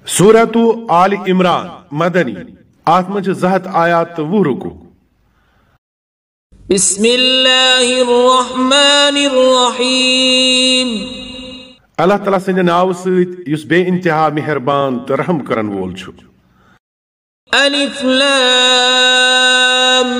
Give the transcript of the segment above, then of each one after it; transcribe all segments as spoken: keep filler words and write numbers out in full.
सूरतु आल इमरान मदनी आत्मज जहत आयात वो रुकू। बिस्मिल्लाहिर्रहमानिर्रहीम। अल्लाह तआला संद नाव सहित युस बे इंतहा मेहरबान तो रहम करन वोल छु। अलिफ लाम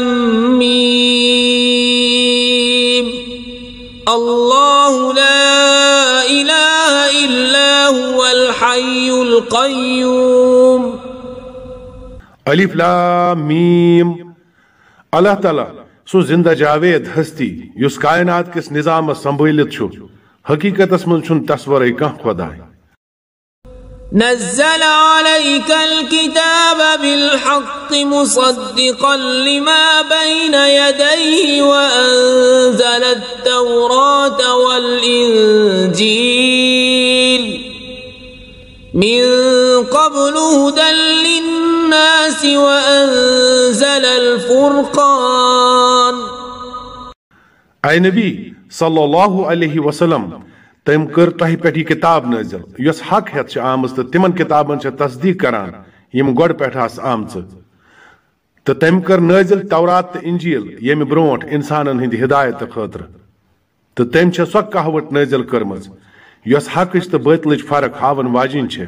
मीम। अल्लाहु ला इलाहा इल्ला हुवल हय्युल क़य्यूम। अलिफ लाम मीम। अल्लाह तआला सो जिंदा जावेद हस्ती युस कायनात किस निजाम संभलित छु, हकीकतस मन छुन तस्वर कह खुदाय। नज़्ज़ल अलैकल किताब बिल हक़्क़ि मुसद्दिक़न लिमा बैन यदैहि व अंज़लत तौरात वल इंजील मिन क़ब्लु हुदल लिन्नासि व अंज़लल फ़ुरक़ान। ऐ नबी सल्लल्लाहु अलैहि वसल्लम तम कर तह पे किताब नाजिल यस हक हेत आम तो तिमन किताबन तस्दीक करान यम गोड़ पे आम तो तम कर नाजिल तौरात तो इंजील यम ब्रोट इंसानन हिंद हिदायत खतर तो तम सो कहवट नाजिल कर्म यस हक तो बातिल फर्क हावन वाजिन छे।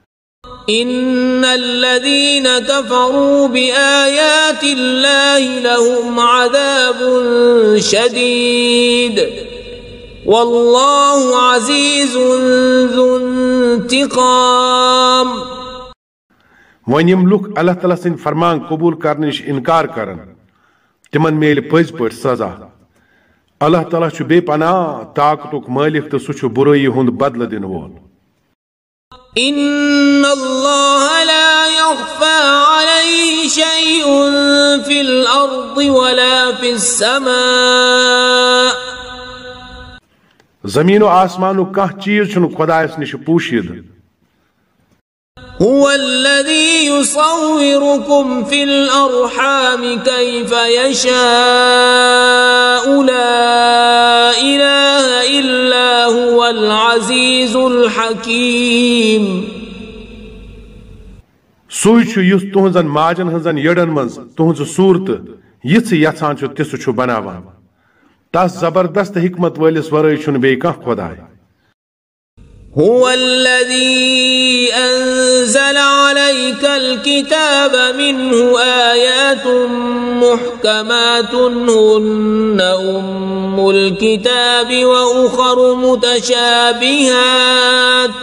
इन्नल्लज़ीन कफ़रू बिआयातिल्लाहि लहुम अज़ाबुन शदीद वल्लाहु अज़ीज़ुन ज़ुन्तिक़ाम। वन यम लुक अल्लाह तआला सिंद फरमान कबूल करने निश इनकार करन तिमन मेल पज पट सजा। अल्लाह तआला छु बेपनाह ताकतुक मालिक तो सु छु बुराई हुंद बदल दिन वोल। इन्नल्लाह ला यख्फा अलैहि शैउन फिल अर्दि वला फिस समा। जमीन और आसमान कह चीज छुन खुदायस निश पूशिद। हुवल्लज़ी युसव्विरुकुम फिल अर्हामि कैफ़ यशाअु ला इलाहा इल्ला हुवल अज़ीज़ुल हकीम। सुई छु युस तुहजन माजन हजन यडन मंज तुहज सूरत यिछ यछान छु तिस छु बनावान तस जबरदस्त हिकमत वालिस वरै छुन बे कह खुदाय। हुवल्लज़ी अंज़ल अलैकल किताब मिन्हु आयातुम मुहकमातुन हुन्ना उम्मुल किताबि व उखरु मुतशाबिहात।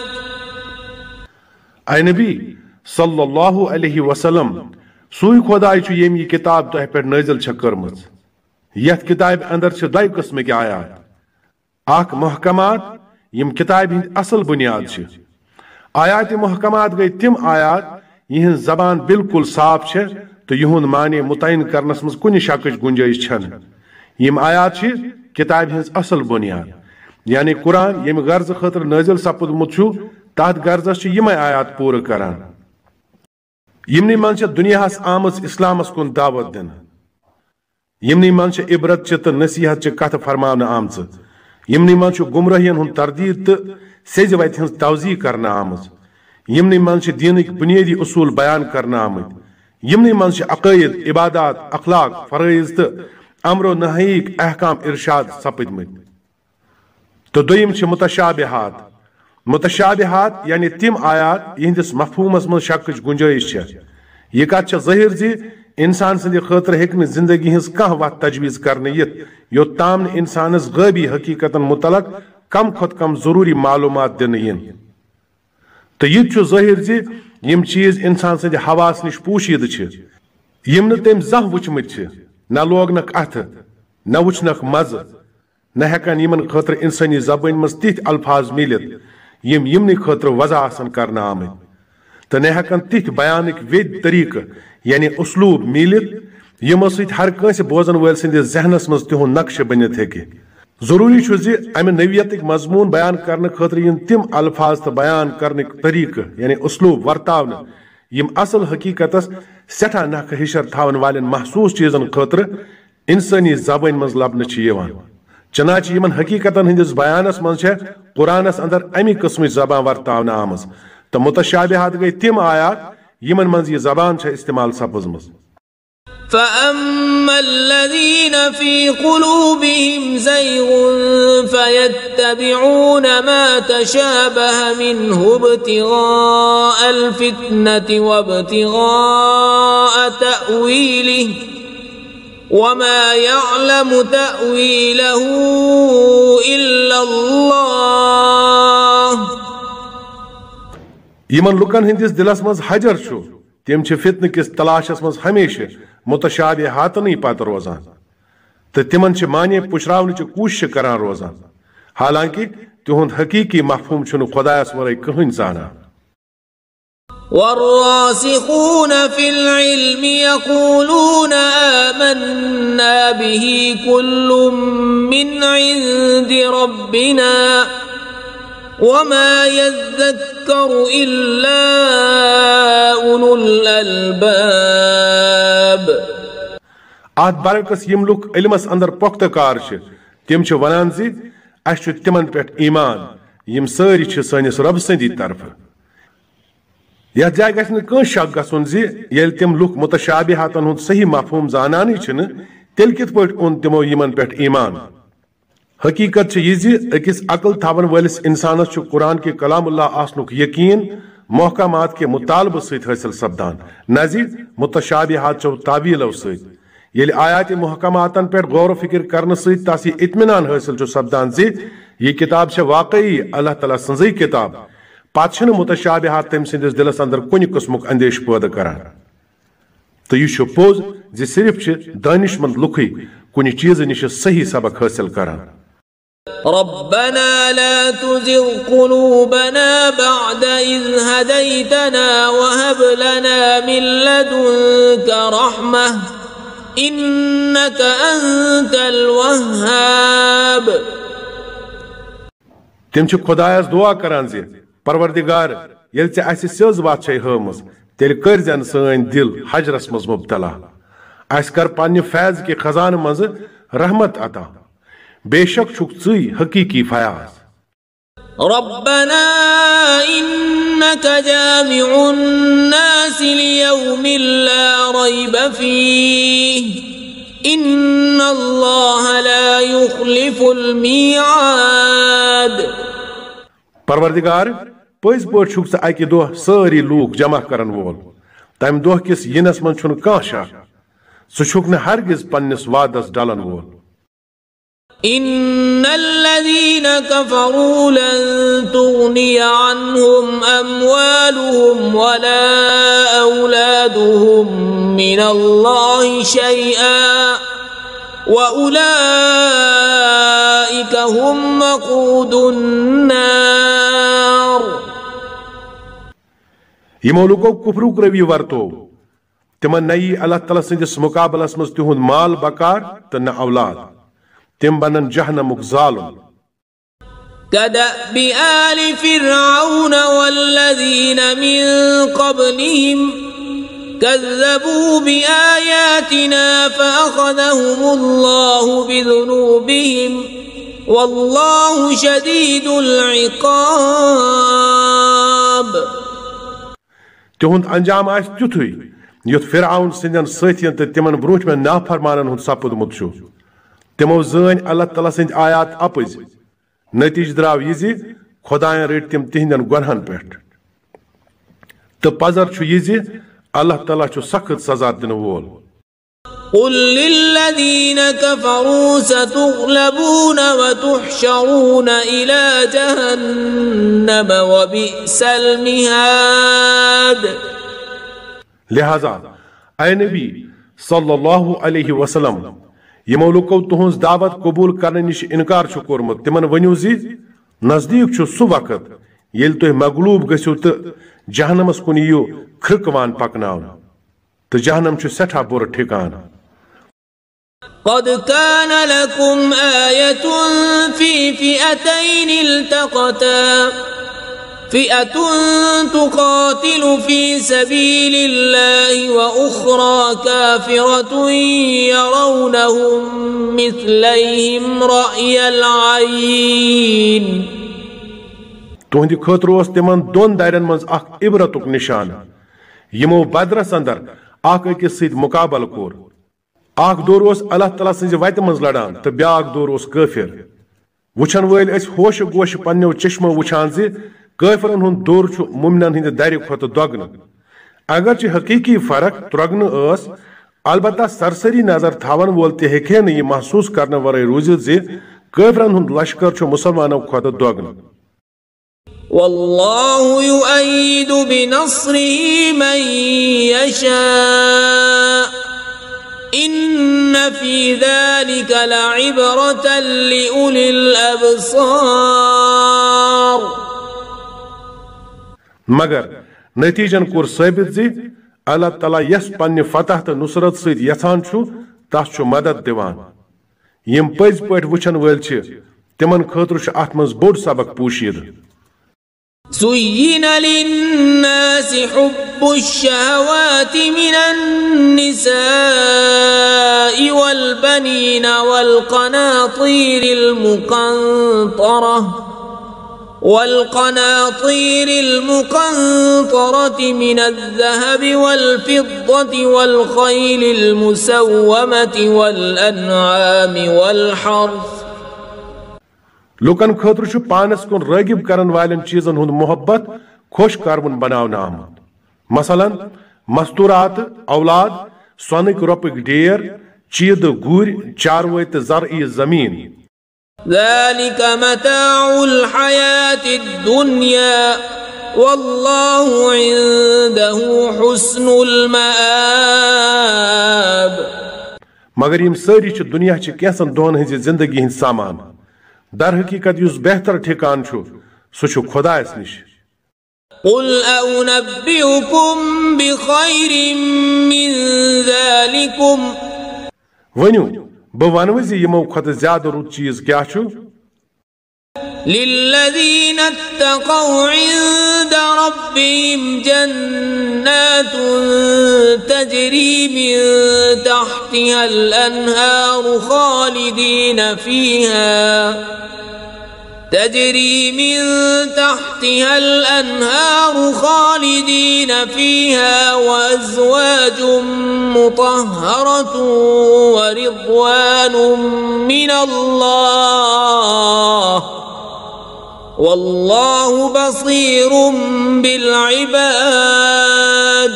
ऐ नबी सल्लल्लाहु अलैहि वसल्लम सुई खुदाय छु यम ये किताब तह पे नाजिल छ करमज। यथ किताब अंदर छ दय किस्म के आयात आख महकमात यम किताब हिंद असल बुनियाद छ। आयात महकमात गई तिम आयात यहन जबान बिल्कुल साफ छ तो यहुन माने मुतयन करनस मज कुनि शकच गुंजाइश छन। यम आयात छ किताब हिंद असल बुनियाद यानी कुरान यम गर्ज खतर नाजिल सपदमुत छु तहत गर्जस छ यम आयात पूरा करान। यमनि मन छ दुनियास आमज इस्लामस कुन दावत दिन यमनि मन छ इबरत च तो नसीहत च कथ फरमान आमज यमनि मन छ गुमराहियन हुन तरदीद तो सेज वत हंस तवजी करना आमज यमनि मन छ दीनिक बुनियादी उसूल बयान करना आमद यमनि मन छ अक़ीद इबादत अखलाक फराइज तो अमरो नहीक अहकाम इरशाद सपदमत। तो दोयम छ मुतशाबिहात। मुतशाबिहात यानी तिम आयात यहंदिस मफहूमस मज शक्कच गुंजाइश छ। यह कथ छ ज़ाहिर जी इंसान सद खतर हेक जिंदगी हज कह वत तजवीज करने यत योत्ताम इंसानस गैबी हकीकतन मुतलक कम खुद कम जरूरी मालूमात दिन यन। तो यह ज़ाहिर जी यम चीज इंसान सद हवास निश पूशिद यम न तम जह वुचमत न लोगनक अथ न वुचनक मज न हेकान यमन खतर इंसानी जबान मज तिथ अल्फाज मिलित यम यमन खतर वजह आसन करना आमद तो न हेकान तिथ बयानिक वेद तरीक यानी उसलूब मिलित यमो सत हर कंस बोजन वल सिंदिस जहनस मज तिहुन नक्श बनित हेके। जरूरी छु जी अमे नवियतिक मजमून बयान करने खतर यन तिम अल्फाज तो बयान करने तरीक यानी उसलूब वर्तावन यम असल हकीकतस सेठा नख हिशर थावन वालन महसूस चीजन खतर इंसानी जबान मज लबन छ यवान। चनाच यमन हकीकतन हंदिस बयानस मज कुरानस अंदर अमी किस्म जबान वर्तावन आमज तो मुतशाबिहात गई तिम आयात यमन मंज ये जबान छ इस्तेमाल सपजमज। فأما الذين في قلوبهم زيغ فيتبعون ما تشابه منه ابتغاء الفتنة وابتغاء تأويله وما يعلم تأويله إلا الله यमन लुकन हिंदिस दिलस मज हजर छु तम फितन किस तलाशस मज हमेशा मुतशाबिहातन पत रोजान तो तिमन माने पुशरावन कोशिश करान रोजान हालांकि तिहुंद हकीकी मफहूम छुन खुदायस वरै कहन जाना। والراسخون في العلم يقولون آمنا به كل من عند ربنا وما يذكر إلا أولو الألباب آت برعکس یم لوک علمس اندر پختہ کار تم ونان زِ اَسہِ چھُ تمن پٮ۪ٹھ ایمان یم سٲری چھِ سٲنِس رب سٕنٛدی طرفہٕ۔ یتھ جایہِ گژھِ نہٕ کٲنٛسہِ شک گژھُن زِ ییٚلہِ تِم لُکھ متشابہاتن ہُنٛد صحیح مفہوم زانانٕے چھِنہٕ تیٚلہِ کِتھ پٲٹھۍ اوٚن تِمو یمن پٮ۪ٹھ ایمان۔ حقیقت چھِ یہِ زِ أکِس عقل تھاون وٲلِس اِنسانس چھُ قرآن کے کلام اللہ آسنُک یقیٖن محکمات کے مطالبہٕ سۭتۍ حٲصِل سپدان نہ زِ متشابہات چو تعویٖلو سۭتۍ۔ ییٚلہِ آیات محکماتن پٮ۪ٹھ غور و فکر کرنہٕ سۭتۍ تس یہِ اطمینان حٲصِل چھُ سپدان زِ یہِ کِتاب چھےٚ واقعی اللہ تعالیٰ سٕنٛزٕے کِتاب پتہٕ چھِنہٕ متشابہات تٔمۍ سٕنٛدِس دِلس اندر کُنہِ قٕسمُک اندیش پٲدٕ کران تہٕ یہِ چھُ پوٚز زِ صرف چھِ دٲنِشمنٛد لُکھٕے کُنہِ چیٖزٕ نِش صحیح سبق حٲصِل کران۔ ربنا لا تزغ قلوبنا بعد إذ هديتنا وهب لنا من لدنك رحمة إنك أنت الوهاب تم چھ خدایس دعا کران زِ پروردگار ییٚلہِ ژےٚ اَسہِ سیٚز وتھ چھے ہٲومٕژ تیٚلہِ کٔرزٮ۪ن سٲنۍ دل حجرس منٛز مبتلا اَسہِ کر پننہِ فیض کہِ خزانہٕ منٛزٕ رحمت عطا بے شک چھُکھ ژٕے حقیقی فیاض۔ ربنا إنك جامع الناس ليوم لا ريب فيه إن الله لا يخلف الميعاد پروردگار پٔزۍ پٲٹھۍ چھُکھ ژٕ اکہِ دۄہ سٲری لوٗکھ جمع کرن وول تمہِ دۄہ کِس یِنس منٛز چھُنہٕ کانٛہہ شک ژٕ چھُکھ نہٕ ہرگز پننِس وعدس ڈلن وول۔ إن الذين كفروا لن تغني عنهم أموالهم ولا أولادهم من الله شيئا وأولئك هم وقود النار یمو لوکو کفرُک روی ورتو تمن نئی اللہ تعالیٰ سٕنٛدِس مقابلس منٛز تِہُنٛد مال بکار تہٕ نہ اولاد تم بنن جہنمُک ظالم۔ كدأب آل فرعون والذين من قبلهم كذبوا بآياتنا فأخذهم الله بذنوبهم والله شديد العقاب تہنٛد انجام آسہِ تیُتھُے یُتھ فرعون سٕنٛدٮ۪ن سٲتھین تہٕ تِمن برٛونٛٹھمٮ۪ن نافرمانن ہُنٛد سپُدمُت چھُ۔ تمو زٲنۍ اللہ تعالیٰ سٕنٛدۍ آیات اپٕزۍ نتیجہ درٛاو یہِ زِ خۄدایَن رٔٹۍ تِم تِہنٛدٮ۪ن گۄنہن پٮ۪ٹھ تہٕ پزر چھُ یہِ زِ اللہ تعالیٰ چھُ سخت سزا دِنہٕ وول۔ قل للذين كفروا ستغلبون وتحشرون إلى جهنم وبئس المهاد لہذا اے نبی صلی اللہ علیہ وسلم یمو لوکو تہنٛز دعوت قبول کرنہٕ نش انکار چھُ کوٚرمُت تِمن ؤنِو زِ نزدیٖک چھُ سُہ وقت ییٚلہِ تُہۍ مغلوٗب گٔژھِو تہٕ جہنمس کُن یِیِو کھرٛکوان پکناونہٕ تہٕ جہنم چھُ سٮ۪ٹھاہ بُرٕ ٹھِکانہٕ۔ قد كان لكم آية في فئتين التقتا فئة تقاتل في سبيل الله وأخرى كافرة يرونهم مثليهم رأي العين तुहंद खतर तिमन दोन दायरन मज अख इबरतुक निशान यमो बदरस अंदर अख अकिस सद मुकाबल कोर अख दौर अल्लाह ताला सज वत मज लड़ान तो ब्याक दौर काफिर वुछन वल होश गोश पन्नो चश्मो वुछान जे काफिरन हुंद दौर मुमिनन हिंद दारि खत दोगन अगर हकीकी फर्क त्रोगन अलबत्ता सरसरी नजर थावन वोल ते हेके न यह महसूस करने वरे रूजित जे काफिरन हुंद लश्कर मुसलमानों खत दोगन वल्लाहु युअय्यिदु बिनस्रिहि मन यशा इन्न फी ज़ालिका लइब्रतन लिउलिल अबसार। मगर नतीजन कोर साबित जे अल्लाह ताला यस पन्ने फतह तो नुसरत सद यछान छु तस छु मदद दिवान यम पज पट वुछन वल छ तिमन खतर छु अथ मज बोड सबक पूशीद زين للناس حب الشهوات من النساء والبنين والقناطير المقنطرة والقناطير المقنطرة من الذهب والفضة والخيل المسومة والأنعام والحرث लुकन खतर पानस कुन रागिब करन वालन चीजन हुंद मोहब्बत खुश कार्बन बनावन आमद मसलन मस्तूरात औलाद सोनिक रोपक ढेर चीद गुर चारवे तो ज़रई जमीन ذلك متاع الحياة الدنيا والله عنده حسن المآب मगर यम सारी दुनिया कैसन दोन हज जिंदगी हिंद सामान दर हकीकत युस बेहतर ठिकान छु सु छु खुदायस निश قل أنبئكم بخير من ذلكم वनु बह वनव यमो खत ज्यादा रुत चीज क्या छु للذين اتقوا عند ربهم جنات تجري من تحتها الأنهار خالدين فيها تجري من تحتها الأنهار خالدين فيها وأزواج مطهرة ورضوان من الله والله بصير بالعباد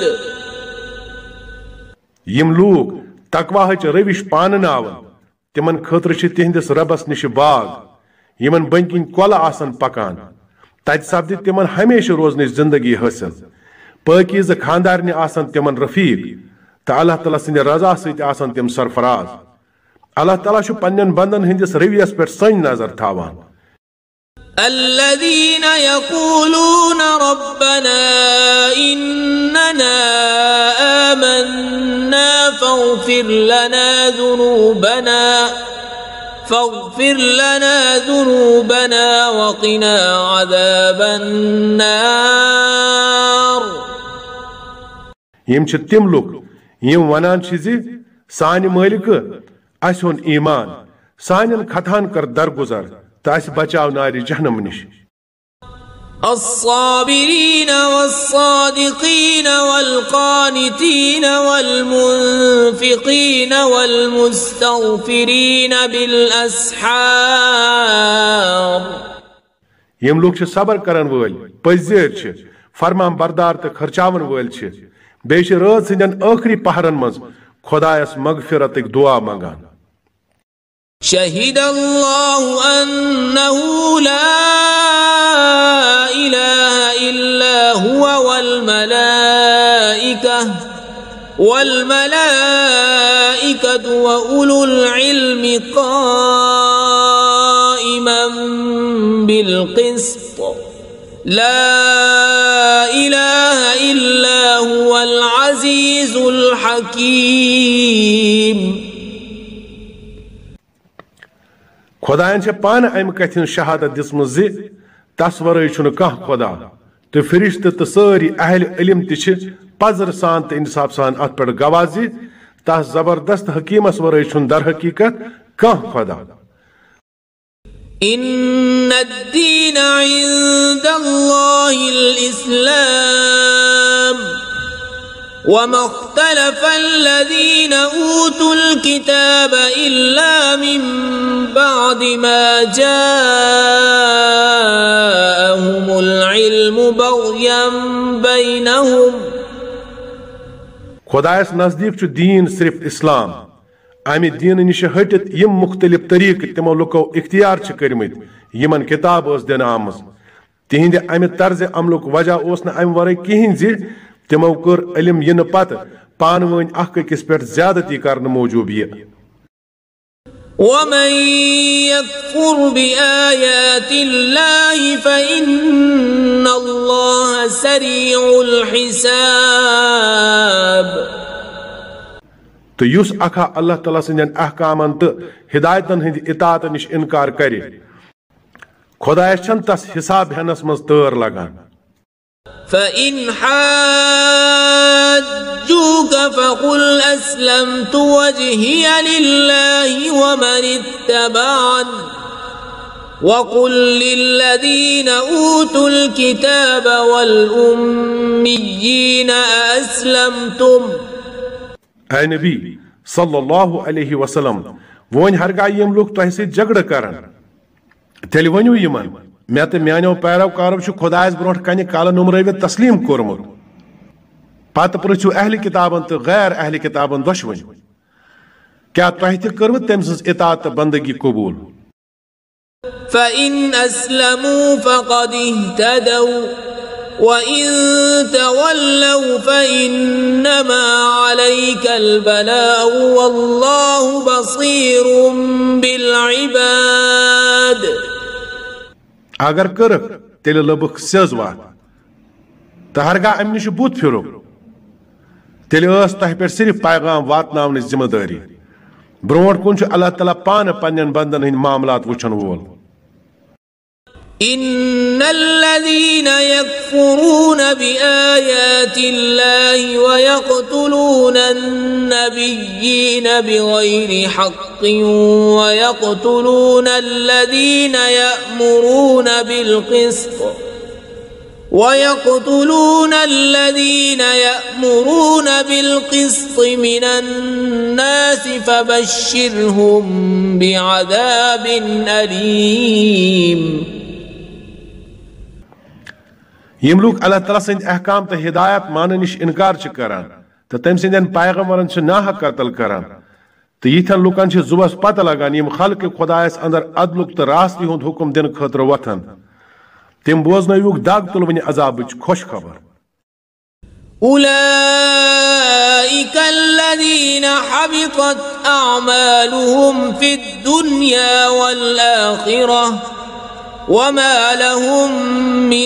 यम लोग तकवा रविश पान नावन तिमन खतर तिहंदिस रबस निश बाग यमन बंकिन कोल आसन पकान तत सपदि तिमन हमेशा रोजन जिंदगी हासिल पाकीज़ खानदारनि आसन तिमन रफीक तो अल्लाह ताला सिंद रजा सत आसन तिम सरफराज अल्लाह ताला छु पन्नन बंदन हंदिस रवियस पे सन नजर थावान الذين يقولون ربنا إننا آمنا فاغفر لنا ذنوبنا فاغفر لنا ذنوبنا وقنا عذاب النار यम तिम लुक यम वनान सान मालिक अस ईमान सान खतान कर दरगुजर तो बचाव नारि जहनम निश الصابرين والصادقين والقانتين والمنفقين والمستغفرين بالأسحار यम लोग सबर करन वल पजेर फरमान बरदार तो खर्चावन वल बे रात सिंदन आखिरी पहरन मज खुदायस मगफिरत दुआ मंगान شهد الله أنه لا إله إلا هو والملائكة والملائكة وأولو العلم قائما بالقسط لا إله إلا هو العزيز الحكيم खुदायन पान अम कथिन शहादत दिसम तस वरय कह खुदा तो फरिश्त तो सारी अहल इल्म तह पजर सान तो इंसाफ सान अत पे गवाह तस जबरदस्त हकीमस वरय दर हकीकत कह खुदा إن الدين عند الله الإسلام وما اختلف الذين أوتوا الكتاب إلا من بعد ما جاءهم العلم بغيا بينهم खुदायस नजदीक छु दीन सिर्फ इस्लाम अमि दीन निश हटित यम मुख्तलिफ तरीक तिमो लुको इख्तियार छ करमित यमन किताब ओस दिन आमज तिहिंद अमि तर्ज अमलुक वजह ओस न अमि वरै किहिन जि तिमो कर इल्म यन पत पानवन अख किस पेट ज्यादती करन मौजूब ये ومن يكفر بآيات الله فإن الله سريع الحساب तो युस अखा अल्लाह तआला सिंदन अहकामन तो हिदायतन हिंद इताअत निश इनकार करे खुदायस छन तस हिसाब हेनस मज तौर लगान فإن حاجوك فقل أسلمت وجهي لله ومن اتبعني وقل للذين أوتوا الكتاب والأميين أأسلمتم ऐ नबी सल्लल्लाहु अलैहि वसल्लम वन हरगा यम लोग तह से झगड़ करन तेल वनु यमन मे तो म्यानो पैरवकारो खुदायस ब्रोट कन काल नुमरवित तस्लीम कोरमुत पत पृछू अहल किताबन तो गैर अहल किताबन दशवन क्या तह तर्व तम सज इताअत बंदगी कबूल فإن أسلموا فقد اهتدوا وإن تولوا فإنما عليك البلاغ والله بصير بالعباد अगर करक तेल लबक सेज वात तो हरगा अम निश बुत फिरुक तेल तह पे सिर्फ पैगाम वातनावन जिम्मेदारी ब्रोट कुन अल्लाह ताला पान पन्न बंदन हिंद मामलात वुचन वोल إن الذين يكفرون بآيات الله ويقتلون النبيين بغير حق ويقتلون الذين يأمرون بالقسط ويقتلون الذين يأمرون بالقسط من الناس فبشرهم بعذاب أليم यम लोग अल्लाह ताला सिंद अहकाम तो हिदायत मान निश इनकार करान तो तम सिंदन पैगम्बरन नाहक कत्ल करान तो यिथन लुकन जुबस पत लगान यम खल्क खुदायस अंदर अदलुक तो रास्ती हुंद हुक्म दिन खतर वथन तम बोजनयुक दाग तुलवन अजाबच खुश खबर أولئك الذين حبطت أعمالهم في الدنيا والآخرة وما لهم من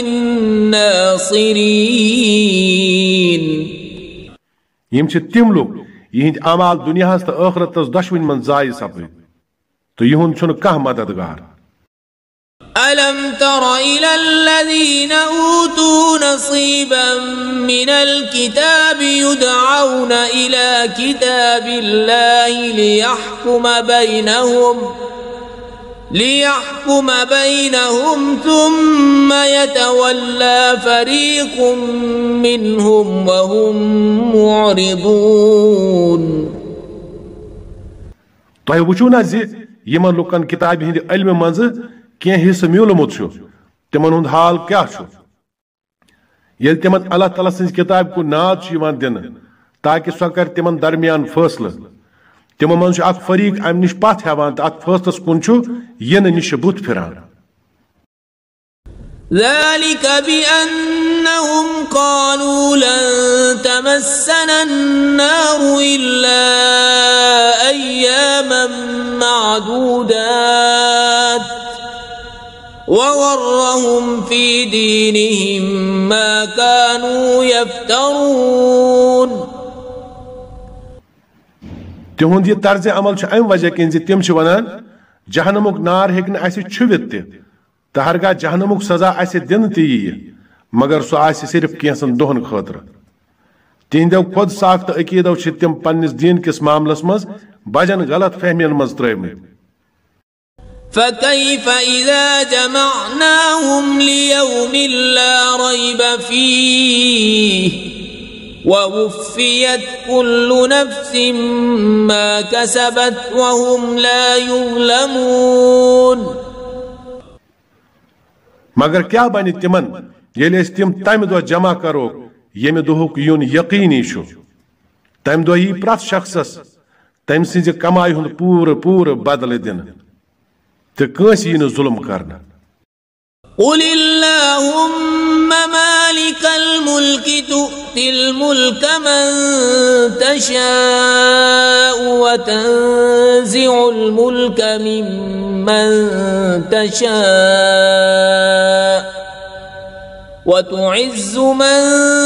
ناصرين यम तिम लोग यहिंद अमाल दुनिया तो आखरत दशवन मन जाय सपद तो यहुंद छुन कह मददगार ألم تر إلى الذين أوتوا نصيبا من الكتاب يدعون إلى كتاب الله ليحكم بينهم ليحكم بينهم ثم يتولى فريق منهم وهم معرضون तह वुचू ना जि यमन लुकन किताब हिंद इल्म मज क्या हिस्स म्यूलमुत तिमन हुंद हाल क्या ये तिमन अल्लाह ताला सिंज किताब को नाद दिन ताकि सह कर तिमन दरमियान फैसल तिमो मन अख फरीक अम निश पथ हेवान तो अत फैसलस कुन यन निश बुत फिरान ذلك بأنهم قالوا لن تمسنا النار إلا أياما معدودات وغرهم في دينهم ما كانوا يفترون तिहुंद यह तर्ज अमल अम वजह किन तिम वन जहनमुक नार हेक छुवित तो हरगा जहनमुक सजा दिन ती मगर सह आ सिर्फ कैसन दोहन खतर तिंदो खुद साख तो अकीदो तिम पन्निस दीन किस मामलस मज बजन गलत फहमियन मज त्रमित فكيف إذا جمعناهم ليوم لا ريب فيه ووفيت كل نفس ما كسبت وهم لا يظلمون मगर क्या बने तिमन येले तिम तम दो जमा करो यमे दोहुक यून यकीनी छु तम दो यी प्रत शख्सस तम सिंज कमाई हुंद पूर पूर बदल दिन ते कंस यी न जुल्म करना قل اللهم مالك الملك تؤتي الملك من تشاء وتنزع الملك ممن تشاء وتعز من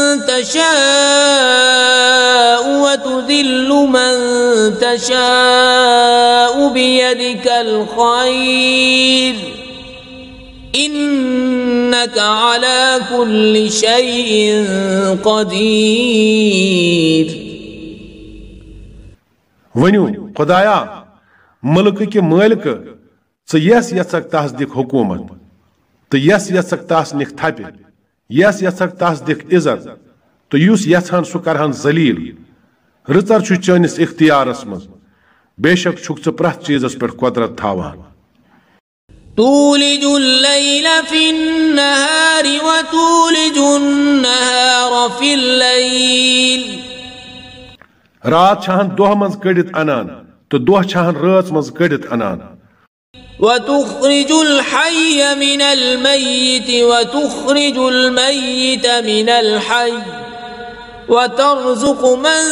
تشاء وتذل من تشاء بيدك الخير إنك على كل شيء قدير ونیو خدایا ملک کے مالک ژٕ یس یژھکھ تس دِکھ حکومت تہٕ یس یژھکھ تس نِکھ تھپہِ یس یژھکھ تس دِکھ عزت تہٕ یُس یژھان سُہ کرہن ذلیل رٕژر چھُ چٲنِس اختیارس منٛز بے شک چھُکھ ژٕ پرٛٮ۪تھ چیٖزس پٮ۪ٹھ قۄدرت تھاوان تولج الليل في النهار وتولج النهار في الليل رات چھہن دۄہ منٛز کٔڑِتھ انان تہٕ دۄہ چھہن رٲژ منٛز کٔڑِتھ انان وتخرج الحي من الميت وتخرج الميت من الحي وترزق من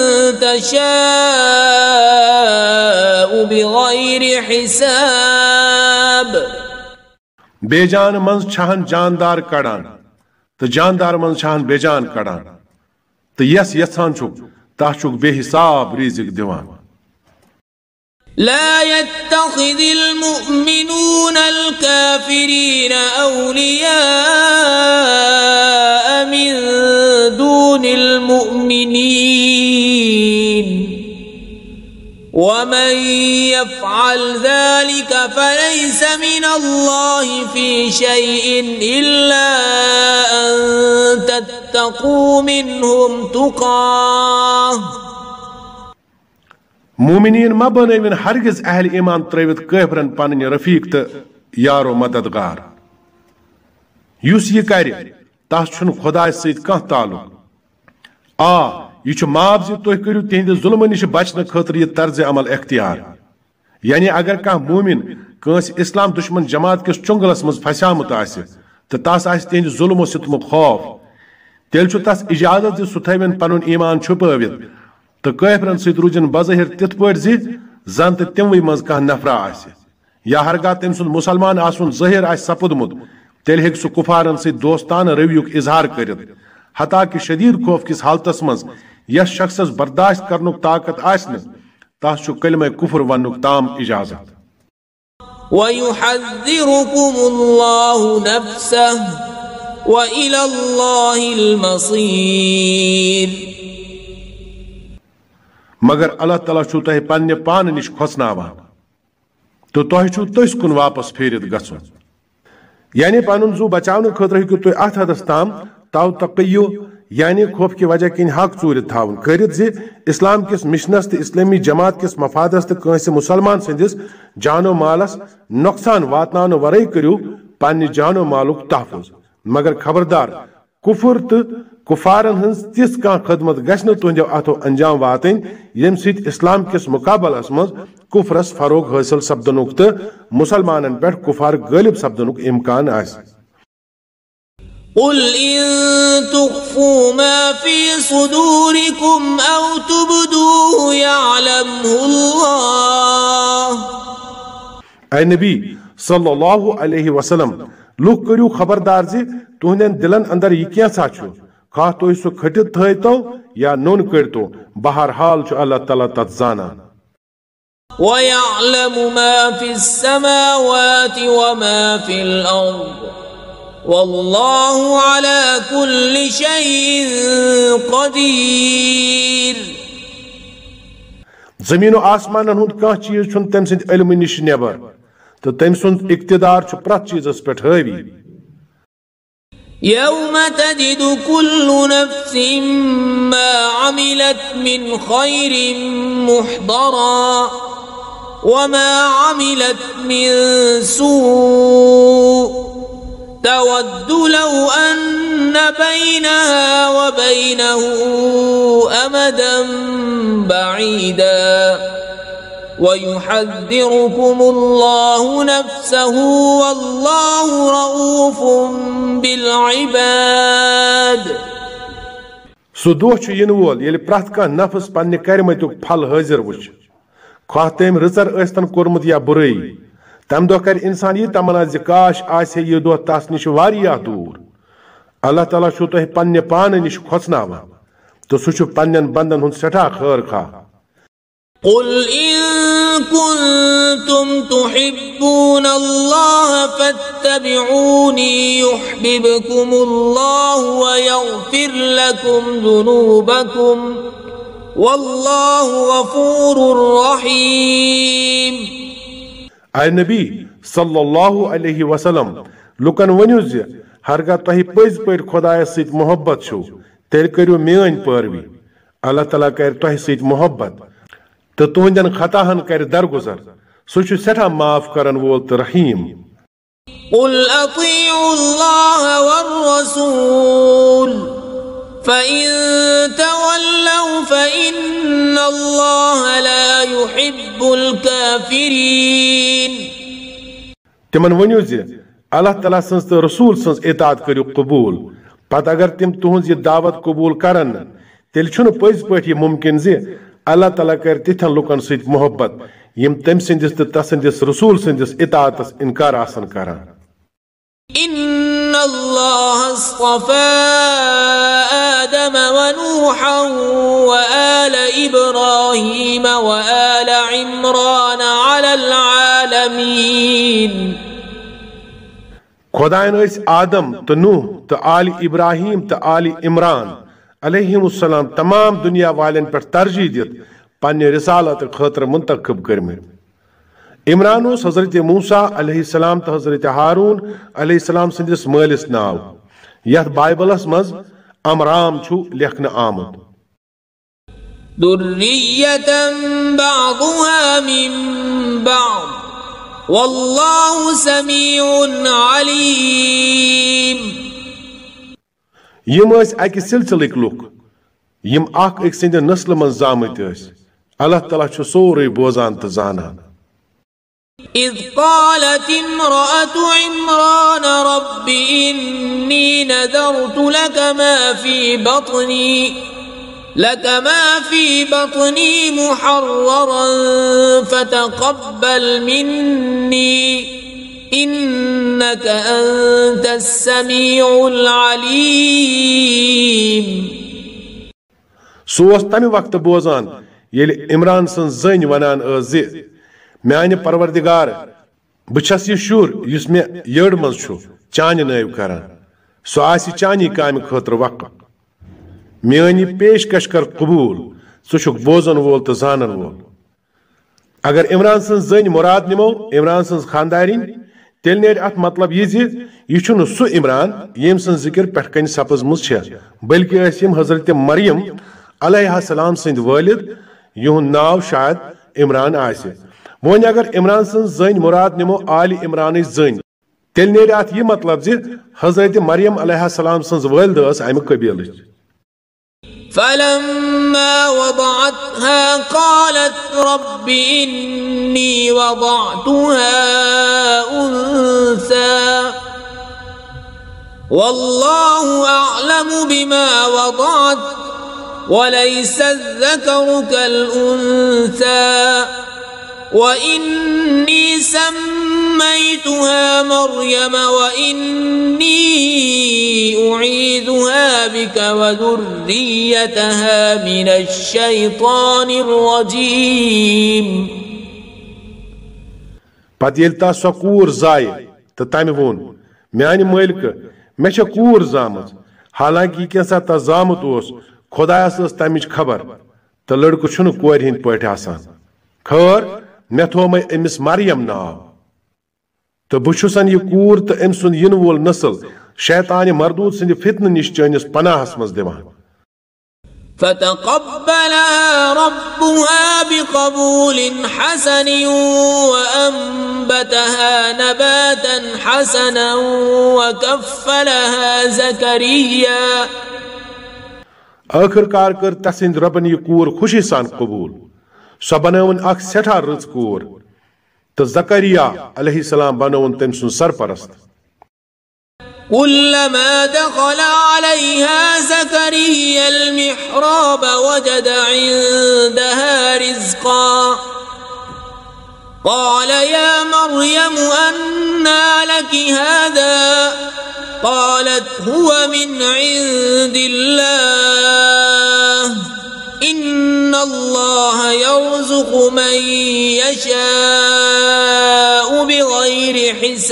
تشاء بغير حساب بیجان منز چھہن جاندار کڑان تو جاندار منز چھہن بیجان کڑان تو یس یژھان چھُکھ تس چھُکھ بے حساب رزق دِوان لا يتخذ المؤمنون الكافرين أولياء من دون المؤمنين ومن يفعل ذلك فليس من الله في شيء إلا أن تتقوا منهم تقاه مومنین ما بنوین ہرگز اہل ایمان تروت کافرن پنن رفیق تو یارو مددگار یس یہ کر تس چھن خدا ست کان تعلق آ یہ معاف زِ تُہۍ کٔرِو تہنٛدِ ظلمہٕ نِش بچنہٕ خٲطرٕ یہ طرز عمل اختیار یعنی اگر کانٛہہ مومن کٲنٛسہِ اسلام دشمن جماعت کِس چُنگلس منٛز پھسیومُت آسہِ تہٕ تس آسہِ تہنٛدِ ظلمو ستمُک خوف تیٚلہِ چھُ تس اجازت زِ سُہ تھٲوِن پنُن ایمان چھُپٲوِتھ تو کافرن ست روزن بظاہر تِتھ پٲٹھۍ زِ زن تہِ تِموٕے منٛز کانٛہہ نفرا آسہِ یا ہرگاہ تٔمۍ سُنٛد مُسلمان آسُن ظٲہر آسہِ سپُدمُت تیٚلہِ ہیٚکہِ سُہ کُفارن سۭتۍ دوستانہٕ رویُک اظہار کٔرِتھ حتاکہِ شدیٖد خوف کِس حالتس منٛز یس شخصس برداشت کرنُک طاقت آسہِ نہٕ تس چھُ کلمہ کُفر وننُک تام اجازت وَيُحَذِّرُكُمُ اللَّهُ نَفْسَهُ وَإِلَى اللَّهِ الْمَصِيرُ مگر اللہ تعالیٰ چھُ تۄہہِ پننہِ پانہٕ نِش کھۄژناوان تہٕ تۄہہِ چھُو تٔسۍ کُن واپس پھیرِتھ گژھُن یعنی پنُن زُو بچاونہٕ خٲطرٕ ہیٚکِو تُہۍ اتھ حدس تام توتقیُّ یعنی خوف کہِ وجہ کِنۍ حق ژوٗرِتھ تھاوُن کٔرِتھ زِ اسلام کِس مشنس تہٕ اسلٲمی جماعت کِس مفادس تہٕ کٲنٛسہِ مُسلمان سٕنٛدِس جانو مالس نۄقصان واتناونہٕ ورٲے کٔرِو پننہِ جانو مالُک تحفظ مگر خبردار کُفر تہٕ کفارن ہنز تِژھ کانٛہہ خدمت گژھِ نہٕ تُہنٛدیو اتھو انجام واتٕنۍ ییٚمہِ سۭتۍ اسلام کِس مُقابلس منٛز کُفرس فروغ حٲصِل سپدنُک تہٕ مُسلمانن پٮ۪ٹھ کُفار غٲلب سپدنُک امکان آسہِ قل إن تخفوا ما في صدوركم أو تبدوه يعلمه الله اے نبی صلی اللہ علیہ وسلم لوگ کٔرِو خبردار زِ تُہنٛدٮ۪ن دِلن اندر یہِ کینٛژھا چھُ خواہ تُہۍ سُہ کھٔٹِتھ تھٲیتو یا نوٚن کٔرۍتو بہرحال چھُ اللہ تعالیٰ تتھ زانان وَيَعْلَمُ مَا فِي السَّمَاوَاتِ وَمَا فِي الْأَرْضِ وَاللَّهُ عَلَى كُلِّ شَيْءٍ قَدِيرٌ زمین و آسمانن ہُنٛد کانٛہہ چیٖز چھُنہٕ تٔمۍ سٕنٛدِ علمہٕ نِش نٮ۪بر तो तम सुंद इक्तिदार छु प्रत चीजस पे हावी يوم تجد كل نفس ما عملت من خير محضرا وما عملت من سوء تود لو أن بينها وبينه أمدا بعيدا ويحذركم الله نفسه والله رؤوف بالعباد सो दोह छु इन वोल येल प्रथ का नफस पन्ने करमतुक फल हाजिर वुच खा तेम रिजर अस्तन कोरमुत या बुरई तम दोह कर इंसान ये तमन्ना ज काश आसे ये दोह तस निश वारिया दूर अल्लाह ताला छु तोह पन्ने पान निश खोसनावा तो सु छु पन्नन बंदन हुन सठा खैर खा قل إن كنتم تحبون الله فاتبعوني يحببكم الله ويغفر لكم ذنوبكم والله غفور رحيم اے نبی صلی اللہ علیہ وسلم لکن ونیو زِ ہرگاہ تۄہہِ پٔزۍ پٲٹھۍ خۄدایس سۭتۍ محبت چھو تیٚلہِ کٔرِو میٲنۍ پٲروی اللہ تعالیٰ کرِ تۄہہِ سۭتۍ محبت تو تہندین خطاہن کر درگزر سُہ چھُ سٮ۪ٹھاہ معاف کرن وول تہٕ رحیم قل اطیعوا الله والرسول فإن تولوا فإن الله لا يحب الكافرين تمن ونیو زِ اللہ تعالیٰ سٕنٛز تہٕ رسول سٕنٛز اطاعت کٔرِو قبوٗل پتہٕ اگر تِم تُہنٛز یہِ دعوت قبوٗل کرن نہٕ تیٚلہِ چھُنہٕ پٔزۍ پٲٹھۍ یہِ مُمکِن زِ اللہ تعالیٰ کر تِتھٮ۪ن لُکن سۭتۍ محبت یِم تٔمۍ سٕنٛدِس تہٕ تسٕنٛدِس رسول سٕنٛدِس اطاعتس انکار آسن کران إن الله اصطفى آدم ونوحا وآل إبراهيم وآل عمران على العالمين خدایَن ٲسۍ آدم تہٕ نوح تہٕ آلِ ابراہیم تہٕ آلِ عمران علیہم السلام تمام دنیا والن پر ترجیح دت پنہ رسالت خاطر منتخب کرمت عمران اس حضرت موسیٰ علیہ السلام تو حضرت ہارون علیہ السلام سندس مالس ناو یت بائبلس مز امرام چھو لکھن آمد ذریة بعضها من بعض واللہ سمیع علیم یم اس اکہ سلسلک لوک یم اخ اک سند نسل من زامت اس اللہ تعالیٰ چھو سورے بوزان تو زانان اذ قالت امرأة عمران رب انی نذرت لك ما في بطنی لك ما في بطني محررا فتقبل مني إنك أنت السميع العليم سوس تمہ وقت بوزان یل عمران سن زن ونان ز میانہ پروردگار بچس یہ شر یس مے یڑ مز چھو چانہ نٲو کران سو آسی چانی کامہ خاطر وقت میانی پیشکش کر قبول سو چھک بوزن وول تو زانن وول اگر عمران سن زن مراد نمو عمران سن خاندارین تیل نیر ات مطلب یہ زی یہ چھن سو عمران یم سن ذکر پٹھ کن سپز مز چھ بلکہ اسیم حضرت مریم علیہ السلام سند والد یہن ناو شاید عمران آسہ ون اگر عمران سن زن مراد نمو آل عمران زن تیل نیر ات یہ مطلب زی حضرت مریم علیہ السلام سن والد اس امہ قبیل فلما وضعتها قالت رب إني وضعتها أنثى والله أعلم بما وضعت وليس الذكر كالأنثى وإني سميتها مريم وإني أعيذها بك وذريتها من الشيطان الرجيم پتہ یل تا سو کور زائے تو تمہ وون میانہ مالک مے چھ کور زامت حالانکہ یہ کینسا تا زامت اوس خدایس ٲس تمچ خبر تو لڑکہ چھُنہٕ کورِ ہٕنٛدۍ پٲٹھۍ آسان خٲر مے تھوو مے أمِس مریم ناو तो बुछुसन ये कूर तो अम सुन इन वोल नस्ल शैतान मरदूद सिंद फितन निश चनिस पनाहस मज दिवान। فتقبلها ربها بقبول حسن وأنبتها نباتا حسنا وكفلها زكريا आखिरकार कर तसिंद रबन ये कूर खुशी सान कबूल सो बनवन अख सेठा रच कूर तो जकरिया अलैहिस्सलाम बनवन तम सुन सरपरस्त। كلما دخل عليها زكريا المحراب وجد عندها رزقا قال يا مريم أنى لك هذا قالت هو من عند الله إن الله يرزق من يشاء بغير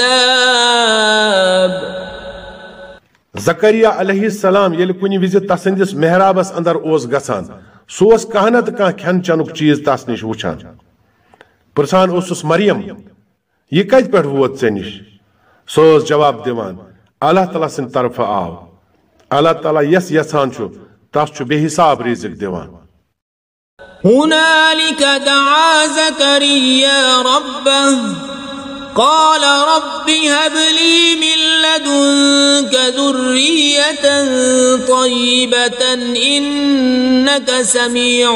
حساب। जकरिया अलैहिस्सलाम येल कुनि विज तसंदिस मेहराबस अंदर ओस गसान सोस कहना तो कह खन चनुक चीज तस निश वुछान पुरसान ओसुस मरियम ये कत पे वोत ऐ निश सोस जवाब दिवान अल्लाह तआला सिन तरफ आव अल्लाह तआला यस यसान छु तस छु बेहिसाब रिज़्क दिवान। हुनालिक दआ ज़करिया रब्बह قال رب هب لي من لدنك ذرية طيبة إنك سميع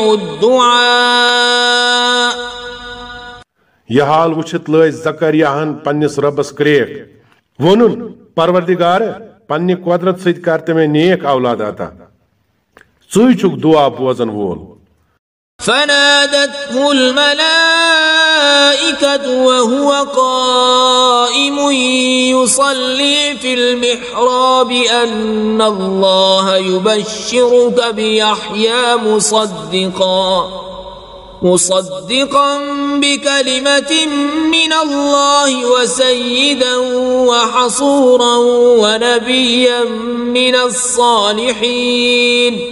الدعاء। यह हाल वुछित लय ज़करियाहन पन्निस रब्बस क्रेक वोनुन परवरदिगार पन्नि कुदरत सहित करते में नेक औलाद अता चुई छुक दुआ बोजन वोल। فنادته الملائكة وهو قائم يصلي في المحراب أن الله يبشرك بيحيى مصدقا مصدقا بكلمة من الله وسيدا وحصورا ونبيا من الصالحين।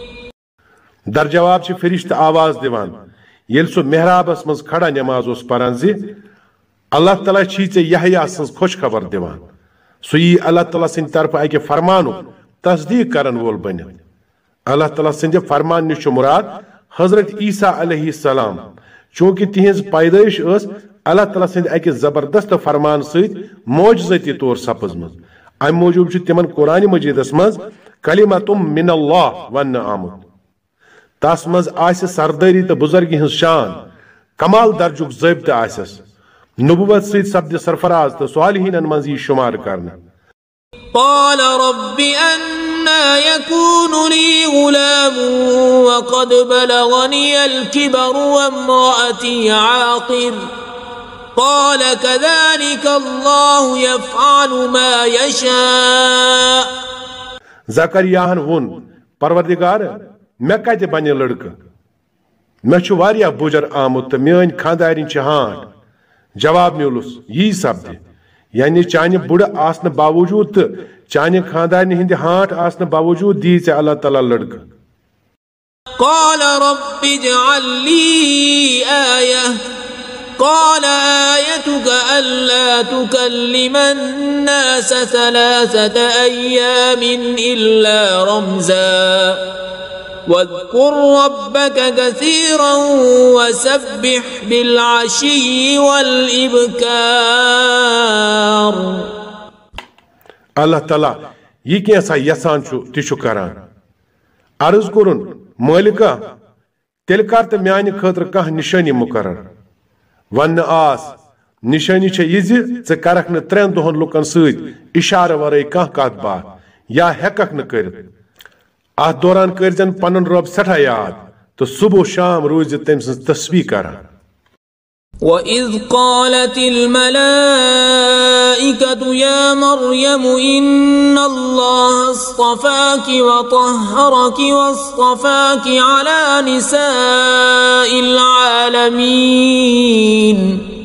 दर जवाब से फरिश्त आवाज दिवान येल सो मेहराबस मज खड़ा नमाज उस परान जी अल्लाह तआला छी चे यहया सज खुश खबर दिवान सो यी अल्लाह तआला सिन तरफ आके फरमानु तस्दीक करन वोल बन। अल्लाह तआला सिन फरमान निश मुराद हजरत ईसा अलैहिस्सलाम चूंकि तिहज पैदाइश अस अल्लाह तआला सिन आके जबरदस्त फरमान सहित मौजजती तौर सपजमज अम मौजूब छ तिमन कुरान मजीदस मज कलिमतुम मिनल्लाह वन आमद तस मज आस सरदारी तो बुजुर्गी हज शान कमाल दर्जुक ज़ाब्त आसस नबुवत सहित सब्द सरफराज तो सालिहीन मज यी शुमार करना। قال رب أنى يكون لي غلام وقد بلغني الكبر وامرأتي عاقر قال كذلك الله يفعل ما يشاء। ज़करियाहन वोन परवरदिगार मे कत बन लड़का मे वारिया बुजर आमुत तो मान खानदारिन हाट जवाब मिलुस यी सपद यानी चाने बुड़ आसन बावजूद तो चाने खानदारिन हिंद हाट आसन बावजूद दी चे अल्लाह तआला लड़का। قال رب اجعل لي آية قال آيتك ألا تكلم الناس ثلاثة أيام إلا رمزا واذكر ربك كثيرا وسبح بالعشي والإبكار। अल्लाह ताला ये कैसा यसान छु करान अर्ज कुरुन मालिका तेल कर तो म्यान खतर कह निशानी मुकर्रर वन आस निशानी छे यह ज़े करख न त्रेन दोहन लुकन सत इशारे वरे कह कत बात या हेकक न कर अत दौरान करजन पन रब सठा याद तो सुबह शाम रोज तम सज तस्बीह करान। وَإِذْ قَالَتِ الْمَلَائِكَةُ يَا مَرْيَمُ إِنَّ اللَّهَ اصْطَفَاكِ وَطَهَّرَكِ وَاصْطَفَاكِ عَلَى نِسَاءِ الْعَالَمِينَ।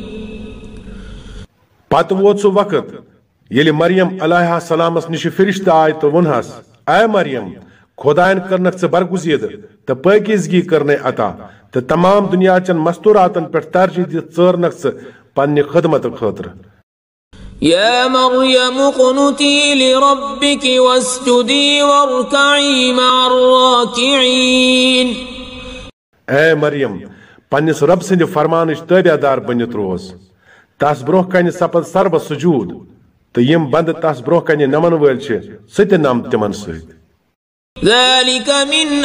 पत वोत सो वक्त येले मरियम अलैहा सलामस निश फरिश्ता आय तो वनहस ऐ मरियम खुदायन करनक से बरगुजीद तो पाकीज़गी करने अता तो तमाम दुनिया चन मस्तूरातन पे तरजीह दित चरनक से पन्ने खदमत खतर। يا مريم اقنتي لربك واسجدي واركعي مع الراكعين. اے مریم پنس رب سند فرمانچ تابعدار بنت روز. تس برو کن سپد سرب سجود تو یم بند تس برو کن نمن ول ست نم تمن ست. ذلك من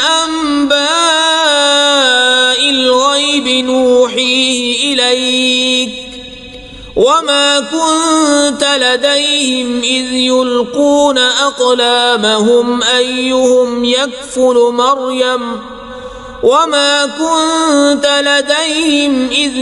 أنباء الغيب نوحيه إليك وما كنت لديهم إذ يلقون أقلامهم أيهم يكفل مريم وما كنت لديهم إذ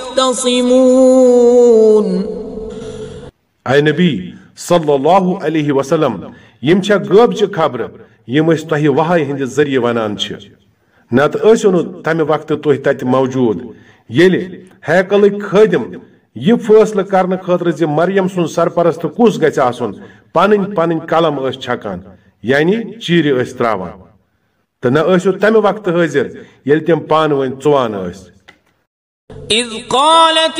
يختصمون. اے نبی صلی اللہ علیہ وسلم یم چھا غٲب چہ خبر یم اس تہ وحی ہند ذریعہ ونان چھ. نت ٲسِو نہٕ تمہ وقتہٕ تُہۍ تتہِ موجود ییٚلہِ ہیکلٕکۍ خٲدم یہ فٲصلہٕ کرنہٕ خٲطرٕ زِ مریم سُنٛد سرپرست کُس گژھِ آسُن پنٕنۍ پنٕنۍ قلم ٲسۍ چھکان یعنی چیٖرِ ٲسۍ تراوان تہٕ نہ ٲسِو تمہِ وقتہٕ حٲضِر ییٚلہِ تِم پانہٕ ؤنۍ ژوان ٲسۍ. إذ قالت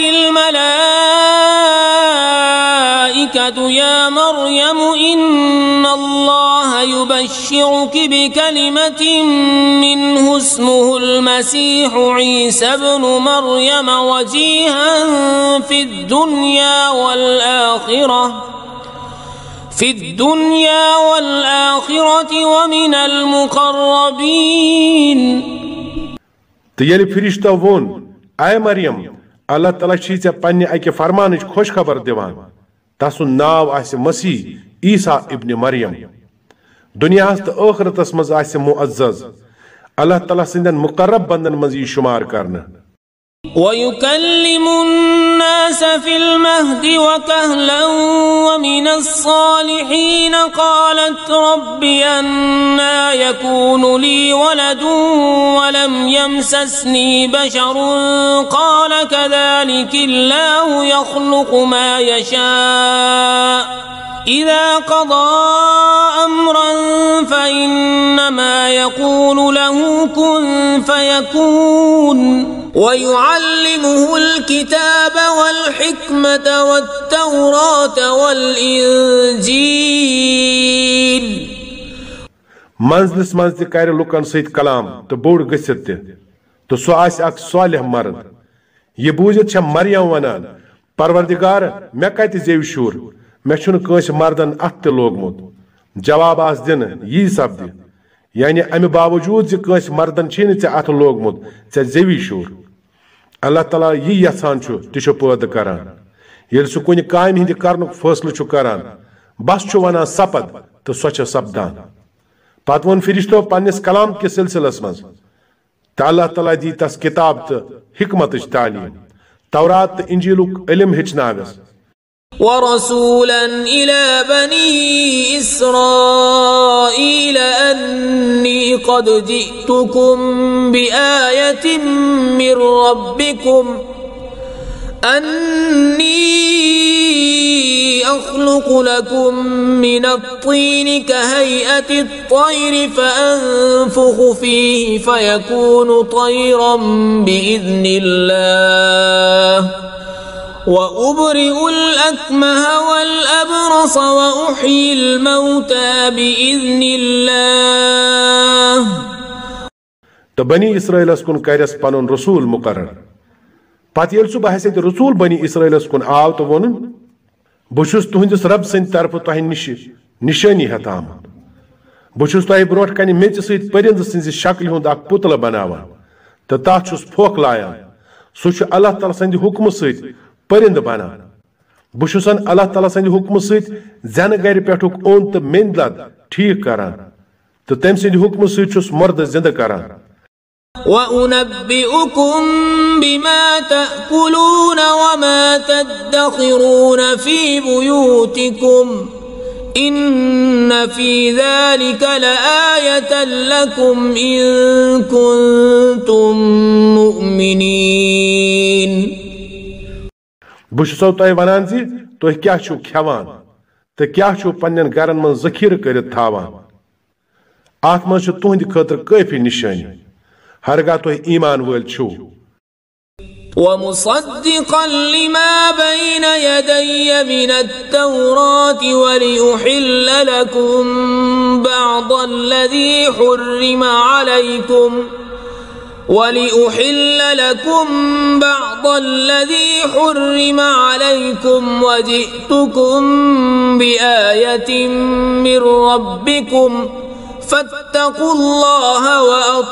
الملائكة يا مريم إن الله يبشرك بكلمة منه اسمه المسيح عيسى ابن مريم وجيها في الدنيا والآخرة في الدنيا والآخرة ومن المقربين. تيالي فرشتہ وون اے مریم اللہ تعالیٰ چھی ژےٚ پننہِ اکہِ فرمانٕچ خوش خبر دِوان تسُنٛد ناو آسہِ مسیح عیسیٰ ابن مریم دنیاہس تہٕ ٲخرتس منٛز آسہِ معزز اللہ تعالیٰ سٕنٛدٮ۪ن مقرب بندن منٛز یی شُمار کرنہٕ. ويكلم الناس في المهد وكهلا ومن الصالحين. قالت رب أنى يكون لي ولد ولم يمسسني بشر قال كذلك الله يخلق ما يشاء إذا قضى أمرا فإنما يقول له كن فيكون. ويعلمه الكتاب والحكمة والتوراة والإنجيل. منزلس منز تہ کر لکن سۭتۍ کلام تہٕ بوٚڑ گٔژھِتھ تہِ تہٕ سُہ آسہِ اکھ صالح مرد. یہِ بوٗزِتھ چھےٚ مریم ونان پروردگار مےٚ کتہِ زیوِ شُر مےٚ چھُنہٕ کٲنٛسہِ مردن اتھ تہِ لوگمُت. جواب آس دِنہٕ یی سپدِ یعنی امہِ باوجوٗد زِ کٲنٛسہِ مردن چھُے نہٕ ژےٚ اتھ لوگمُت ژےٚ زیوی شُر. اللہ تعالیٰ یی یژھان چھُ تہِ چھُ پٲدٕ کران. ییٚلہِ سُہ کُنہِ کامہِ ہٕنٛدِ کرنُک فٲصلہٕ چھُ کران بس چھُ ونان سپد تہٕ سۄ چھےٚ سپدان. پتہٕ ووٚن فرشتو پننِس کلام کِس سلسلس منٛز تہٕ اللہ تعالیٰ دی تس کتاب تہٕ حکمتٕچ تعلیٖم تورات تہٕ انجیلُک علم ہیٚچھناوٮ۪س. ورسولا إلى بني إسرائيل أني قد جئتكم بآية من ربكم أني أخلق لكم من الطين كهيئة الطير فأنفخ فيه فيكون طيرا بإذن الله وأبرئ الأكمه والأبرص وأحيي الموتى بإذن الله. تو بنی اسرائیلس کن کرس پنن رسول مقرر. پتہ ییٚلہِ سُہ بحثیت رسول بنی اسرائیلس کن آو تو وونُن بہٕ چھُس تُہنٛدِس رب سٕنٛدِ طرفہٕ تۄہہِ نِش نِشٲنی ہٮ۪تھ آمُت. بہٕ چھُس تۄہہِ برونٛٹھ کنہِ میژِ سۭتۍ پٔرِنٛدٕ سٕنٛزِ شکلہِ ہُنٛد اکھ پُتلہٕ بناوان تہٕ تتھ چھُس پھۄکھ لایان. سُہ چھُ اللہ تعالیٰ سٕنٛدِ حُکمہٕ سۭتۍ پٔرِنٛدٕ بنان. بہٕ چھُسن اللہ تعالیٰ سٕنٛدِ حُکمہٕ سۭتۍ زینہٕ گرِ پٮ۪ٹھُک اوٚند تہٕ میٚنٛدۍ لد ٹھیٖک کران تہٕ تٔمۍ سٕنٛدِ حُکمہٕ سۭتۍ چھُس مردٕ زِنٛدٕ کران. وأنبئكم بما تأكلون وما تدخرون في بيوتكم إن في ذلك لآية لكم إن كنتم مؤمنين. بہٕ چھُسو تۄہہِ ونان زِ تُہۍ کیٛاہ چھِو کھٮ۪وان تہٕ کیٛاہ چھِو پننٮ۪ن گرن منٛز ذخیرٕ کٔرِتھ تھاوان. اتھ منٛز چھُ تُہنٛدِ خٲطرٕ کٲفی نِشٲنی ہرگاہ تُہۍ ایمان وٲلۍ چھِو. ومصدقا لما بين يدي من التوراة ولأحل لكم بعض الذي حرم عليكم ولأحل لكم بعض الذي حرم عليكم وجئتكم بآية من ربكم فاتقوا الله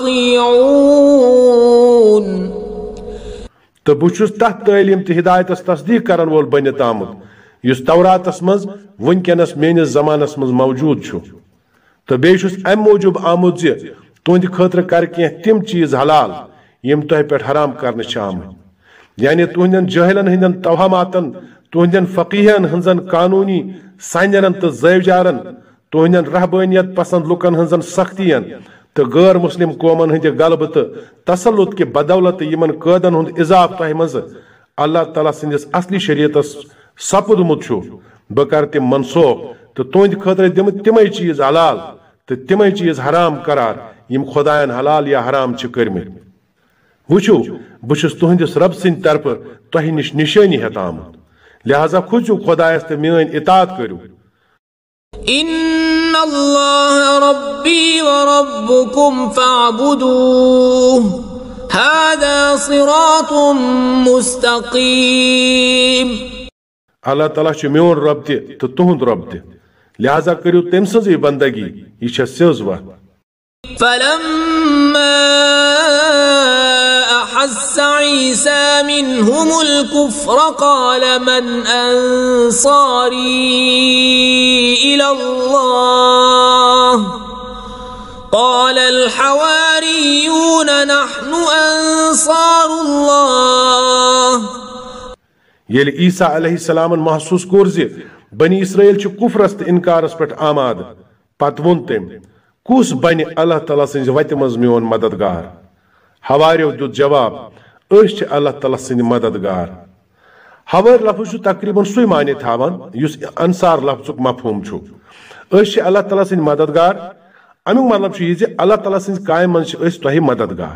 وأطيعون. तो बह तथ तालीम तो हिदायतस तस्दीक करन वोल बनित आमुत युस तौरातस मज वनकनस मेनिस जमानस मज मौजूद छु तो बेशुस अम मौजूब आमुत जे तुंद खतर कर कह तिम चीज हलाल यम तह पे हराम करने आमुत यानी तुहदन जहलन हंदन तवहमातन तुहदन फकीहन हंजन कानूनी साइनरन तो जैवजारन तुहदन रहबानियत पसंद लुकन हंजन सख्तियन तो गैर मुस्लिम कौमन हंद गलब तो तसल्लुत के बदौलत यमन कदन हुंद इजाफ तह मज अल्लाह ताला सिंदिस असली शरीयतस सपुदमुत छु बह कर तिम मनसूख तो तुंद खतर दिम तिमै चीज हलाल तो तिमै चीज हराम करार यम खुदायन हलाल या हराम च करमित वुचु बह छुस तुहंदिस रब सिंद तरफ तह निश निशानी हेत आमुत लिहाजा खुजु खुदायस तो मेन इताअत करू. إن الله ربي وربكم فاعبدوه هذا صراط مستقيم. Allah Ta'ala च मेन रब ते तो तुहंद रब ते लिहाजा करियो तम सजी बंदगी यह छ सेज वत. فلما أحس عيسى منهم الكفر قال من أنصاري إلى الله قال الحواريون نحن أنصار الله. येल ईसा अलैहिस्सलाम महसूस कोर जे बनी इसराइल च कुफरस त इनकारस पेट आमाद पत वोन तम कुस बनि अल्लाह ताला सिंज वत मज मेन मददगार. हवारियो दुत जवाब अस छ अल्लाह ताला सिंज मददगार. हवार लफ्ज तकरीबन सुई माने थावन युस अंसार लफ्जुक मफहूम छु. अस छ अल्लाह ताला सिंज मददगार अमिक मतलब छ जे अल्लाह ताला सिंज कायम मन छ अस तोहि मददगार.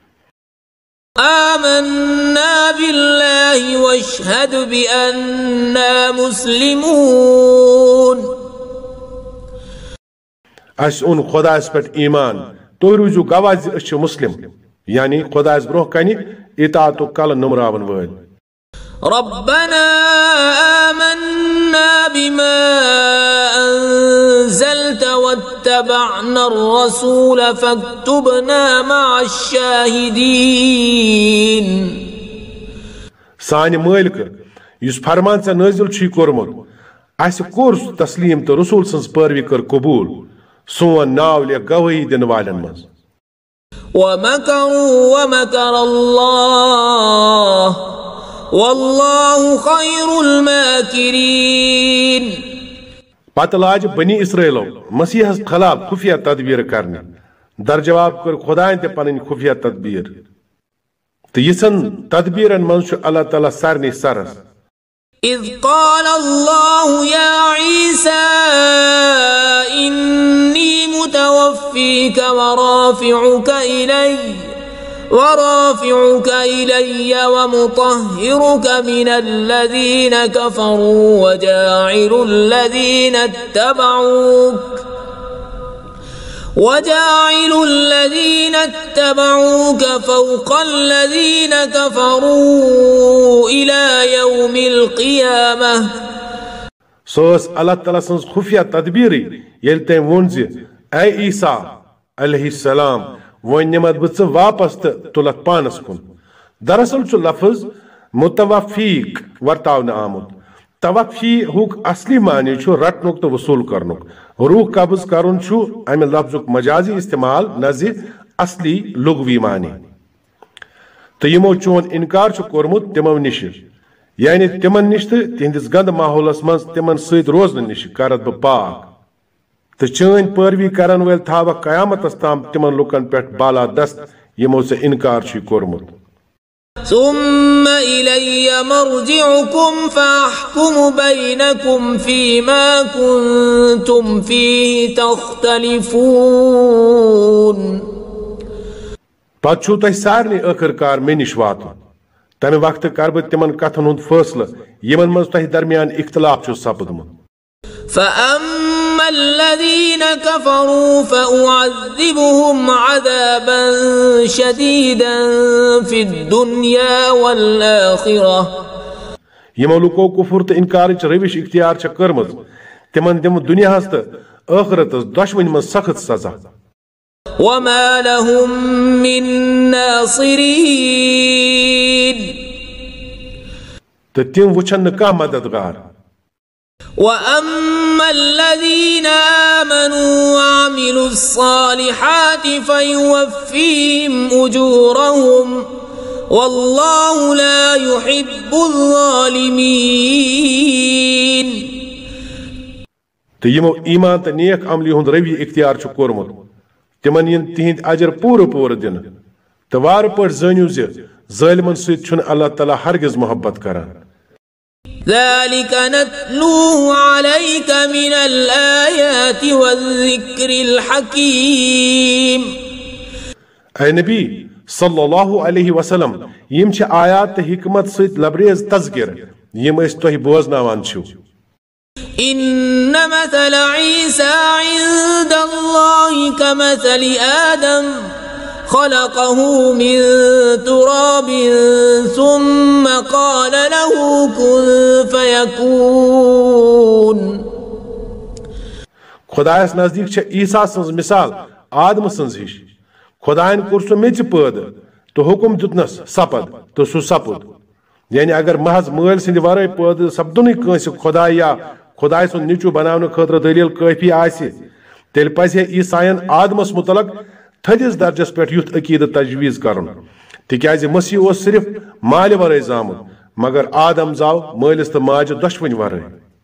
آمنا بالله واشهد بأننا مسلمون. अस उन खुदास पे ईमान तो रूजू गवाज अस मुस्लिम यानी खुदास ब्रोह कनि इताअत कल नमरावन वल. ربنا آمنا بما أنزلت واتبعنا الرسول فاكتبنا مع الشاهدين. سان مالک युस फरमान से नाजिल छी कोरमत अस कोर तस्लीम तो रसूल सन्स पैरवी कर कबूल सोन नाव ले गवाही दिन वालन मज. ومكروا ومكر الله والله خير الماكرين. पत लाज बनी इसराइलो मसीहस खिलाफ खुफिया तदबीर करने दर जवाब कर खुदायन ते पन खुफिया तदबीर तो यसन तदबीरन मन अल्लाह ताला सरनी सरस. إذ قال الله يا عيسى إني متوفيك ورافعك إلي ورافعك إلي ومطهرك من الذين كفروا وجاعل الذين اتبعوك وجاعل الذين اتبعوك فوق الذين كفروا إلى يوم القيامة. सोस अल्लाह ताला सन्स खुफिया तदबीरी येल तम वोन जे ऐ ईसा अलैहिस्सलाम वन निमत बच वापस त तुलत पानस कुन. दरअसल छु लफ्ज मुतवफीक वर्तावन आमुत. तवफी हुक असली मानी छु रटनुक तो वसूल करनुक. रूह कब्ज करुन छु अमे लफ्जुक मजाजी इस्तेमाल नजी असली लुगवी मानी. तो यमो चोन इनकार छु कोरमुत तिमो निश यानी तिमन निश तिहंदिस गंद माहौलस मज तिमन सत रोजन निश करत ब पाक तो चन पैरवी करन वल थाव कयामतस ताम तिमन लुकन पे बाला दस्त यमो से इनकार छु कोरमुत. ثم إلي مرجعكم فأحكم بينكم فيما كنتم فيه تختلفون. पत छु तह सारने आखिरकार मे निश वातुन तमे वक्त कर बह तिमन कथन हुंद फैसला यमन मज तह दरमियान इख्तिलाफ छु सपदमुत فأما الذين كفروا فأعذبهم عذابا شديدا في الدنيا والآخرة यमो लुको कुफुर तो इनकार रविश इख्तियार कर्म तिमन दिम दुनिया तो आखरत दुश्मन मज सख्त सजा وما لهم من ناصرين तो तिम वुछन कह मददगार وأما الذين آمنوا وعملوا الصالحات فيوفيهم أجورهم والله لا يحب الظالمين तो यमो ईमान तो नेक अमली हुंद रवि इख्तियार छु कोरमुत तिमन यन तिहिंद अजर पूर पूर दिन तो वार पर जानियो जे जालिमन सहित छुन अल्लाह ताला हरगिज मोहब्बत करान ذلك نتلوه عليك من الآيات والذكر الحكيم ऐ नबी सल्लल्लाहु अलैहि वसल्लम यम छ आयात ते हिकमत सहित लबरेज तज़किर यम अस तोहि बोजनावान छु إن مثل عيسى عند الله كمثل آدم خلقه من تراب ثم قال له كن فيكون खुदायस नजदीक छ ईसा सन्ज मिसाल आदम सन्ज हिश खुदायन कोर सो मेच पद तो हुकुम दुतनस सपद तो सु सपुद यानी अगर महज मल सिंद वरे पद सपदुन कंस खुदा या खुदाय सुन निचु बनावन खतर दलील काफी आसि तेल पसे ईसायन आदमस मुतलक थदिस दर्जस पे युथ अकीद तजवीज करन तिक्याज मसीह ओस सिर्फ माल वरे जामुत मगर आदम जाव मलिस तो माज दुश्मन वरे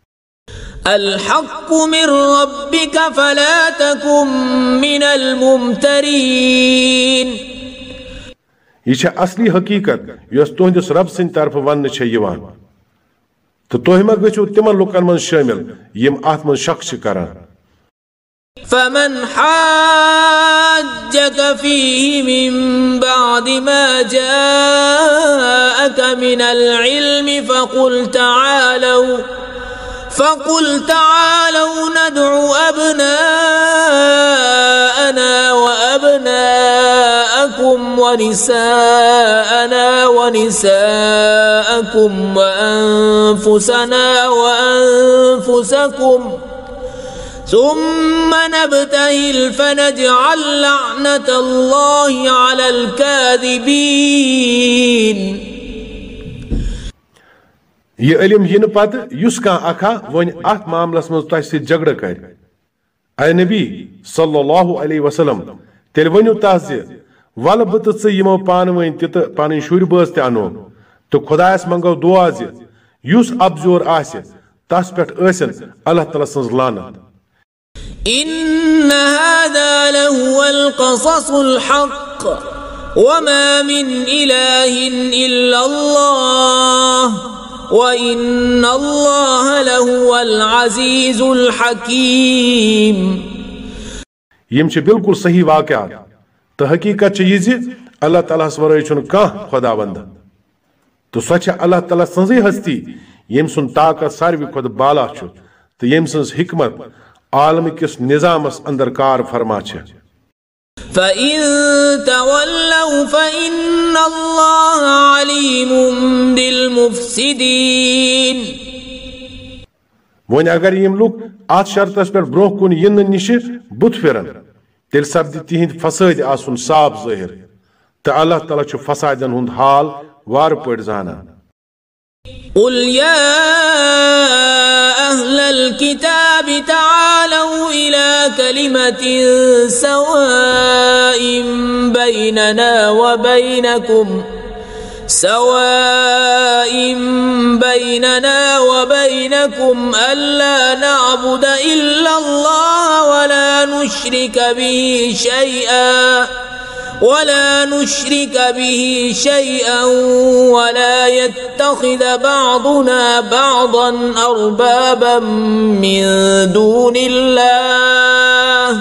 الحق من ربك فلا تكن من الممترين यह असली हकीकत यस तुहदिस रब सिंद तरफ वन यवान तो तुह मा गो तिमन लुकन मन शामिल यम अत मन शक करान فمن حاجك فيه من بعد ما جاءك من العلم فقل تعالوا فقل تعالوا ندع أبناءنا وأبناءكم ونساءنا ونساءكم وأنفسنا وأنفسكم ثم نبتهل فنجعل لعنة الله على الكاذبين यह इल्म यन पत युस का अखा वन अत मामलस मज तह सि झगड़ कर ऐ नबी सल्लल्लाहु अलैहि वसल्लम तेल वनु तस वल बत स यमो पान वन तित पन शुर बस त अनो तो खुदायस मंगो दुआ ज युस अबजोर आसे तस पेट असन अल्लाह ताला सज लानत إن هذا لهو القصص الحق وما من إله إلا الله وإن الله لهو العزيز الحكيم यम छ बिल्कुल सही वाकयात तो हकीकत छ यह अल्लाह ताला वरे छुन कह खुदावंद तो सो छ अल्लाह ताला सजी हस्ती यम सुन ताकत सारवी खुद बाला छ तो यम सज हिकमत आलम किस निजामस अंदर कार फरमा छ فإن تولوا فإن الله عليم بالمفسدين वन अगर यम लुक अत शर्तस पे ब्रोह कुन इन निश बुत फिरन तेल सपद तिहिंद फसाद आसुन साफ जाहिर तो अल्लाह ताला छु फसादन हुंद हाल वार पड़ जाना قل يا أهل الكتاب تعالوا إلى كلمة سواء بيننا وبينكم سواء بيننا وبينكم ألا نعبد إلا الله ولا نشرك به شيئا ولا نشرك به شيئا ولا يتخذ بعضنا بعضا أربابا من دون الله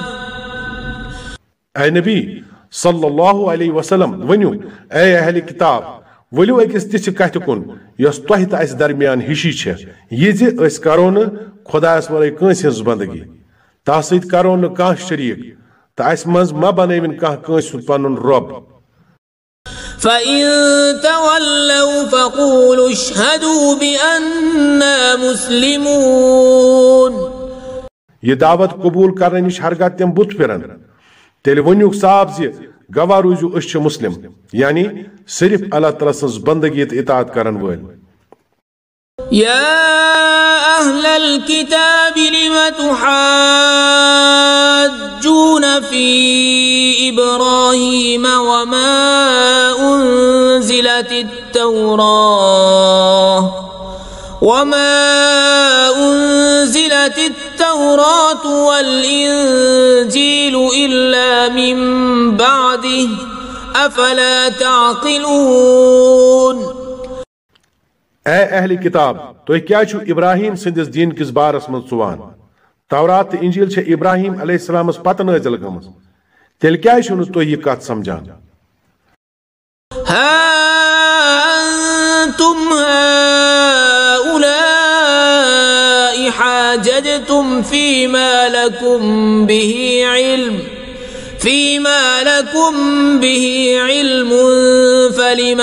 ऐ नबी सल्लल्लाहु अलैहि वसल्लम वन्यू ऐ अहले किताब वलियो अकिस तिछ कथ कुन यस तोह त अस दरमियान हिशी छ ये जे अस करो न खुदास वरै कंस हज बंदगी ता सहित करो न काह शरीक त अस मंज म बनैविन काह कंस पनुन रब فإن تولوا فقولوا اشهدوا بأننا مسلمون ये दावत कबूल करने निश हरगा तम बुत फिरन तेल वनुक साफ जी गवाह रूजू अश मुस्लिम यानी सिर्फ अल्लाह तआला सज बंदगी इताअत करन वल يا أهل الكتاب لم تحاجون في إبراهيم وما أنزلت التوراة وما أنزلت التوراة والإنجيل إلا من بعده أفلا تعقلون ए अहली किताब तो क्या छु इब्राहिम सिंदिस दीन किस बारस मन सुवान तौरात ते इंजील छे इब्राहिम अलैहिस्सलामस पत नाजिल गमस तेल क्या छु तो ये कत समझान हा अंतुम हाउलाई हाजजतुम फीमा लकुम बिही इल्म فيما لكم به علم فلم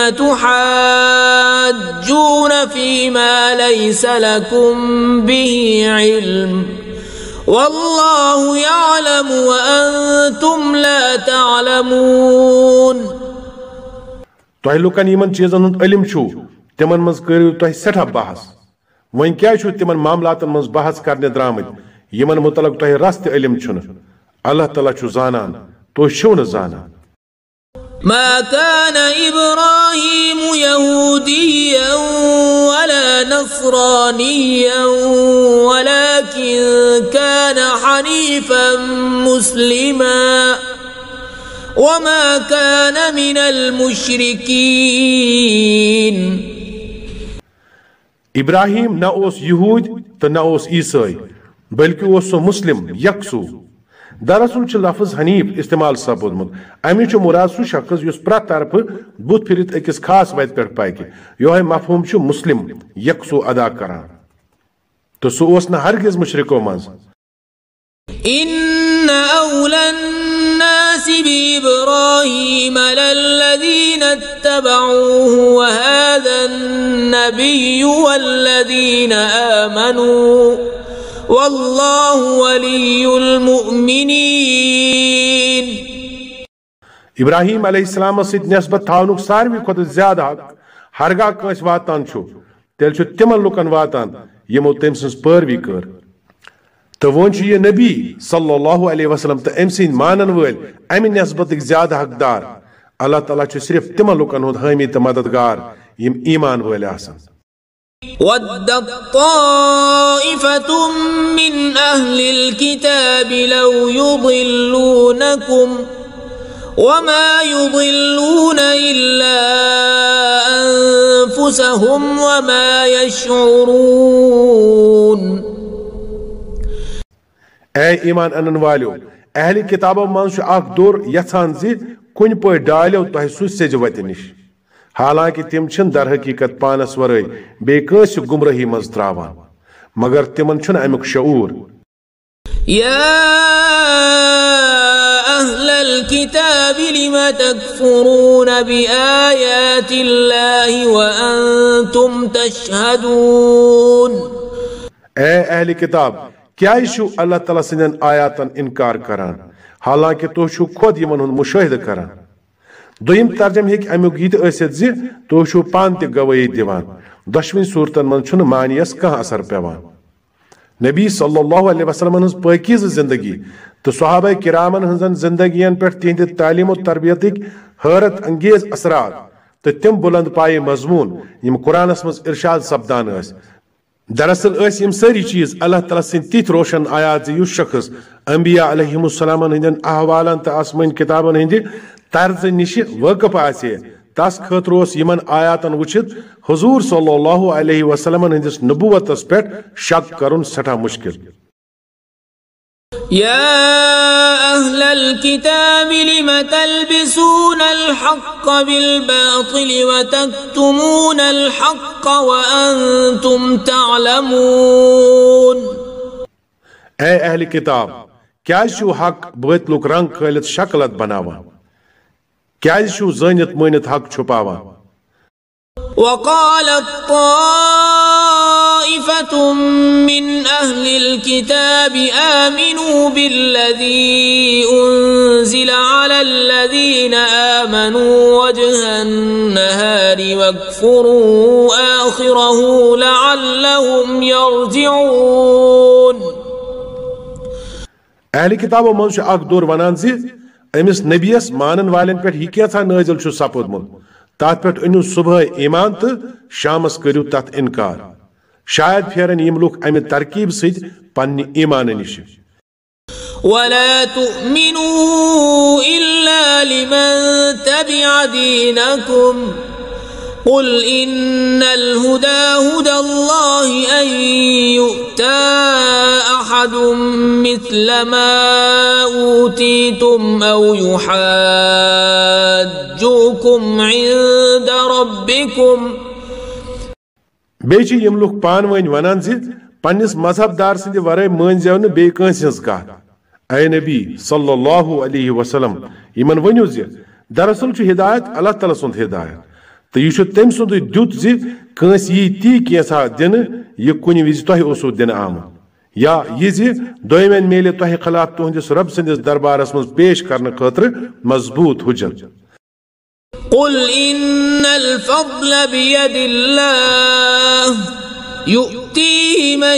تحاجون فيما ليس لكم به علم والله يعلم وأنتم لا تعلمون तोह लुकन यमन चीजन हुंद इल्म छु तिमन मज करियो तोह सेठा बहस वन क्या छु तिमन मामलातन मज बहस करने द्रामत यमन मुतलक तोह रस्त इल्म छुन अल्लाह तआला छु जानन तो शो न जाना ما كان إبراهيم يهوديا ولا نصرانيا ولكن كان حنيفا مسلما وما كان من المشركين इब्राहिम न ओस यहूद तो न ओस ईसाई बल्कि ओस मुस्लिम यकसू दरअसल लफ्ज हनीफ इस्तेमाल सपोदमुत अमि मुराद सह शख्स युस प्रत तरफ बुत फिरित अकिस खास वत पे पाकि योहे मफहूम मुस्लिम यकसू अदा करान तो सह ओस न हरगिज मुशरिको मज إن أولى الناس بإبراهيم للذين اتبعوه وهذا النبي والذين آمنوا والله ولي المؤمنين इब्राहिम अलैहिस्सलाम सहित नस्बत थावनुक सारवी खुद ज्यादा हक हरगा कंस वातान छु तेल छु तिमन लुकन वातान यमो तम सन्स पैरवी कर तो वो ये नबी सल्लल्लाहु अलैहि वसल्लम तो अम सिंद मानन वल अमि नस्बत ज्यादा हकदार अल्लाह ताला छु सिर्फ तिमन लुकन हुंद हामी तो मददगार यम ईमान वल आसन ودت طائفة من أهل الكتاب لو يضلونكم وما يضلون إلا أنفسهم وما يشعرون ऐ ईमान अनन वालियो अहली किताबों मन अख दोर यथान जि कुन पे डालो तह सु सेज वत निश हालांकि तिम छन दर हकीकत पानस वरै बे कस गुमराही मज त्रावान मगर तिमन छन अमुक शऊर या अहल الكتاب لم تكفرون بآيات الله وأنتم تشهدون ऐ अहली किताब क्या छु अल्लाह ताला सिंदन आयातन इनकार करान हालांकि तो छु खुद यमन हुंद मुशाहिद करान दोयम तर्जम हेक अमुक यत असित जि तो छु पान ते गवाही दिवान दशविन सूरतन मन छु मानियस कह असर पेवान नबी सल्लल्लाहु अलैहि वसल्लम हंस पाकीज़ जिंदगी तो सहाबा किरामन हंजन जिंदगियन पे तिहंद तालीम और तरबियतिक हैरत अंगेज असरात तो तिम बुलंद पाए मजमून यम कुरानस मज इरशाद सपदान अस दरअसल अस यम सारी चीज अल्लाह ताला सिंद तिथ रोशन आयात जि युस शख्स अंबिया अलैहिमुस्सलामन हंदन अहवालन त आसमान किताबन हंद तर्ज निश वाकफ आसे तस खतर यमन आयातन वुचित हुजूर सल्लल्लाहु अलैहि वसल्लम हंदिस नबुवतस पे शक करन सठा मुश्किल। يا أهل الكتاب لم تلبسون الحق بالباطل وتكتمون الحق وأنتم تعلمون اے اہل کتاب کیا شو حق باطلک رنگ کھلت شکلت بناوان کیا شو زانت مانت حق چھپاوان وقالت طائفة من أهل الكتاب آمنوا بالذي أنزل على الذين آمنوا وجه النهار واكفروا آخره لعلهم يرجعون اہل کتابو من اخ دور ونان زِ امس نبیس مانن والن پہ یہ کیسا نازل چھ سپودمت تات پہ انو صبح ایمان تو شامس کرو تت انکار شاید پھیرن یم لوگ امہ ترکیب سید پنہ ایمان نش ولا تؤمنوا إلا لمن تبع دينكم قل إن الهدى هدى الله أن يؤتى أحد مثل ما أوتيتم أو يحاجوكم عند ربكم بیچ یم لوگ پان ون ونان زِ پنس مذہب دار سند ورائے مانزو نہ بی کٲنٛسہِ ہٕنٛز کتھ اے نبی صلی اللہ علیہ وسلم یمن ؤنِو زِ دراصل چھُ ہدایت اللہ تعالیٰ سُنٛد ہدایت تو یہ تم سند دیت زِ کٲنٛسہِ یی تی کینٛژھا دِنہٕ یہِ کُنہِ وِزِ تۄہہِ اوسوُ دِنہٕ آمُت یا یہِ زِ دویمٮ۪ن میلہِ تۄہہِ خلاف تُہنٛدِس رب سٕنٛدِس دربارس منٛز پیش کرنہٕ خٲطرٕ مضبوط حجت قل إن الفضل بيد الله يؤتيه من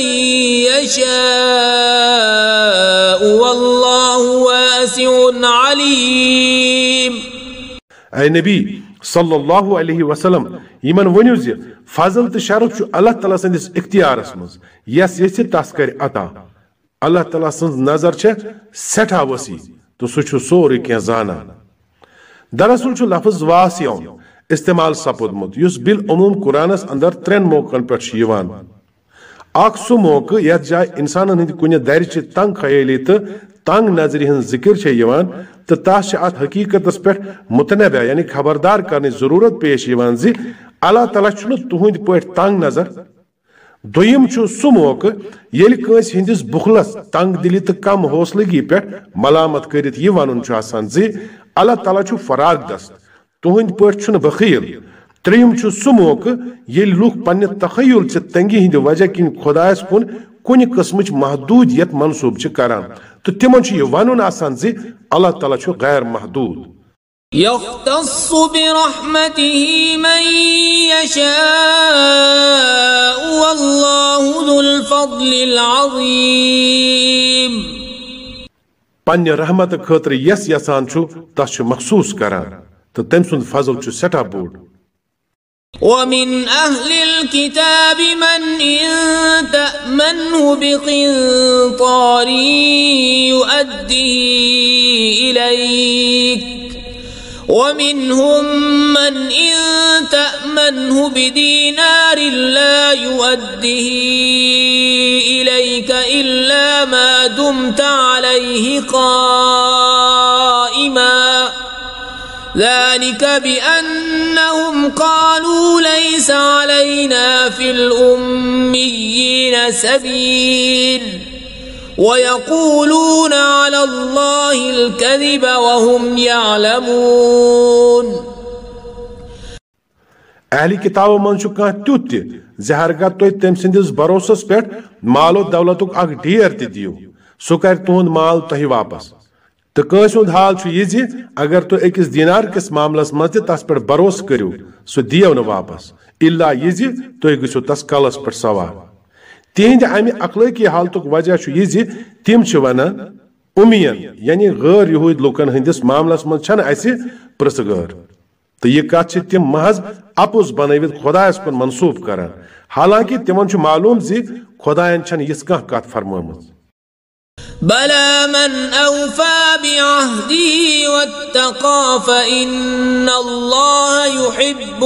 يشاء والله واسع عليم اے نبی صلی اللہ علیہ وسلم یمن ونیو زِ فضل تو شرف چھُ اللہ تعالیٰ سندس اختیارس مز یس یژھِ تس کر عطا اللہ تعالیٰ سٕنٛز نظر چھےٚ سٮ۪ٹھاہ وسیع تو سُہ چھُ سورُے کینٛہہ زانان دراصل چھُ لفظ واسعون استعمال سپودمت یُس بالعموم قرآنس اندر ترٛٮ۪ن موقعن پٮ۪ٹھ چھُ یِوان اکھ سُہ موقعہٕ یتھ جایہِ انسانن ہٕنٛدِ کُنہِ دَرِچہِ تنگ خیٲلی تہٕ تنگ نظرِ ہٕنٛز ذکر چھےٚ یِوان تہٕ تس چھِ اتھ حقیقتس پٮ۪ٹھ متنبع یعنی خبردار کرنٕچ ضروٗرت پیش یِوان زِ اللہ تعالیٰ چھُنہٕ تُہنٛدِ پٲٹھۍ تنگ نظر دوٚیِم چھُ سُہ موقعہٕ ییٚلہِ کٲنٛسہِ ہٕنٛدِس بُخلس تنگ دِلی تہٕ کم حوصلگی پٮ۪ٹھ ملامت کٔرِتھ یہِ ونُن چھُ آسان زِ اللہ تعالیٰ چھُ فراغ دست تُہنٛدِ پٲٹھۍ چھُنہٕ بخیل ترٛیٚیِم چھُ سُہ موقعہٕ ییٚلہِ لُکھ پننہِ تخیل چہِ تنگی ہٕنٛدِ وجہ کِنۍ خۄدایس کُن کُنہِ قٕسمٕچ محدوٗدیت منسوٗب چھِ کران تہٕ تِمن چھُ یہِ ونُن آسان زِ اللہ تعالیٰ چھُ غیر محدوٗد يختص برحمته من يشاء والله ذو الفضل العظيم پننہِ رحمت خٲطرٕ یس یژھان چھُ تس چھُ مخصوٗص کران تہٕ تٔمۍ سُنٛد فضل چھُ سٮ۪ٹھاہ بوٚڑ ومن أهل الكتاب من إن تأمنه بقنطار يؤديه إليك ومنهم من إن تأمنه بدينار لا يؤديه إليك إلا ما دمت عليه قائما ذلك بأنهم قالوا ليس علينا في الأميين سبيل ويقولون على الله الكذب وهم يعلمون اہلی کتابو من چھُ کانٛہہ تیُتھ تہِ زِ ہرگاہ تُہۍ تٔمۍ سٕنٛدِس بھروسس پٮ۪ٹھ مال و دولتُک اکھ ڈھیر تہِ دِیِو سُہ کرِ تُہُنٛد مال تۄہہِ واپس تہٕ کٲنٛسہِ ہُنٛد حال چھُ یہِ زِ اگر تُہۍ أکِس دیٖنار کِس معاملس منٛز تہِ تس پٮ۪ٹھ بھروسہٕ کٔرِو سُہ دِیو نہٕ واپس اِلا یہِ زِ تُہۍ گٔژھِو تس کلس پٮ۪ٹھ سوار تِہنٛدِ امہِ اخلٲقی حالتُک وجہ چھُ یہِ زِ تِم چھِ ونان اُمین یعنی غٲر یہوٗدۍ لُکن ہٕنٛدِس معاملس منٛز چھنہٕ اسہِ پرٛژھٕ گٲر تہٕ یہِ کتھ چھِ تِم محض اپُز بنٲوِتھ خۄدایس کُن منسوٗب کران حالانکہِ تِمن چھُ معلوٗم زِ خۄداین چھنہٕ یِژھ کانٛہہ کتھ فرمٲمٕژ بلى من أوفى بعهده واتقى فإن الله يحب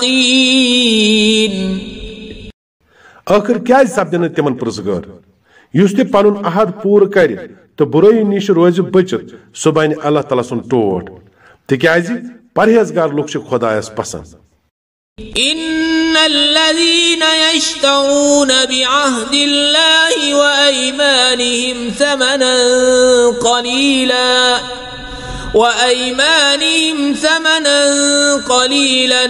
المتقين ٲخٕر کیازِ سپدِ نہٕ تِمن پرٛژھٕ گٲر युस ते पनुन अहद पूर कर तो बुराई निश रोज बचित सो बन अल्लाह ताला सुन टोट तिक्याज परहेजगार लोग छ खुदायस पसंद إن الذين يشترون بعهد الله وأيمانهم ثمنا قليلا وأيمانهم ثمنا قليلا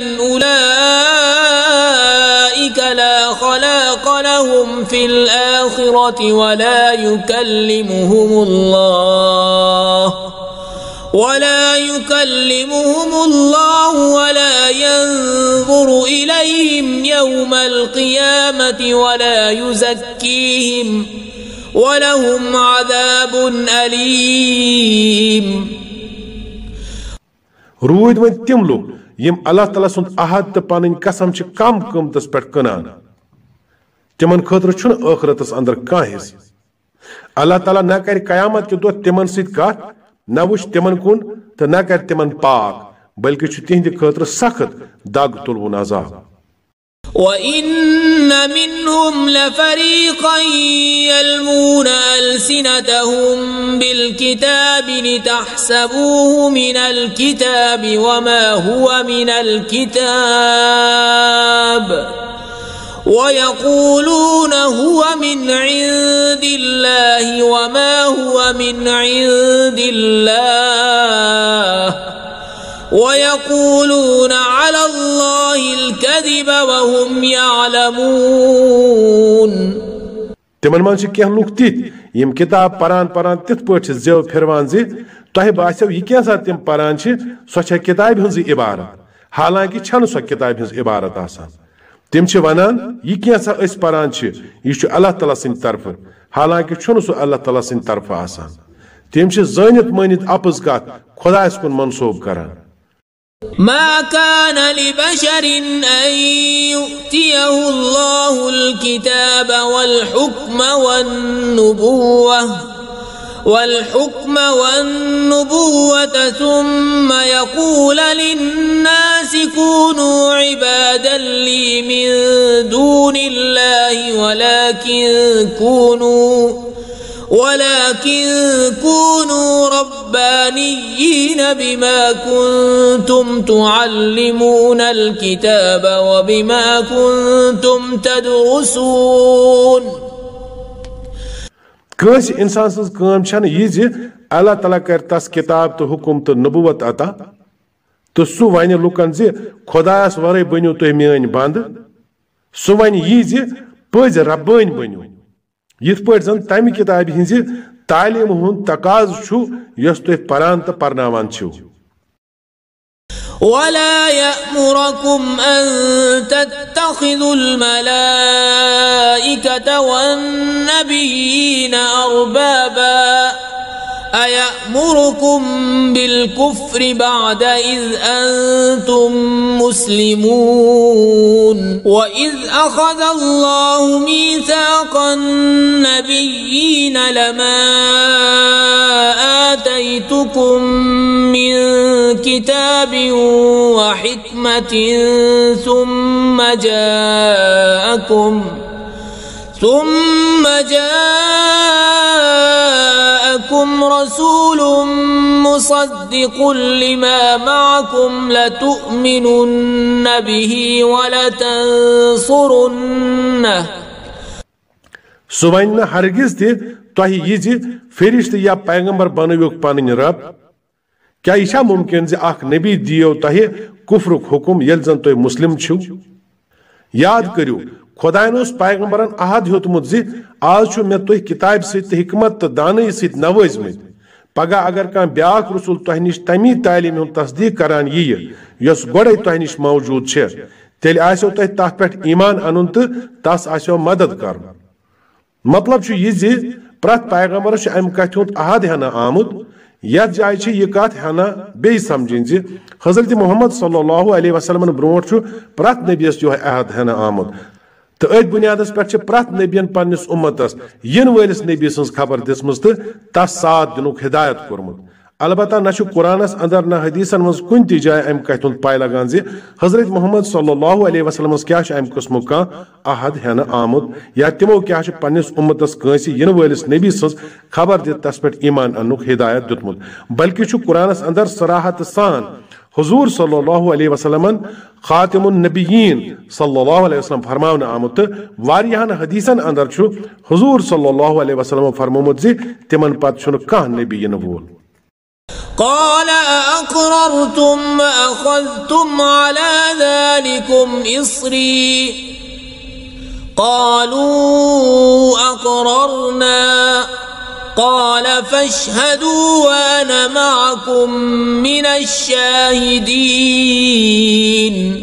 أولئك لا خلاق لهم في الآخرة ولا يكلمهم الله ولا يكلمهم الله ولا ينظر إليهم يوم القيامة ولا يزكيهم ولهم عذاب أليم روید ون تم لوگ یم اللہ تعالیٰ سند احد تو پن قسم کم قیمتس پہ کنان تمن خاطر چھن ٲخرتس اندر کانٛہہ حصہٕ اللہ تعالیٰ نہ کر قیامت کہ دۄہ تمن سۭتۍ کتھ نہ وٕچھ تمن کُن تہٕ نہ کر تمن پاک بلکہ چھُ تِہنٛدِ خٲطرٕ سخت دگ تُلوُن عذاب وَإِنَّ مِنْهُمْ لَفَرِيقًا يَلْوُونَ أَلْسِنَتَهُم بِالْكِتَابِ لِتَحْسَبُوهُ مِنَ الْكِتَابِ وَمَا هُوَ مِنَ الْكِتَابِ وَيَقُولُونَ هُوَ مِنْ عِندِ اللَّهِ وَمَا هُوَ مِنْ عِندِ اللَّهِ وَيَقُولُونَ عَلَى اللَّهِ الْكَذِبَ وَهُمْ يَعْلَمُونَ تمن من چھ کینٛہہ لوٗکھ تِتھۍ یِم کِتاب پران پران تِتھ پٲٹھۍ چھِ زٮ۪و پھِروان زِ تۄہہِ باسیو یہِ کینٛژھا تِم پران چھِ سۄ چھےٚ کِتابہِ ہٕنٛزٕے عبارت حالانکہِ چھنہٕ سۄ کِتابہِ ہٕنٛز عبارت آسان تِم چھِ ونان یہِ کینٛژھا أسۍ پران چھِ یہِ چھُ اللہ تعالیٰ سٕنٛدِ طرفہٕ حالانکہِ چھُنہٕ سُہ اللہ تعالیٰ سٕنٛدِ طرفہٕ آسان تِم چھِ زٲنِتھ مٲنِتھ اپٕز کتھ خۄدایس کُن منسوب کران ما كان لبشر أن يؤتيه الله الكتاب والحكم والنبوة والحكم والنبوة ثم يقول للناس كونوا عبادا لي من دون الله ولكن كونوا ولكن كونوا ربانيين بما كنتم تعلمون الكتاب وبما كنتم تدرسون کٲنٛسہِ انسان سٕنٛز کٲم چھنہٕ یہِ زِ اللہ تعالیٰ کر تس کتاب تہٕ حکم تہٕ نبوت عطا تہٕ سُہ ونہِ لُکن زِ خۄدایس ورٲے بٔنِو تُہۍ میٲنۍ بنٛد سُہ ونہِ یی زِ پٔزۍ ربٲنۍ بٔنِو یِتھ پٲٹھۍ زن تمہِ کِتابہِ ہٕنٛزِ تعلیٖم ہُنٛد تقاضہٕ چھُ یۄس تُہۍ پران تہٕ پرناوان چھِو ولا يأمركم أن تتخذوا الملائكة والنبيين أربابا أيأمركم بالكفر بعد إذ أنتم مسلمون وإذ أخذ الله ميثاق النبيين لما آتيتكم من كتاب وحكمة ثم جاءكم ثم جاءكم رسول مصدق لما معكم لتؤمنن به ولتنصرنه سُہ وَنہِ نہٕ ہرگز تہِ تۄہہِ یہِ زِ فرشتہٕ یا پیغمبر بنٲوِکھ پنٕنۍ رب کیٛاہ یہِ چھا مُمکِن زِ اکھ نبی دِیو تۄہہِ کُفرُک حُکم ییٚلہِ زن تُہۍ مُسلِم چھِو یاد کٔرِو خۄداین اوس پیغمبرن عہد ہیوٚتمُت زِ آز چھُ مےٚ تُہۍ کِتابہِ سۭتۍ تہٕ حکمت تہٕ دانٲیی سۭتۍ نوٲزمٕتۍ پگاہ اگر کانٛہہ بیٛاکھ رسول تۄہہِ نِش تمی تعلیٖمہِ ہُنٛد تصدیٖق کران یِیہِ یۄس گۄڈے تۄہہِ نِش موجوٗد چھےٚ تیٚلہِ آسیو تۄہہِ تتھ پٮ۪ٹھ ایٖمان انُن تہٕ تس آسیو مدد کرُن مطلب چھُ یہِ زِ پرٛٮ۪تھ پیغمبرس چھُ امہِ کتھِ ہُنٛد عہد ہٮ۪نہٕ آمُت یتھ جایہِ چھِ یہِ کتھ ہٮ۪نہٕ بیٚیہِ سمجھِنۍ زِ حضرت محمد صلی اللہ علیہ وسلمن برونٛٹھ چھُ پرٛٮ۪تھ نبیس یِہوے عہد ہٮ۪نہٕ آمُت تہٕ أتھۍ بُنیادس پٮ۪ٹھ چھِ پرٛٮ۪تھ نبین پننِس اُمتس یِنہٕ وٲلِس نبی سٕنٛز خبر دِژمٕژ تہٕ تس ساتھ دِنُک ہدایت کوٚرمُت अलबत्ता न कुरानस अंदर न हदीसन मज कुन ति जाय अम कथ पाय लगान जे हजरत मोहम्मद सल्लल्लाहु अलैहि वसल्लम क्या अम किस्म का अहद हेन आमुत या तिमो क्या पन्निस उम्मतस कंस इन वलिस नबी सज खबर दित तस पे ईमान अन्नुक हिदायत दितमुत बल्कि कुरानस अंदर सराहत सान हुजूर सल्लल्लाहु अलैहि वसल्लम खातिमुन नबिय्यीन सल्लल्लाहु अलैहि वसल्लम फरमावन आमुत वारियान हदीसन अंदर छु हुजूर सल्लल्लाहु अलैहि वसल्लम फरमामुत जे तिमन पत छु कह नबी इन वोल قال أأقررتم وأخذتم على ذلكم إصري قالوا أقررنا قال فاشهدوا وأنا معكم من الشاهدين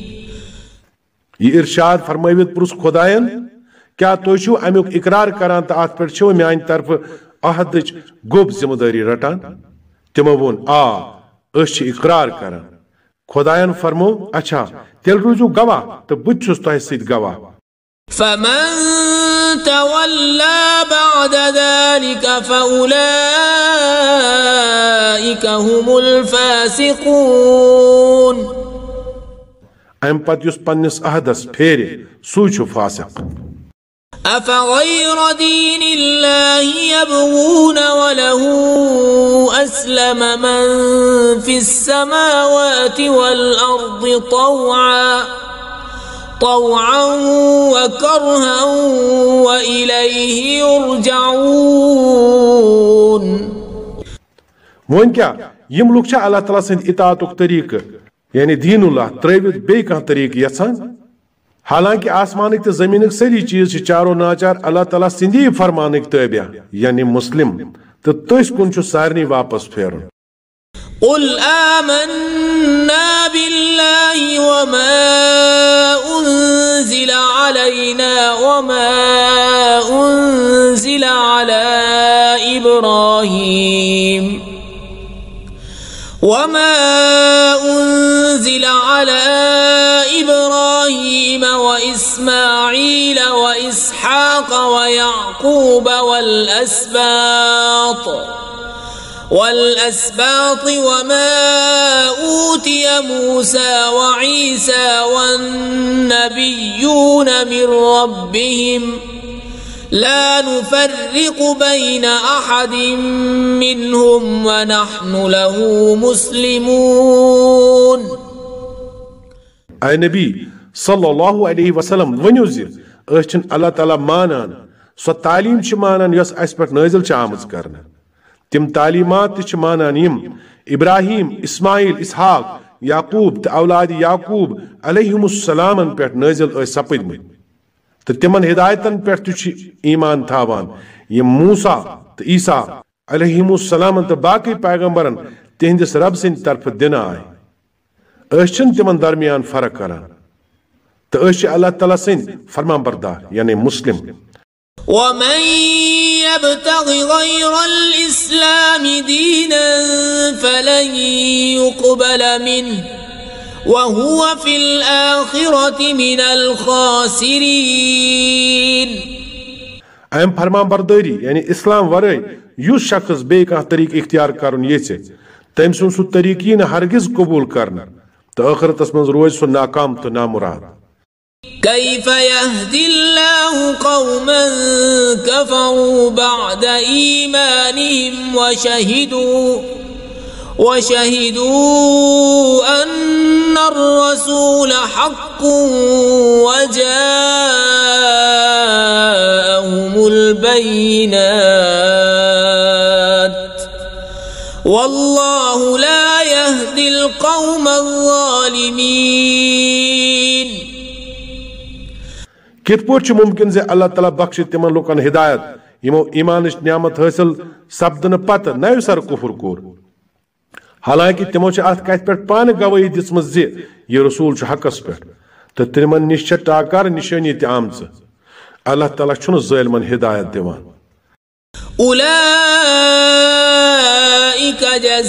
ये इरशाद फरमावित पुरुष खुदायन क्या तुम छो अमुक इकरार करान तो अत पे छो मान तरफ अहद गोब जिम्मेदारी रटान तिमो वोन आ अस इकरार करान खुदायन फरमो अच्छा तेल रूजू गवाह तो बुत छुस तोह सत गवाह فمن تولى بعد ذلك فأولئك هم الفاسقون अम पत युस पन्निस अहदस फेरे सू छु फासिक أفغير دين الله يبغون وله أسلم من في السماوات والأرض طوعا طوعا وكرها وإليه يرجعون वन क्या यम लुक छ अल्लाह ताला सन्द इताअतुक तरीक यानी दीनुल्लाह त्रवित बे कह तरीक यसान हालांकि आसमानिक तो जमीनिक सारी चीज चारो नाचार अल्लाह ताला सिंधी फरमानिक तबिया यानी मुस्लिम तो तुस कुन छु सारनी वापस फेरन قل آمنا بالله وما أنزل علينا وما أنزل على إبراهيم وما أنزل على إبراهيم وإسماعيل وإسحاق ويعقوب والأسباط والأسباط وما أوتي موسى وعيسى والنبيون من ربهم لا نفرق بين أحد منهم ونحن له مسلمون أي نبي صلى الله عليه وسلم ونوزي أشن الله تعالى مانان سو تعليم چھ مانان يس اس پٹ نازل چھ آمز کرنا تم تعلیمات چھ مانان یم ابراہیم اسماعیل اسحاق याकूब तो औलाद याकूब अलैहिमुस्सलाम पे नाजिल सपदमत तो तिमन हिदायतन पे ईमान थावान ये मूसा तो ईसा अलैहिमुस्सलाम तो बाकी पैगंबरन तिहंदिस रब सिंद तरफ दिन आए अशन तिमन दरमियान फर्क करान तो अश अल्लाह ताला सिंद फरमाबरदार यानी मुस्लिम ومن يبتغ غير الإسلام دينا فلن يقبل منه وهو في الآخرة من الخاسرين अम फरमान बरदारी यानी इस्लाम वरे युस शख्स बे कह तरीक इख्तियार करन ये तम सुन सु तरीक न हरगिज कबूल करना तो आखिरतस मज रोज सु नाकाम तो नामुराद كيف يهدي الله قوما كفروا بعد إيمانهم وشهدوا وشهدوا أن الرسول حق وجاءهم البينات والله لا يهدي القوم الظالمين कित पोट मुमकिन जे अल्लाह ताला बख्श तिमन लोकन हिदायत यमो ईमान नियामत हासिल सपदन पत नव सर कुफर कोर हालांकि तिमो अत कथ पे पान गवाही दिसम जे ये रसूल हकस पे तो तिमन निश टाकार निशानी त आम अल्लाह ताला ज़ालिमन हिदायत दिवान उलाइक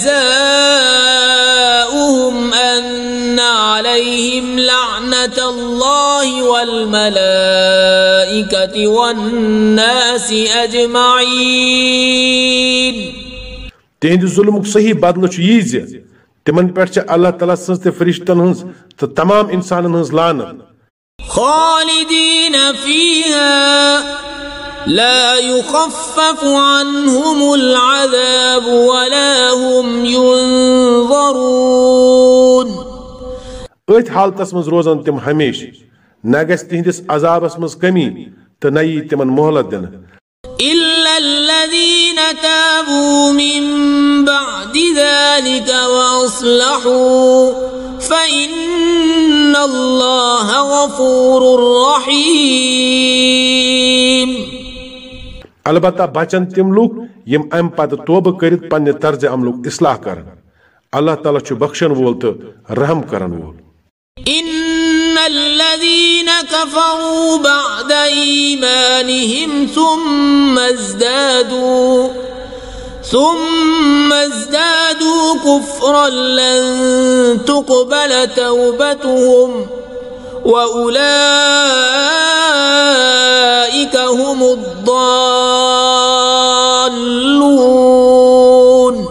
जज़ाउहुम अन्न अलैहिम लअनतुल्लाहि वल मलाइकति वन नासि अजमईन तिहंद जुल्मुक सही बदल यह तिमन पे अल्लाह ताला सज ते फरिश्तन हंस तो तमाम इंसानन हंस लानत खालिदीन फीहा ला युखफ्फफु अन्हुमुल अज़ाब वला हुम युनज़रून अथ हालतस मज रोजन तिम हमेशा न गस तिहंदिस अजाबस मज कमी तो न यी तिमन मोहलत दिन إلا الذين تابوا من بعد ذلك وأصلحوا فإن الله غفور رحيم अलबत्ता बचन तिम लूक यम अम पत तोब करित पन्ने तर्ज अमलुक इस्लाह कर अल्लाह ताला छु बख्शन वोल तो रहम करन वोल إن الذين كفروا بعد إيمانهم ثم ازدادوا ثم ازدادوا كفرا لن تقبل توبتهم وأولئك هم الضالون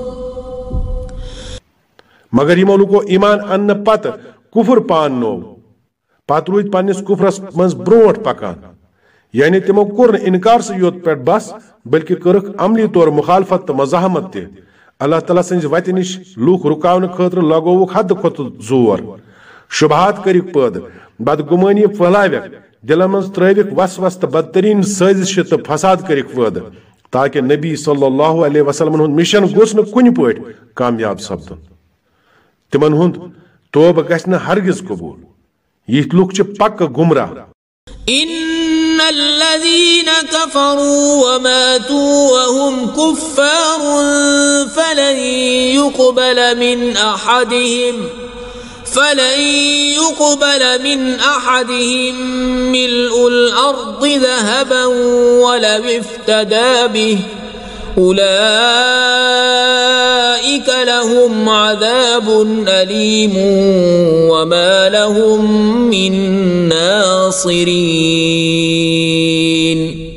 मगर यमो लुको ईमान अन्न पत कुफर पान नो पत रूद पन्निस कुफरस मज ब्रोट पकान यानी तिमो कुर इनकार से योत पे बस बल्कि करक अमली तौर मुखालफत तो मजाहमत ते अल्लाह ताला सन्ज वत निश लूक रुकावन खतर लगोवुक हद खोत जोर शुबहात करिक पद बदगुमानी फैलाविक दिल मज त्रविक वसवस तो बदतरीन साजिश तो फसाद करिक पद ताकि नबी सल्लल्लाहु अलैहि वसल्लम हुंद मिशन गोस न कुन पट कामयाब सपदन तिमन हुंद तोब गछ न हरगिज कबूल यह लुक छ पक्क गुमराह إن الذين كفروا وماتوا وهم كفار فلن يقبل من أحدهم فلن يقبل من أحدهم ملء الأرض ذهبا ولو افتدى به أولئك لهم عذاب أليم وما لهم من नासिरीन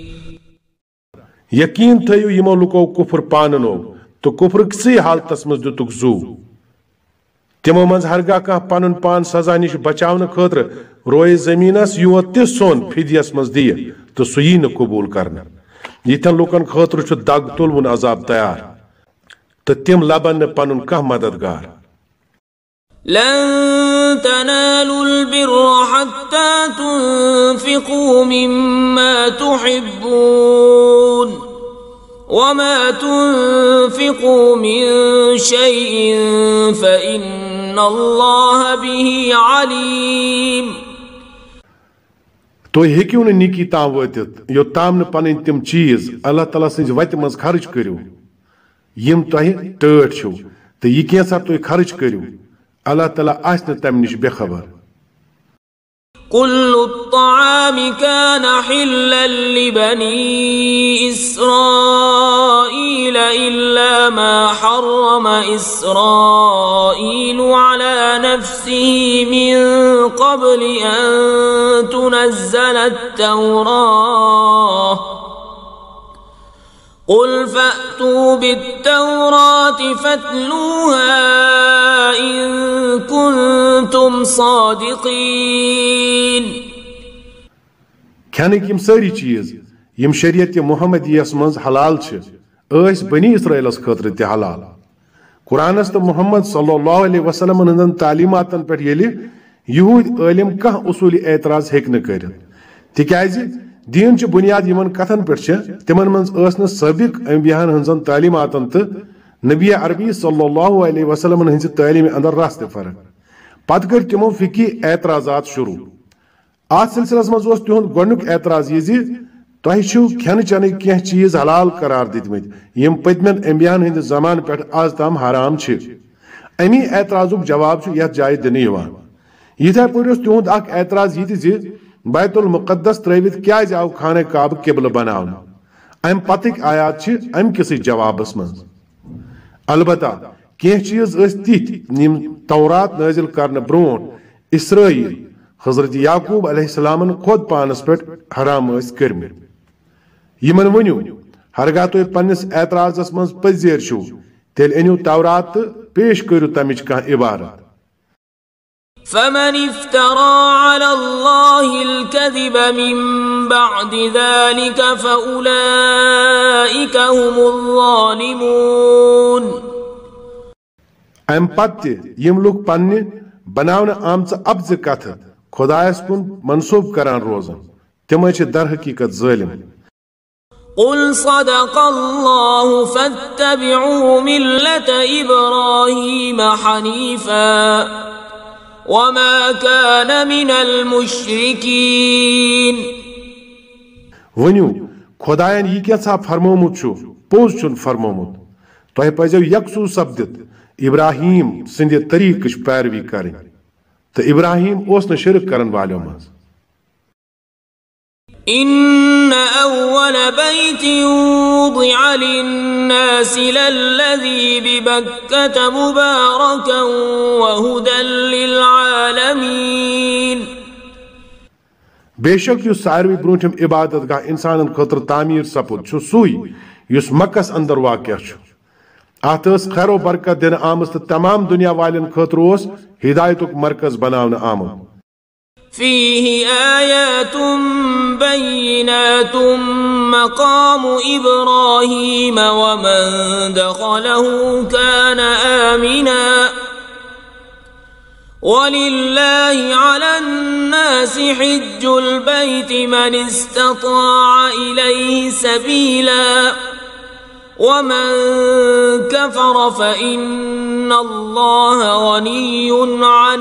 यकीन थयो यमो लुको कुफर पाननो तो कुफर किसी हालतस मज दुतुक जू तिमो मज हरगा कह पनुन पान सजा निश बचावन खतर रोय जमीनस योत ति सोन फिदियस मज दिय तो सुई न कबूल करना यिथन लुकन खतर छु दग तुलवन अजाब तैयार तो तिम लबन पनुन कह मददगार لن تنالوا البر حتى تنفقوا مما تحبون وما تنفقوا من شيء فإن الله به عليم तो हेकियो न निकी ताम वतित यो ताम न पन तिम चीज अल्लाह ताला सज वत मज खर्च करियो यम तोह टट छो तो यह कैसा तो खर्च करियो अल्लाह ताला आसन तम निश बेखबर كل الطعام كان حلا لبني إسرائيل إلا ما حرم إسرائيل على نفسه من قبل أن تنزل التوراة قل فأتوا بالتوراة فاتلوها إن كنتم صادقين खाने यम सारी चीज यम शरीयत मुहम्मद यस मज हलाल ऐस बनी इसराइलस खतर ते हलाल कुरानस तो मुहम्मद सल्लल्लाहु अलैहि वसल्लम हंदन तालीमातन पे येले यहूद आलिम कह उसूली एतराज हेक न कर तिकाज दीन च बुनियाद यमन कथन पे तिमन मज न सबिक अंबियान हंजन तालीमातन तो नबी अरबी सल्लल्लाहु अलैहि वसल्लम हंज तालीम अंदर रास्त फर्क पत कर तिमो फिकी एतराजात शुरू आज सिलसिलस मज तुंद गोनुक एतराज यह तुह खेन चेन कह चीज हलाल करार दितमत यम पतमन अंबियान हंद जमान पे आज तम हराम अमी एतराजुक जवाब यथ जाय दिन यथे पे तुंद एतराज यह बैतुल मुकद्दस त्रवित क्या आव खाने काब किबल बनावन अम पतिक आयात अम किस जवाबस मज अलबत्ता कह चीज तिथ तौरात नाजिल करने ब्रोट इसराइल हजरत याकूब अलैहिस्सलामन खुद पानस पे हराम कर्मित यमन वनु हरगा तुम पन्निस एतराजस मज पजेर छो तेल अनियो तौरात तो पेश करू तमिच कह इबारत فمن افترى على الله الكذب من بعد ذلك فأولئك هم الظالمون अम पत्ते यम लोग पन्ने बनावन आमच अब्ज कथ खुदायस कुन मंसूब करान रोजन तिम दर हकीकत जालिम قل صدق الله فاتبعوا ملة إبراهيم حنيفا وما كان من المشركين वन्यू खुदायन यह क्या फरमोमुत पोज चुन फरमोमुत तुह पजो यकसू सपदित इब्राहिम सिंद तरीक पैरवी करें तो इब्राहिम ओस न शिरक करन वालों मज إن أول بيت وضع للناس للذي ببكة مباركا وهدى للعالمين बेशक युस सारवी ब्रोठम इबादत गाह इंसान खतर तामीर सपुद छु सुई युस मक्कस अंदर वाक़या छु आत खैरो बरकत दिन आमस तो तमाम दुनिया वालन खतर ओस हिदायतुक मरकज बनावन आमद فيه آيات بينات مقام إبراهيم ومن دخله كان آمنا ولله على الناس حج البيت من استطاع إليه سبيلا ومن كفر فإن الله غني عن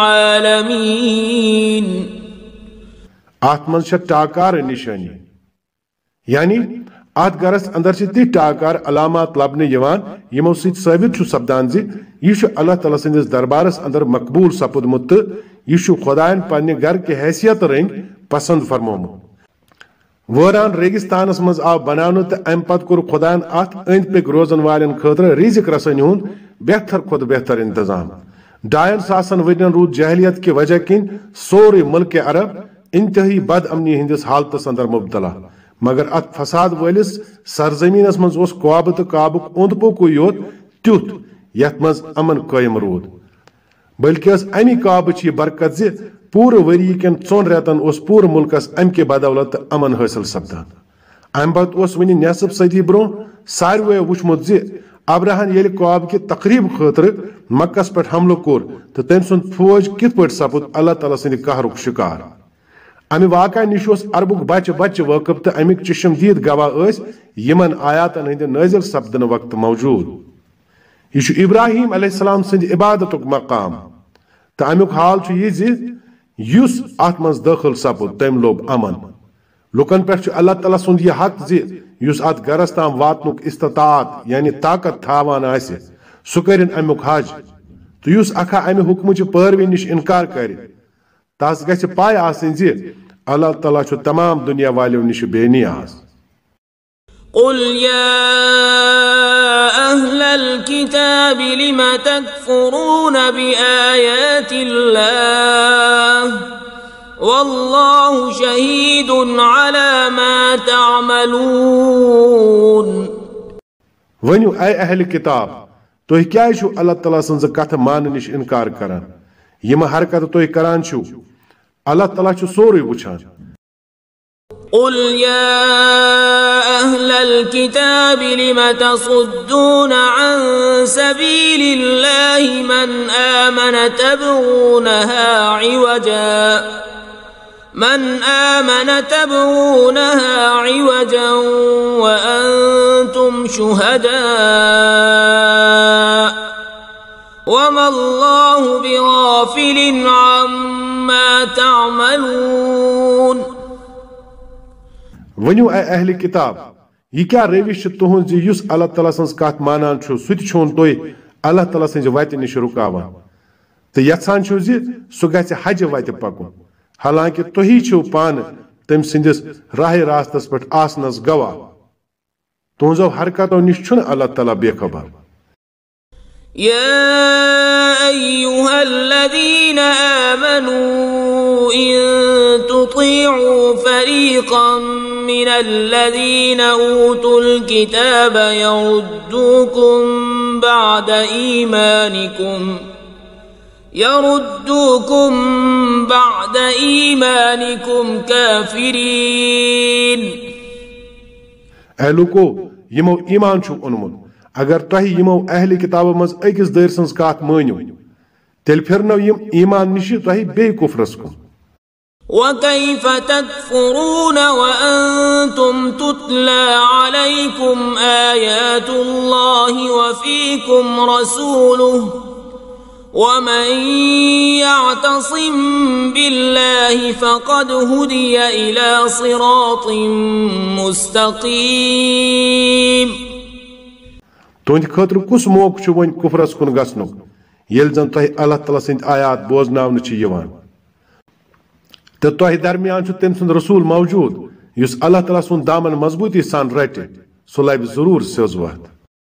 العالمين आत्मन से टाकार निशानी यानी आत गरस अंदर से ती टाकार अलामात लबने यवान यमो सित साबित छु सब्दान जी यीशु अल्लाह ताला सिंदिस दरबारस अंदर मकबूल सपुदमुत यीशु खुदायन पन्ने घर के हैसियत रंग पसंद फरमोमु वरान रेगिस्तानस मज आव बनावनु तो अम पत कोर खुदायन अत अंद पे रोजन वालन खतर रिजिक रसन हुन बेहतर खुद बेहतर इंतजाम डायन सासन वरियन रूद जहलियत की वजह किन सोरे मुल्क अरब इंतही बद अमनी हिंदिस हालतस अंदर मुब्तला मगर अत फसाद वलिस सरजमीनस मज ओस क़्वाब तो काबुक ओंद पोकु योत त्युत यत मज अमन कायम रोद बल्कि अमी काबच यह बरकत जे पूरे वरी कन चौन रेतन ओस पूरे मुल्कस अम के बदौलत अमन हासिल सपदान अम पत ओस वनि नेसफ सदी ब्रो सारवे वुचमुत जे अब्राहन येल क़्वाब की तकरीब खतर मक्कस पे हमलो कोर तो तम सुन फौज कित पट सपुद अल्लाह ताला सिंद कहरुक शिकार अमि वाक़ा निश अरबुक बच्चे बच्चे वाकफ तो अमिक चशम दीद गवाह यमन आयातन हंद नाजिल सपदन वक्त मौजूद यह इब्राहिम अलैहिस्सलाम सिंद इबादतुक मकाम तो अमुक हाल यह युस अत मज दाखिल सपुद तम लोब अमन लुकन पे अल्लाह ताला सुंद यह हक जुस अत गरस ताम वातनुक इस्तात यानी ताकत थावान आसि सु करिन अमुक हज तो युस अखा अमि हुक्म पैरवी निश इनकार कर तस गछ पाय आसिन जे अल्लाह ताला छु तमाम दुनिया वालों निश बेनियाज قل يا أهل الكتاب لم تكفرون بآيات الله والله شهيد على ما تعملون वनु ऐ अहल किताब तुह क्या छु अल्लाह ताला सन्ज कथ मान निश इनकार करान यम हरकत तुह करान छु अल्लाह ताला छु सोरे वुछान قل يا أهل الكتاب لم تصدون عن سبيل الله من آمن تبغونها عوجا من آمن تبغونها عوجا وأنتم شهداء وما الله بغافل عما تعملون वनु ऐ अहले किताब यह क्या रविश तुहन जी युस अल्लाह ताला सन्स कथ मानान छु सुत छोन तोय अल्लाह ताला सन्ज वत निश रुकावन तो यछान छु जी सु गछ हज वत पकुन हालांकि तोही छु पान तम सिंदिस राह रास्तस पर आसनस गवाह तुहजो हरकतो निश छुन अल्लाह ताला बेखबर या अय्युहल्लज़ीना आमनू इन तुती تطيعوا فريقا من الذين أوتوا الكتاب يردوكم بعد إيمانكم يردوكم بعد إيمانكم كافرين. اے لوکو یمو ایمان چھو اونمت اگر تہ یمو اہل کتاب مز أکس دیر سنز کات مانیو تیل پھرنو یم ایمان نشی تہ بے کفرس کن. وكيف تكفرون وأنتم تتلى عليكم آيات الله وفيكم رسوله ومن يعتصم بالله فقد هدي إلى صراط مستقيم. تہند خاطر کس موقع چھ ون کفرس کن گژھنک ییٚلہِ زن تۄہہِ اللہ تعالیٰ سٕنٛدۍ آیات بوزناونہٕ چھِ یِوان تہٕ تۄہہِ درمیان چھُ تٔمۍ سُنٛد رسوٗل موجوٗد یُس اللہ تعالیٰ سُنٛد دامن مضبوٗطی سان رٹہِ سُہ لبہِ ضروٗر سیوٚز وتھ.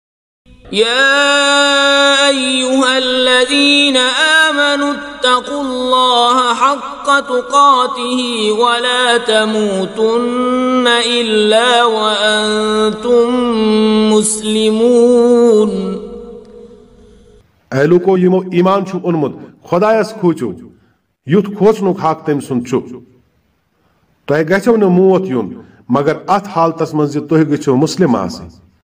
يا أيها الذين آمنوا اتقوا الله حق تقاته ولا تموتن إلا وأنتم مسلمون. اے لوکو یمو ایمان چھُ اونمت خۄدایس کھوٗژِو یُتھ کھوژنُک حق تٔمۍ سُنٛد چھُ. تۄہہِ گژھیو نہٕ موت یُن مگر اتھ حالتس منٛز زِ تُہۍ گٔژھِو مسلم آسٕنۍ.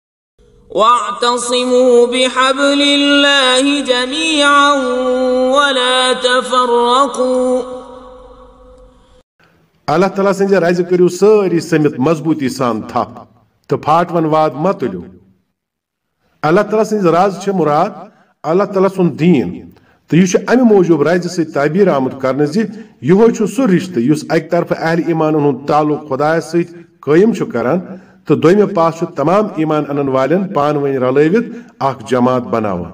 واعتصموا بحبل الله جميعا ولا تفرقوا. اللہ تعالیٰ سٕنٛزِ رزِ کٔرِو سٲری سٔمِتھ مضبوٗطی سان تھپھ تہٕ پھاٹون واد مہ تُلِو. اللہ تعالیٰ سٕنٛز رز چھِ مُراد اللہ تعالیٰ سُنٛد دیٖن تہٕ یہِ چھُ امہِ موٗجوٗب رزِ سۭتۍ تعبیٖر آمُت کرنہٕ زِ یِہوے چھُ سُہ رشتہٕ یُس اکہِ طرفہٕ اہل ایمانن ہُنٛد تعلق خۄدایس سۭتۍ قٲیِم چھُ کران تہٕ دوٚیمہِ پاس چھُ تمام ایمان انن والٮ۪ن پانہٕ ؤنۍ رلٲوِتھ اکھ جماعت بناوان.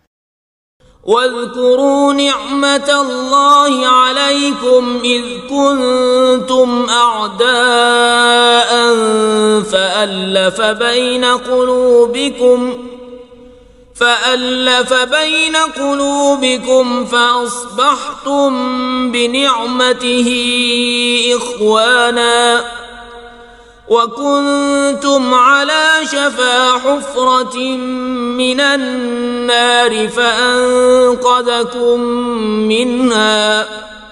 واذكروا نعمة الله عليكم إذ كنتم أعداء فألف بين قلوبكم فألف بين قلوبكم فأصبحتم بنعمته إخوانا وكنتم على شفا حفرة من النار فأنقذكم منها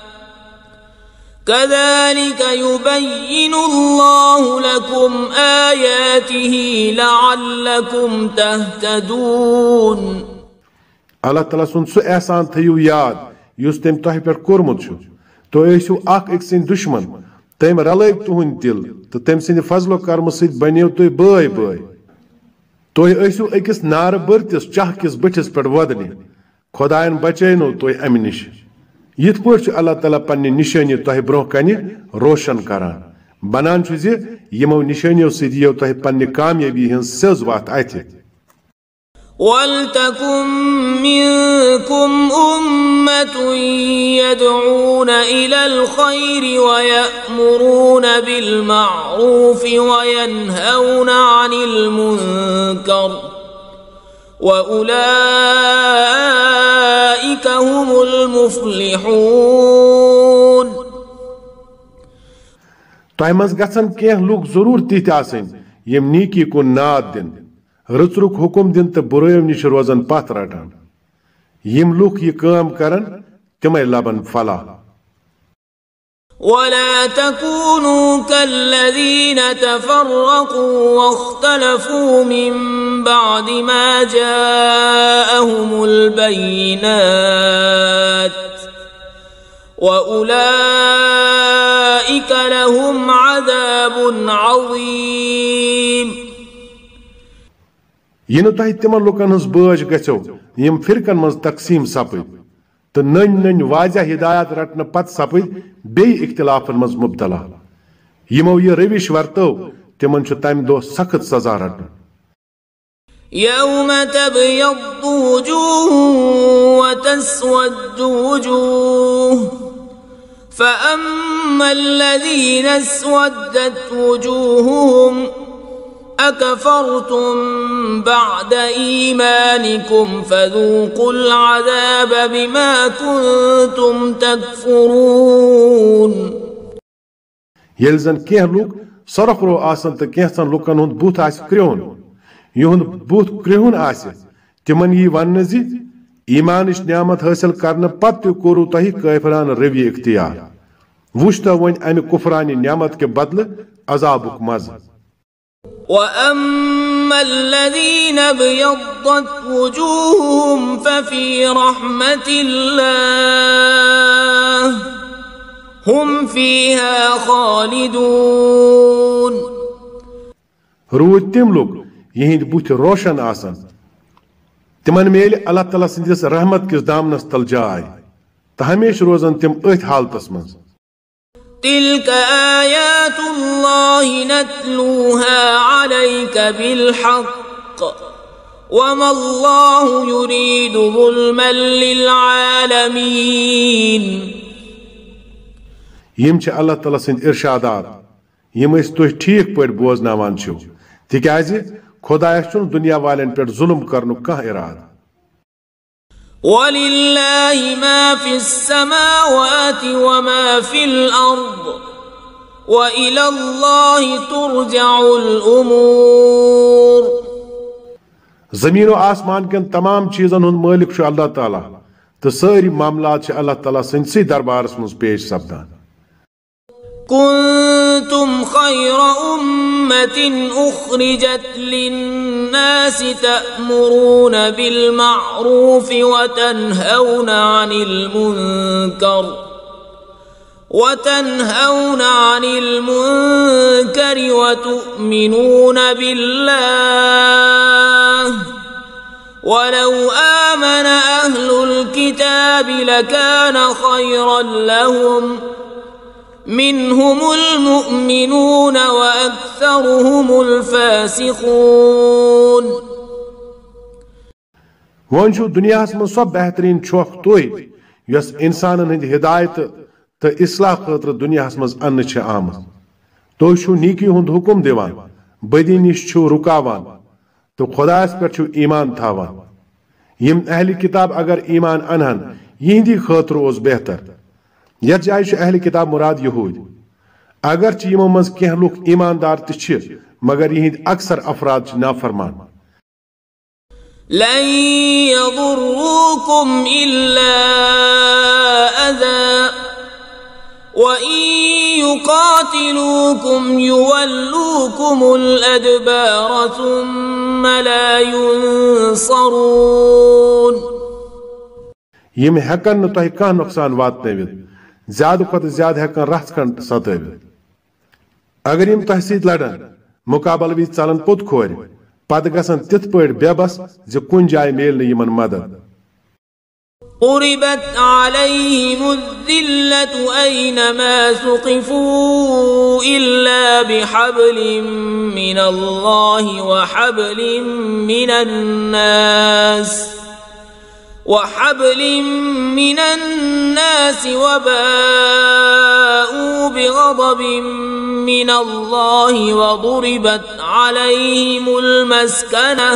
كذلك يبين الله لكم آياته لعلكم تهتدون. اللہ تعالیٰ سُنٛد سُہ احسان تھٲیِو یاد یُس تٔمۍ تۄہہِ پٮ۪ٹھ کوٚرمُت چھُ. تُہۍ ٲسِو اکھ أکۍ سٕنٛدۍ دُشمن تٔمۍ رلٲوۍ تُہُنٛد دل تہٕ تٔمۍ سٕنٛدِ فضلو کرمہٕ سۭتۍ بنیو تُہۍ بٲے بٲے. تُہۍ ٲسِو أکِس نارٕ بٔرتِس چاہ کِس بٔٹھِس پٮ۪ٹھ وۄدنہِ خۄدایَن بچٲینو تُہۍ امہِ نِش. یِتھ پٲٹھۍ چھُ اللہ تعالیٰ پننہِ نِشٲنی تۄہہِ برونٛہہ کنہِ روشن کران بنان چھُ زِ یِمو نِشٲنیو سۭتۍ یِیو تۄہہِ پننہِ کامیٲبی ہٕنٛز سیٚز وتھ اَتھِ. وَلْتَكُن مِّنكُمْ أُمَّةٌ يَدْعُونَ إِلَى الْخَيْرِ وَيَأْمُرُونَ بِالْمَعْرُوفِ وَيَنْهَوْنَ عَنِ الْمُنكَرِ وَأُولَئِكَ هُمُ الْمُفْلِحُونَ. تۄہہِ منٛز گژھن کینٛہہ لُکھ ضروٗر تِتھۍ آسٕنۍ یِم نیٖکی کُن ناد دِن رٕژرُک حُکُم دِن تہٕ بُرٲیو نِش روزن پتھ رٹان. یِم لُکھ یہِ کٲم کرن تِمے لبن فلاح. ولا تكونوا كالذين تفرقوا واختلفوا من بعد ما جاءهم البينات وأولئك لهم عذاب عظيم. یِنہٕ تۄہہِ تِمن لُکن ہٕنٛز بٲج گژھیو یِم فرقن منٛز تقسیٖم سپٕدۍ تہٕ نٔنۍ نٔنۍ واضح ہدایات رٹنہٕ پتہٕ سپٕدۍ بیٚیہِ اختلافن منٛز مبتلا. یِمو یہِ روش ورتو تِمن چھُ تمہِ دۄہ سخت سزا رٹُن. يوم تبيض وجوه وتسود وجوه فأما الذين اسودت وجوههم أكفرتم بعد إيمانكم فذوقوا العذاب بما كنتم تكفرون. येल जन केह लुक सरफरो आसन तो केहसन लुकन हुंद बुथ आस क्रियोन युहुंद बुथ क्रिहुन आसे तिमन यी वन जी ईमानिश नियामत हासिल करने पत्त कोरु तही काफिरान रवि इख्तियार वुछ तो वन अमि कुफरानी नियामत के बदले अजाबुक मज़ وَأَمَّا الَّذِينَ ابْيَضَّتْ وُجُوهُهُمْ فَفِي رَحْمَةِ اللَّهِ هُمْ فِيهَا خَالِدُونَ रूद तिम लोग यहिंद बुथ रोशन आसन तिमन मेल अल्लाह ताला सिंदिस रहमत किस दामनस तल जाय त हमेश रोजन तिम अथ हालतस मज تلك آيات الله نتلوها عليك بالحق وما الله يريد ظلما للعالمين यम छ अल्लाह ताला सिंद इरशादात यम इस तो ठीक पड़ बोजनावान छो तिकाज खुदायस छुन दुनिया वालेन पे जुल्म करनु कह इराद وَلِلَّهِ مَا فِي السَّمَاوَاتِ وَمَا فِي الْأَرْضِ وَإِلَى اللَّهِ تُرْجَعُ الْأُمُورُ ज़मीन और आसमान के तमाम चीज़न हुन मालिक छ अल्लाह ताला तो सारी मामलात छ अल्लाह ताला सिंसी दरबारस मुझ पेश सपदान كنتم خير أمة أخرجت للناس تأمرون بالمعروف وتنهون عن المنكر وتنهون عن المنكر وتؤمنون بالله ولو آمن أهل الكتاب لكان خيرا لهم منهم المؤمنون وأكثرهم الفاسقون वन छु दुनिया में सब बेहतरीन छोख तोय यस इंसानन हंद हिदायत तो इस्लाह खतर दुनिया मज अन्न छ आमद तो छु नीकी हुंद हुकुम दिवान बदी निश छु रुकावान तो खुदास पर छु ईमान थावान यम अहली किताब अगर ईमान अनहन यहिंदी खतर ओस बेहतर यत जाय छ अहली किताब मुराद यहूद अगर च यमो मज केह लुक ईमानदार त छ मगर यहिंद अक्सर अफराद छ नाफरमान لن يضروكم إلا أذى وإن يقاتلوكم يولوكم الأدبار ثم لا ينصرون यम हेकन न तह कह नुकसान वातनवित ज्यादा खुद ज्यादा हेकन रथ खंड सतवित अगर यम तह सत लड़न मुकाबल वि चलन पुत खोर पद गसन तिथ पड़ बेबस ज कुन जाय मेल न यमन मदद ضربت عليهم الذلة أينما ثقفوا إلا بحبل من الله وحبل من الناس وحبل من الناس وباءوا بغضب من الله وضربت عليهم المسكنة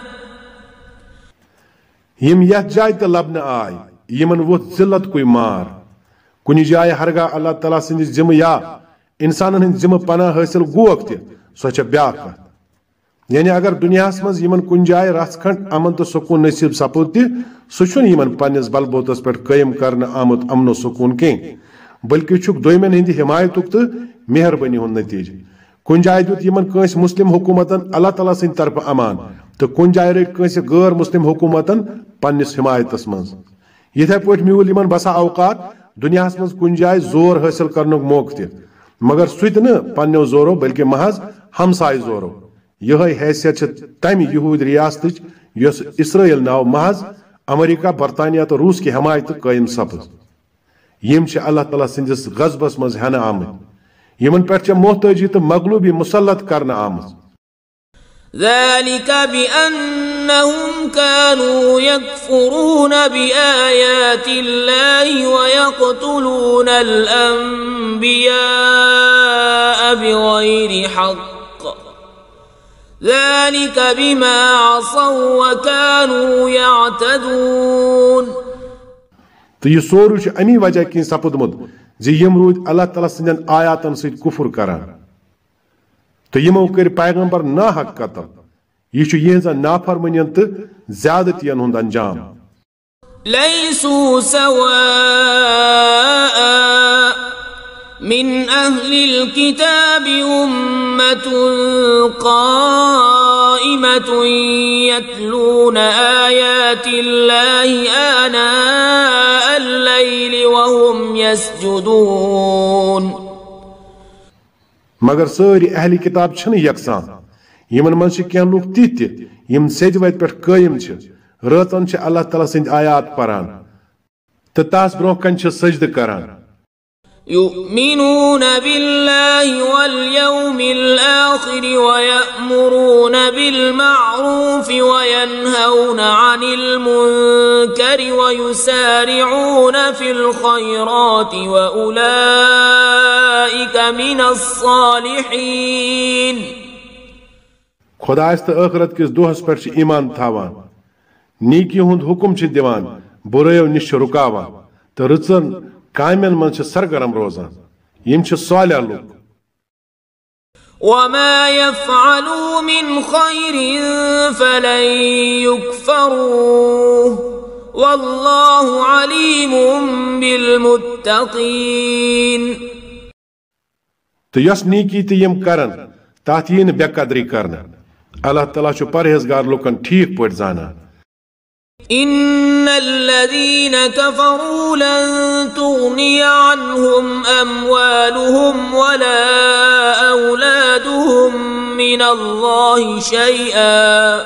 यम यह जाय त लबन आय यमन वो जिल्लत कोई मार कुनि जाय हरगा अल्लाह ताला सिंद जिम या इंसानन हिंद जिम पना हासिल गोक त सो छ ब्याख यानी अगर दुनिया मज यमन कुन जाय रसखंड अमन तो सुकून नसीब सपुद त सो छुन यमन पन्निस बलबोतस पे कायम करन आमद अमन सुकून के बल्कि छुक दोयमन हिंद हिमायतुक त मेहरबानी हुन नतीज कुन जाय दुत यमन कंस मुस्लिम हुकूमतन अल्लाह ताला सिंद तरफ अमान तो कुन जाय रट कंस गैर मुस्लिम हुकूमतन पन्निस हिमायतस मज यथे पट म्यूल यमन बसा औकात दुनिया मज कुन जाय जोर हासिल करनुक मौक त मगर सुत न पन्नो जोरो बल्कि महज हमसाय जोरो यह हैसियत छ तम यहूद रियासत यस इसराइल नाव महज अमेरिका बरतानिया तो रूस की हिमायत कायम सपज यम छ अल्लाह ताला सिंदिस गजबस मज हन आमद यमन पे मोहताजी तो मगलूबी मुसल्लत करना आमद ذلك بأنهم كانوا يكفرون بآيات الله ويقتلون الأنبياء بغير حق ذلك بما عصوا وكانوا يعتدون तो यह सोरू अमी वजह कि सपुदमुत زِ یِم روٗدۍ اللہ تعالیٰ سٕنٛدٮ۪ن آیاتن سۭتۍ کُفُر کران تہٕ یِمو کٔرۍ پیغمبر ناحق قتل یہِ چھُ یِہنٛزن نافرمٲنین تہٕ زیادتین ہُنٛد انجام ليسوا سواء من أهل الكتاب أمة قائمة يتلون آيات الله آناء الليل وهم يسجدون مگر سٲری اہل کتاب چھنہٕ یکساں یمن منٛز چھِ کینٛہہ لُکھ تِتھۍ تہِ یِم سیٚدِ وتہِ پٮ۪ٹھ قٲیِم چھِ رٲژن چھِ اللہ تعالیٰ سٕنٛدۍ آیات پران تہٕ تس برٛونٛہہ کنہِ چھِ سجدٕ کران يؤمنون بالله واليوم الآخر ويأمرون بالمعروف وينهون عن المنكر ويسارعون في الخيرات وأولئك من الصالحين خدایس تہٕ ٲخرت کِس دۄہس پٮ۪ٹھ چھِ ایمان تھاوان نیکی ہُنٛد حُکم چھِ دِوان بُرٲیو نِش چھِ رُکاوان تہٕ رٕژن کامٮ۪ن منٛز چھِ سرگرم روزان یِم چھِ صالح لُکھ وما يفعلوا من خير فلن يكفروه والله عليم بالمتقين تہٕ یۄس نیکی تہِ یِم کرن تتھ یی نہٕ بے قدری کرنہٕ اللہ تعالیٰ چھُ پرہیزگار لُکن ٹھیٖک پٲٹھۍ زانان إن الذين كفروا لن تغني عنهم أموالهم ولا أولادهم من الله شيئا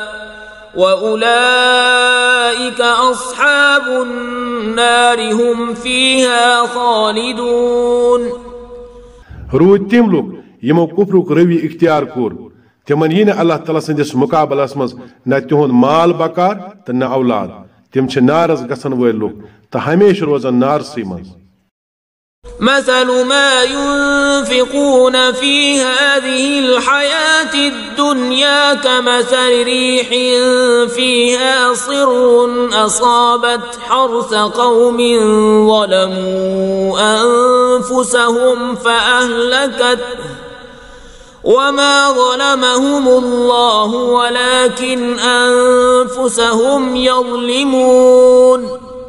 وأولئك أصحاب النار هم فيها خالدون روٗدۍ تِم لُکھ یِمو کُفرُک روی اختیار کوٚر تِمن یی نہٕ اللہ تعالیٰ سٕنٛدِس مُقابلس منٛز نہ تِہُنٛد مال بکار تہٕ نہ اولاد تِم چھِ نارس گژھن وٲلۍ لُکھ تہٕ ہمیشہِ روزان نارسٕے منٛز مثل ما ينفقون في هذه الحياة الدنيا كمثل ريح فيها صر أصابت حرث قوم ظلموا أنفسهم فأهلكته وما ظلمهم الله ولكن أنفسهم يظلمون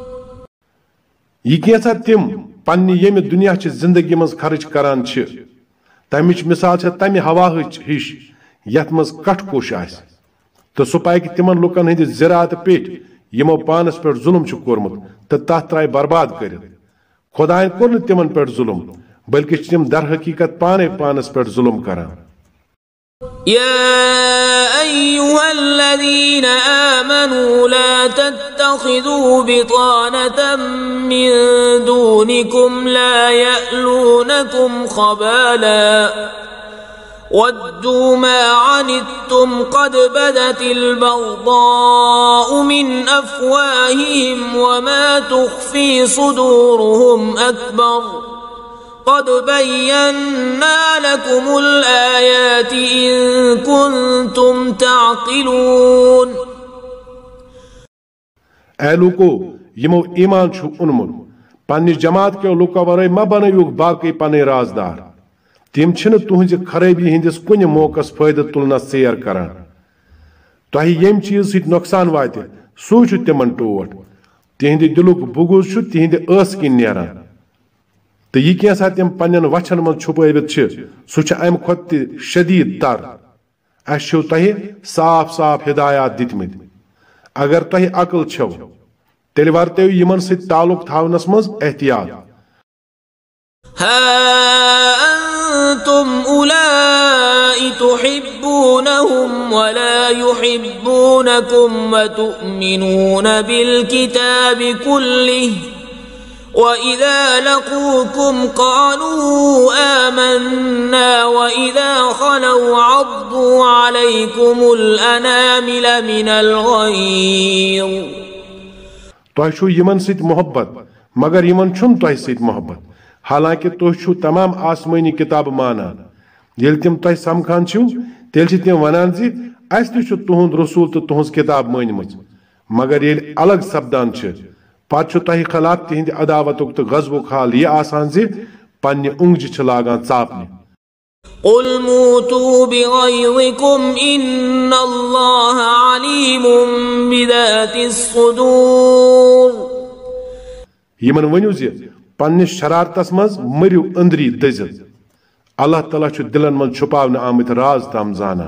یہ کینٛژھا تِم پننہِ ییٚمہِ دُنیاچہِ زندگی منٛز خرچ کران چھِ تمِچ مثال چھےٚ تمہِ ہواہٕچ ہِش یتھ منٛز کٹھ کوٚش آسہِ تہٕ سُہ پکہِ تِمن لُکن ہٕنٛدِ زِراعتہٕ پیٚٹھۍ یِمو پانس پٮ۪ٹھ ظُلم چھُ کوٚرمُت تہٕ تتھ ترٛایہِ برباد کٔرِتھ خۄدایَن کوٚر نہٕ تِمن پٮ۪ٹھ ظُلم بلکہِ چھِ تِم در حقیٖقت پانے پانس پٮ۪ٹھ ظُلم کران يا أيها الذين آمنوا لا تتخذوا بطانة من دونكم لا يألونكم خبالا ودوا ما عنتم قد بدت البغضاء من أفواههم وما تخفي صدورهم أكبر قد بينا لكم الآيات إن كنتم تعقلون اے لوکو یمو ایمان چھُ اونمُت پننہِ جماعت کیو لوکو ورٲے ما بنٲیوُکھ باقٕے پنٕنۍ رازدار تِم چھِنہٕ تُہنزِ خرٲبی ہٕنٛدِس کُنہِ موقعس فٲیدٕ تُلنس ژیر کران تۄہہِ ییٚمہِ چیٖز سۭتۍ نۄقصان واتہِ سُے چھُ تِمن ٹوٹھ تِہنٛدِ دِلُک بُغض چھُ تِہنٛدِ ٲسہٕ کِنۍ نیران تہٕ یہِ کینٛژھا تِم پننٮ۪ن وچھن منٛز چھُپٲوِتھ چھِ سُہ چھُ امہِ کھۄتہٕ تہِ شدیٖد تر اسہِ چھِو تۄہہِ صاف صاف ہدایات دِتمٕتۍ اگر تۄہہِ عقل چھو تیٚلہِ ورتٲیِو یِمن سۭتۍ تعلق تھاونس منٛز احتیاط ها أنتم أولئك تحبونهم ولا يحبونكم وتؤمنون بالكتاب كله وإذا لقوكم قالوا آمنا وإذا خلوا عضوا عليكم الأنامل من الغيظ تۄہہِ چھُو یِمن سۭتۍ محبت مگر یِمن چھُنہٕ تۄہہِ سۭتۍ محبت حالانکہِ تُہۍ چھُو تمام آسمٲنی کِتابہٕ مانان ییٚلہِ تِم تۄہہِ سمکھان چھِو تیٚلہِ چھِ تِم ونان زِ اَسہِ تہِ چھُ تُہُنٛد رسوٗل تہٕ تُہٕنٛز کِتاب مٲنمٕژ مگر ییٚلہِ الگ سپدان چھِ पाछु तहि खिलाफ तिहिंद अदावतुक तो गजबुक हाल यह आसान जे पन्ने उंगज छ लागान चापने قل موتوا بغيظكم إن الله عليم بذات الصدور यमन वनु जे पन्ने शरारतस मज मरियो अंदरी दजित अल्लाह ताला छु दिलन मन छुपावने आमित राज ताम जाना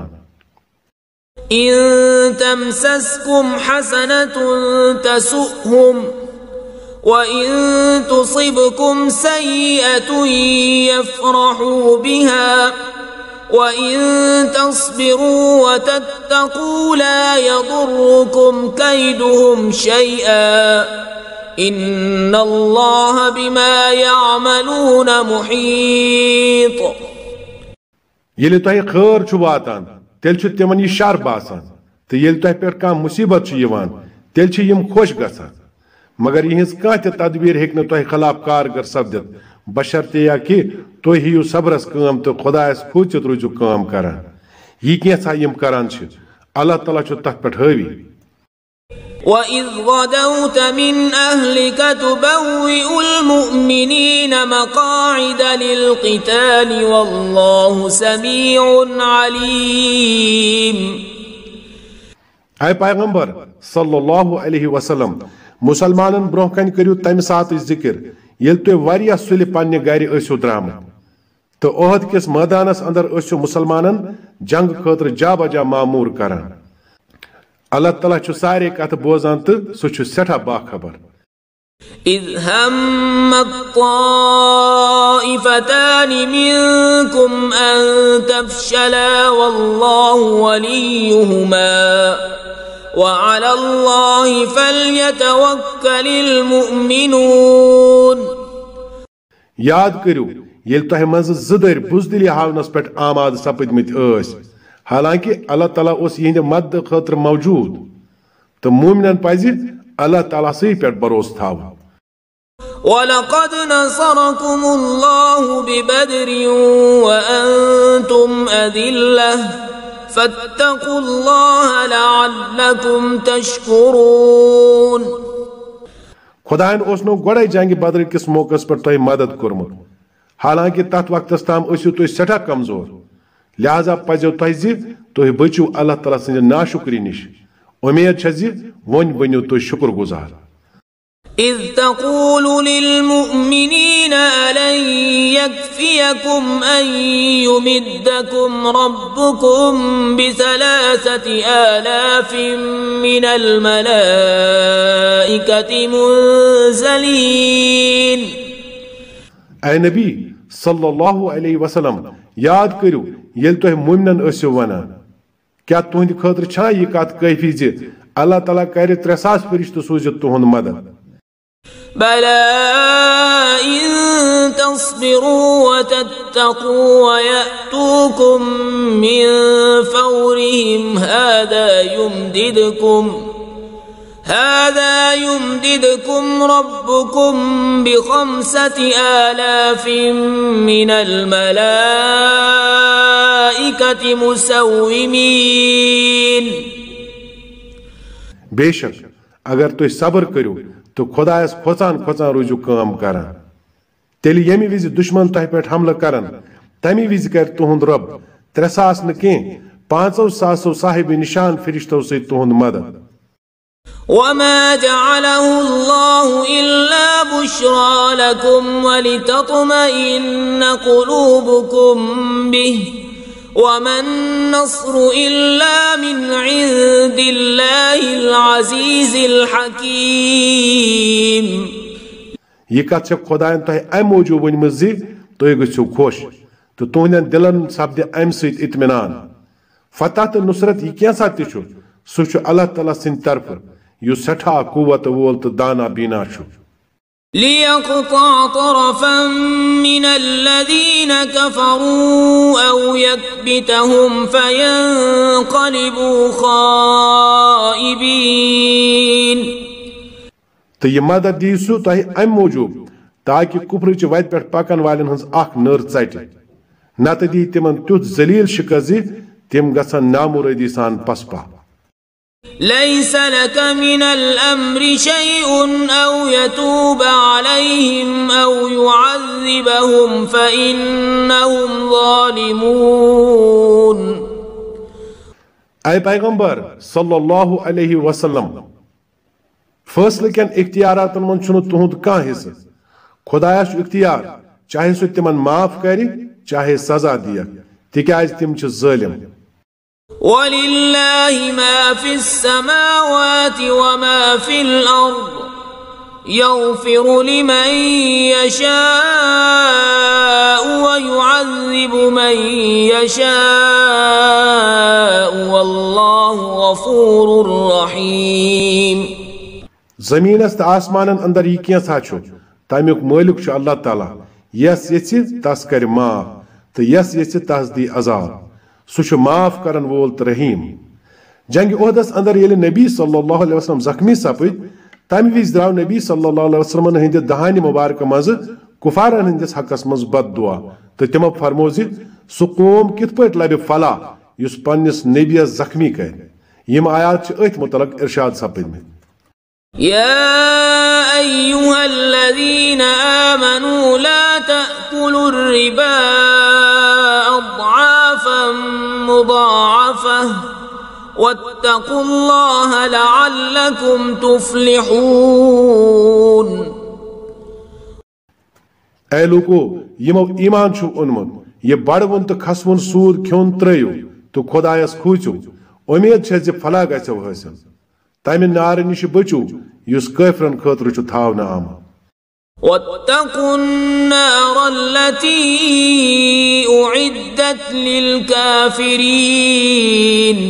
إن تمسسكم حسنة تسؤهم وإن تصبكم سيئة يفرحوا بها وإن تصبروا وتتقوا لا يضركم كيدهم شيئا إن الله بما يعملون محيط يلي تۄہہِ خٲر چھُ واتان تیٚلہِ چھُ تِمن یہِ شر باسان تہٕ ییٚلہِ تۄہہِ پٮ۪ٹھ کانٛہہ مُصیبت چھِ یِوان تیٚلہِ چھِ یِم خۄش گژھان مگر یِہنٛز کانٛہہ تہِ تدبیٖر ہیٚکہِ نہٕ تۄہہِ خلاف کارگر سپدِتھ بشرطے یا کہِ تُہۍ ہیٚیِو صبرس کٲم تہٕ خۄدایس کھوٗژِتھ روٗزِو کٲم کران یہِ کینٛژھا یِم کران چھِ اللہ تعالیٰ چھُ تتھ پٮ۪ٹھ حٲوی وَإِذْ غَدَوْتَ مِنْ أَهْلِكَ تُبَوِّئُ الْمُؤْمِنِينَ مَقَاعِدَ لِلْقِتَالِ وَاللَّهُ سَمِيعٌ عَلِيمٌ اے پیغمبر صلی اللہ علیہ وسلم مسلمانن برونٛہہ کنہِ کٔرِو تمہِ ساتٕچ ذکر ییٚلہِ تُہۍ واریاہ سُلہِ پننہِ گرِ ٲسِو درامٕتۍ تہٕ عہد کِس مٲدانس اندر ٲسِو مسلمانن جنگ خٲطرٕ جا بجا مامور کران اللہ تعالیٰ چھُ سارے کتھٕ بوزان تہٕ سُہ چھُ سٮ۪ٹھاہ باخبر إذ هم الطائفتان منكم أن تفشلا والله وليهما وعلى الله فليتوكل المؤمنون یاد کٔرِو ییٚلہِ تۄہہِ منٛزٕ زٕ دٔرۍ بُزدِلی ہاونس پٮ۪ٹھ آماد سپٕدمٕتۍ ٲسۍ حالانکہِ اللہ تعالیٰ اوس یِہنٛدِ مدد خٲطرٕ موجوٗد تہٕ مومنن پزِ اللہ تعالیٰ سٕے پٮ۪ٹھ بھروسہٕ تھاوُن وَلَقَدْ نَصَرَكُمُ اللَّهُ بِبَدْرٍ وَأَنْتُمْ أَذِلَّةٌ فَاتَّقُوا اللَّهَ لَعَلَّكُمْ تَشْكُرُونَ خۄدایَن اوس نہٕ گۄڈَے جنگہِ بدر کِس موقعس پٮ۪ٹھ تۄہہِ مدد کوٚرمُت حالانکہِ تتھ وقتس تام ٲسِو تُہۍ سٮ۪ٹھاہ کمزور لہذا پزیو تۄہہِ زِ تُہۍ بٔچِو اللہ تعالیٰ سٕنٛزِ ناشُکری نِش اُمید چھےٚ زِ وۄنۍ بٔنِو تُہۍ شُکر گُزار إذ تقول للمؤمنين ألن يكفيكم أن يمدكم ربكم بثلاثة آلاف من الملائكة منزلين اے نبی صلی اللہ علیہ وسلم یاد کٔرِو ییٚلہِ تۄہہِ مومنن ٲسِو ونان کیٛاہ تُہنٛدِ خٲطرٕ چھا یہِ کتھ کٲفی زِ اللہ تعالیٰ کرِ ترٛےٚ ساس فرشتہٕ سوٗزِتھ تُہنٛد مدد بلى إن تصبروا وتتقوا ويأتوكم من فورهم هذا يمددكم هذا يمددكم ربكم بخمسة آلاف من الملائكة مسومين बेशक अगर तुम सबर करो तो खुदायस खोचान खोचान रोजू काम करान तेल यमी विज दुश्मन तह पे हमला करन तमी विज कर तुहंद रब त्रे सास न के पांचो सासो साहिब निशान फरिश्तों से तुहंद मदद وما جعله الله إلا بشرى لكم ولتطمئن قلوبكم به وما النصر إلا من عند الله العزيز الحكيم ये कथ खुदायन तह अम मूजूब वन जी तुम गो खुश तो तुहदन दिलन सपद अम सत इत्मीनान फतह तो नुसरत यह कैसा तह सह अल्लाह ताला सिंद तरफ युस सठा कुव्वत वोल तो दाना बीना ليقطع طرفا من الذين كفروا أو يكبتهم فينقلبوا خائبين तो यह मदद दी सु तह अम मूजूब ताकि कुफरच वत पे पकन वालन हज अख नर चट नत दी तिमन तुथ जलील शिकस्त तिम गसन नामुरादी सान पसपा ليس لك من الأمر شيء أو يتوب عليهم أو يعذبهم فإنهم ظالمون. Ay Paygambur sallallahu aleyhi ve sellem, faislы kyan ihtiyaratan man chunu tuhund kah hissa. Khudaya chu ikhtiyar, chahe su timan maaf kari, chahe saza diya. Tikaz tim chu zalim. ولله ما في السماوات وما في الأرض يغفر لمن يشاء ويعذب من يشاء والله غفور رحيم. زمین است آسمانن اندر یہ کینسا چھو تامیک مالک چھو اللہ تعالی یس یچ تس کر معاف تو یس یچ تس دی عذاب سو چھو معاف کرن وول تو رحیم. جنگ احدس اندر یل نبی صلی اللہ علیہ وسلم زخمی سپد تمہ وز درو نبی صلی اللہ علیہ وسلم ہند دہانہ مبارکہ مز کفارن ہندس حقس مز بد دعا تو تمو فرمو زِ سہ قوم کت پٲٹھۍ لبہِ فلاح یس پننس نبیس زخمی کر. یم آیات چھ أتھۍ متعلق ارشاد سپدمٕتۍ. يا أيها الذين آمنوا لا تأكلوا الربا أضعافا مضاعفة واتقوا الله لعلكم تفلحون. اے لوکو یمو ایمان چھو اونمت یہ بڑون تو کھسون سود کھیون ترٲیو تو خدایس کھوٗژِو امید چھِ زِ فلاح گژھیو حٲصِل تمہ نار نش بچو یس کافرن خاطر چھ تھاونہ آمت. واتقوا النار التي أعدت للكافرين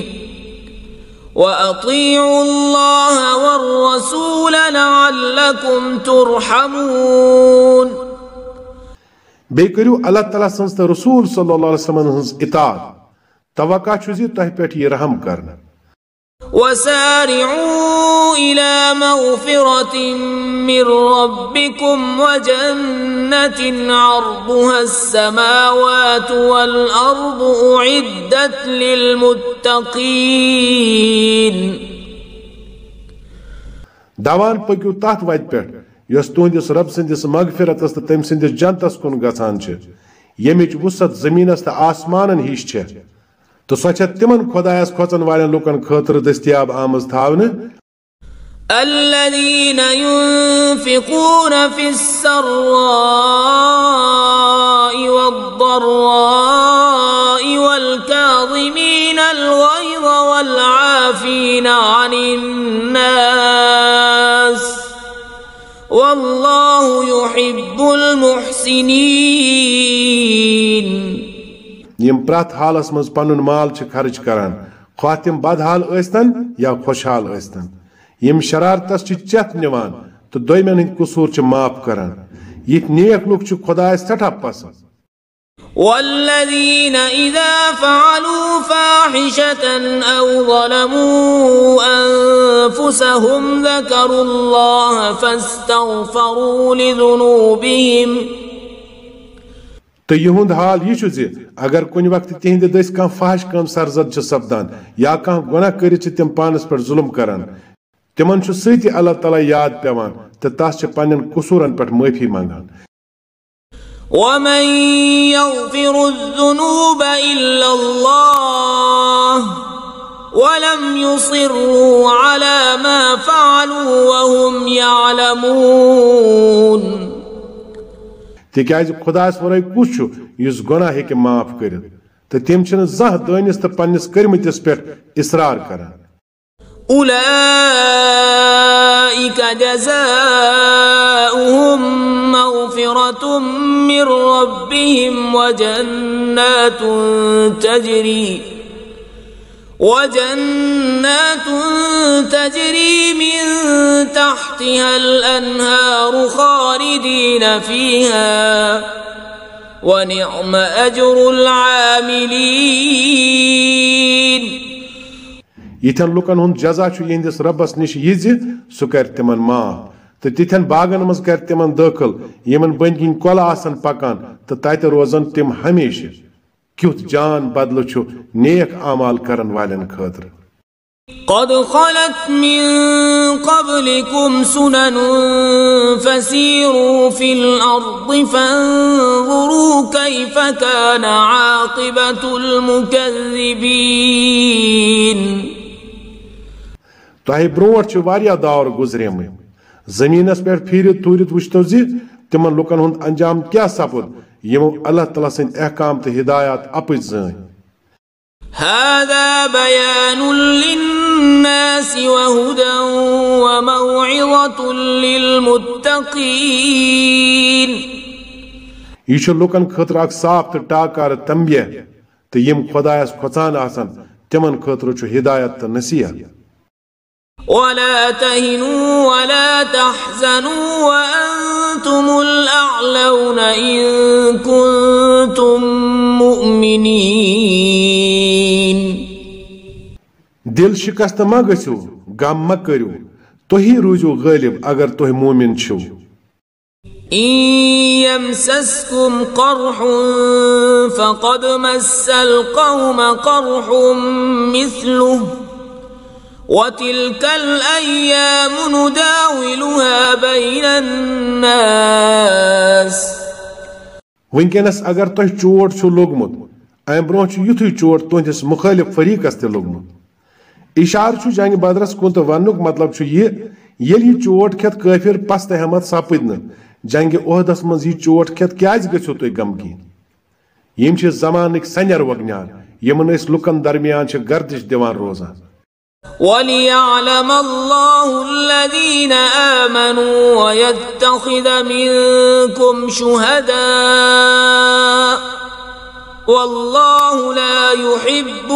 وأطيعوا الله والرسول لعلكم ترحمون. بیٚیہِ کٔرِو اللہ تعالیٰ سٕنٛز تہٕ رسول صلی اللہ علیہ وسلم ہٕنٛز اطاعت توقع چھُ زِ تۄہہِ پٮ۪ٹھ یی رحم کرنہٕ. وسارعوا إلى مغفرة من ربكم وجنة عرضها السماوات والأرض أعدت للمتقين. دوان پٔکِو تتھ وتہِ پٮ۪ٹھ یۄس تُہنٛدِس رب سٕنٛدِس مغفرتس تہٕ تٔمۍ سٕنٛدِس جنتس کُن گژھان چھِ ییٚمِچ وُسعت زٔمیٖنس تہٕ آسمانن ہِش چھےٚ تو سۄ چھےٚ تِمن خۄدایس کھۄژن والٮ۪ن لُکن خٲطرٕ دٔستیاب آمٕژ تھاونہٕ. الذين ينفقون في السراء والضراء والكاظمين الغيظ والعافين عن الناس والله يحب المحسنين. یم پرٛٮ۪تھ حالس منٛز پنُن مال چھِ خرچ کران خواہ تِم بدحال ٲسۍتن یا خۄشحال ٲسۍتن. یم شرارتس چھِ چٮ۪تھ نِوان تہٕ دویمٮ۪ن ہٕنٛدۍ قصوٗر چھِ معاف کران. یِتھۍ نیک لُکھ چھِ خۄدایس سٮ۪ٹھاہ پسنٛد. والذين إذا فعلوا فاحشة أو ظلموا أنفسهم ذكروا الله فاستغفروا لذنوبهم. تو یہند حال یہ چھُ زِ اگر کُنہِ وقتہٕ تِہنٛدِ دٔسۍ کانٛہہ فحش کٲم سرزد چھِ سپدان یا کانٛہہ گۄناہ کٔرِتھ چھِ تِم پانس پٮ۪ٹھ ظُلم کران تِمن چھُ سۭتی اللہ تعالیٰ یاد پیوان تہٕ تس چھِ پننٮ۪ن قصوٗرن پٮ۪ٹھ معٲفی منگان. ومن يغفر الذنوب إلا الله ولم يصروا على ما فعلوا وهم يعلمون. تِکیازِ خۄدایس ورٲے کُس چھُ یُس گۄناہ ہیٚکہِ معاف کٔرِتھ تہٕ تِم چھِنہٕ زانٛہہ دٲنِس تہٕ پننِس کٔرمٕتِس پٮ۪ٹھ اصرار کران. أولئك جزاؤهم مغفرة من ربهم وجنات تجري وجنات تجري من تحتها الأنهار خالدين فيها ونعم أجر العاملين. یِتھٮ۪ن لُکن ہُنٛد جزا چھُ یِہنٛدِس رۄبس نِش یہِ زِ سُہ کرِ تِمن معاف تہٕ تِتھٮ۪ن باغن منٛز کرِ تِمن دٲخل یِمن بٔنۍ کِنۍ کۄلہٕ آسن پکان تہٕ تتہِ روزن تِم ہمیشہِ. کیُتھ جان بدلہٕ چھُ نیک اعمال کرن والٮ۪ن خٲطرٕ. قد خلت من قبلكم سنن فسيروا في الأرض فانظروا كيف كان عاقبة المكذبين. تۄہہِ برونٛٹھ چھُ واریاہ دور گُزریمٕتۍ زٔمیٖنس پٮ۪ٹھ پھیٖرِتھ توٗرِتھ وٕچھتو زِ تِمن لُکن ہُنٛد انجام کیٛاہ سپُد یِمو اللہ تعالیٰ سٕنٛدۍ احکام تہٕ ہدایات اپٕزۍ زٲنۍ. هذا بيان للناس وهدى وموعظة للمتقين. یہِ چھُ لُکن خٲطرٕ اکھ صاف تہٕ ٹاکارٕ تنبیہ تہٕ یِم خۄدایس کھۄژان آسن تِمن خٲطرٕ چھُ ہدایت تہٕ نصیحت. ولا تهنوا ولا تحزنوا وأنتم الأعلون إن كنتم مؤمنين. دل شکست ما گژھِو غم ما کٔرِو تُہی روٗزِو غٲلب اگر تُہۍ مومن چھِو. إن يمسسكم قرح فقد مس القوم قرح مثله وتلك الأيام نداولها بين الناس. ونکینس اگر تۄہہِ چوٹ چھُ لوٚگمُت امہِ برونٛہہ چھُ یُتھُے چوٹ تُہنٛدِس مُخٲلِف فریٖقس تہِ لوٚگمُت. اِشارٕ چھُ جنگہِ بدرس کُن تہٕ وننُک مطلب چھُ یہِ ییٚلہِ یہِ چوٹ کھٮ۪تھ کٲفِر پستہٕ ہٮ۪مت سپٕدۍ نہٕ جنگہِ عہدس منٛز یہِ چوٹ کھٮ۪تھ کیٛازِ گٔژھِو تُہۍ غمگیٖن. یِم چھِ زمانٕکۍ سنٮ۪ر وگنیان یِمن أسۍ لُکن درمیان چھِ گردش دِوان روزان. وَلِيَعْلَمَ اللَّهُ الَّذِينَ آمَنُوا وَيَتَّخِذَ مِنكُمْ شُهَدَاءَ وَاللَّهُ لَا يُحِبُّ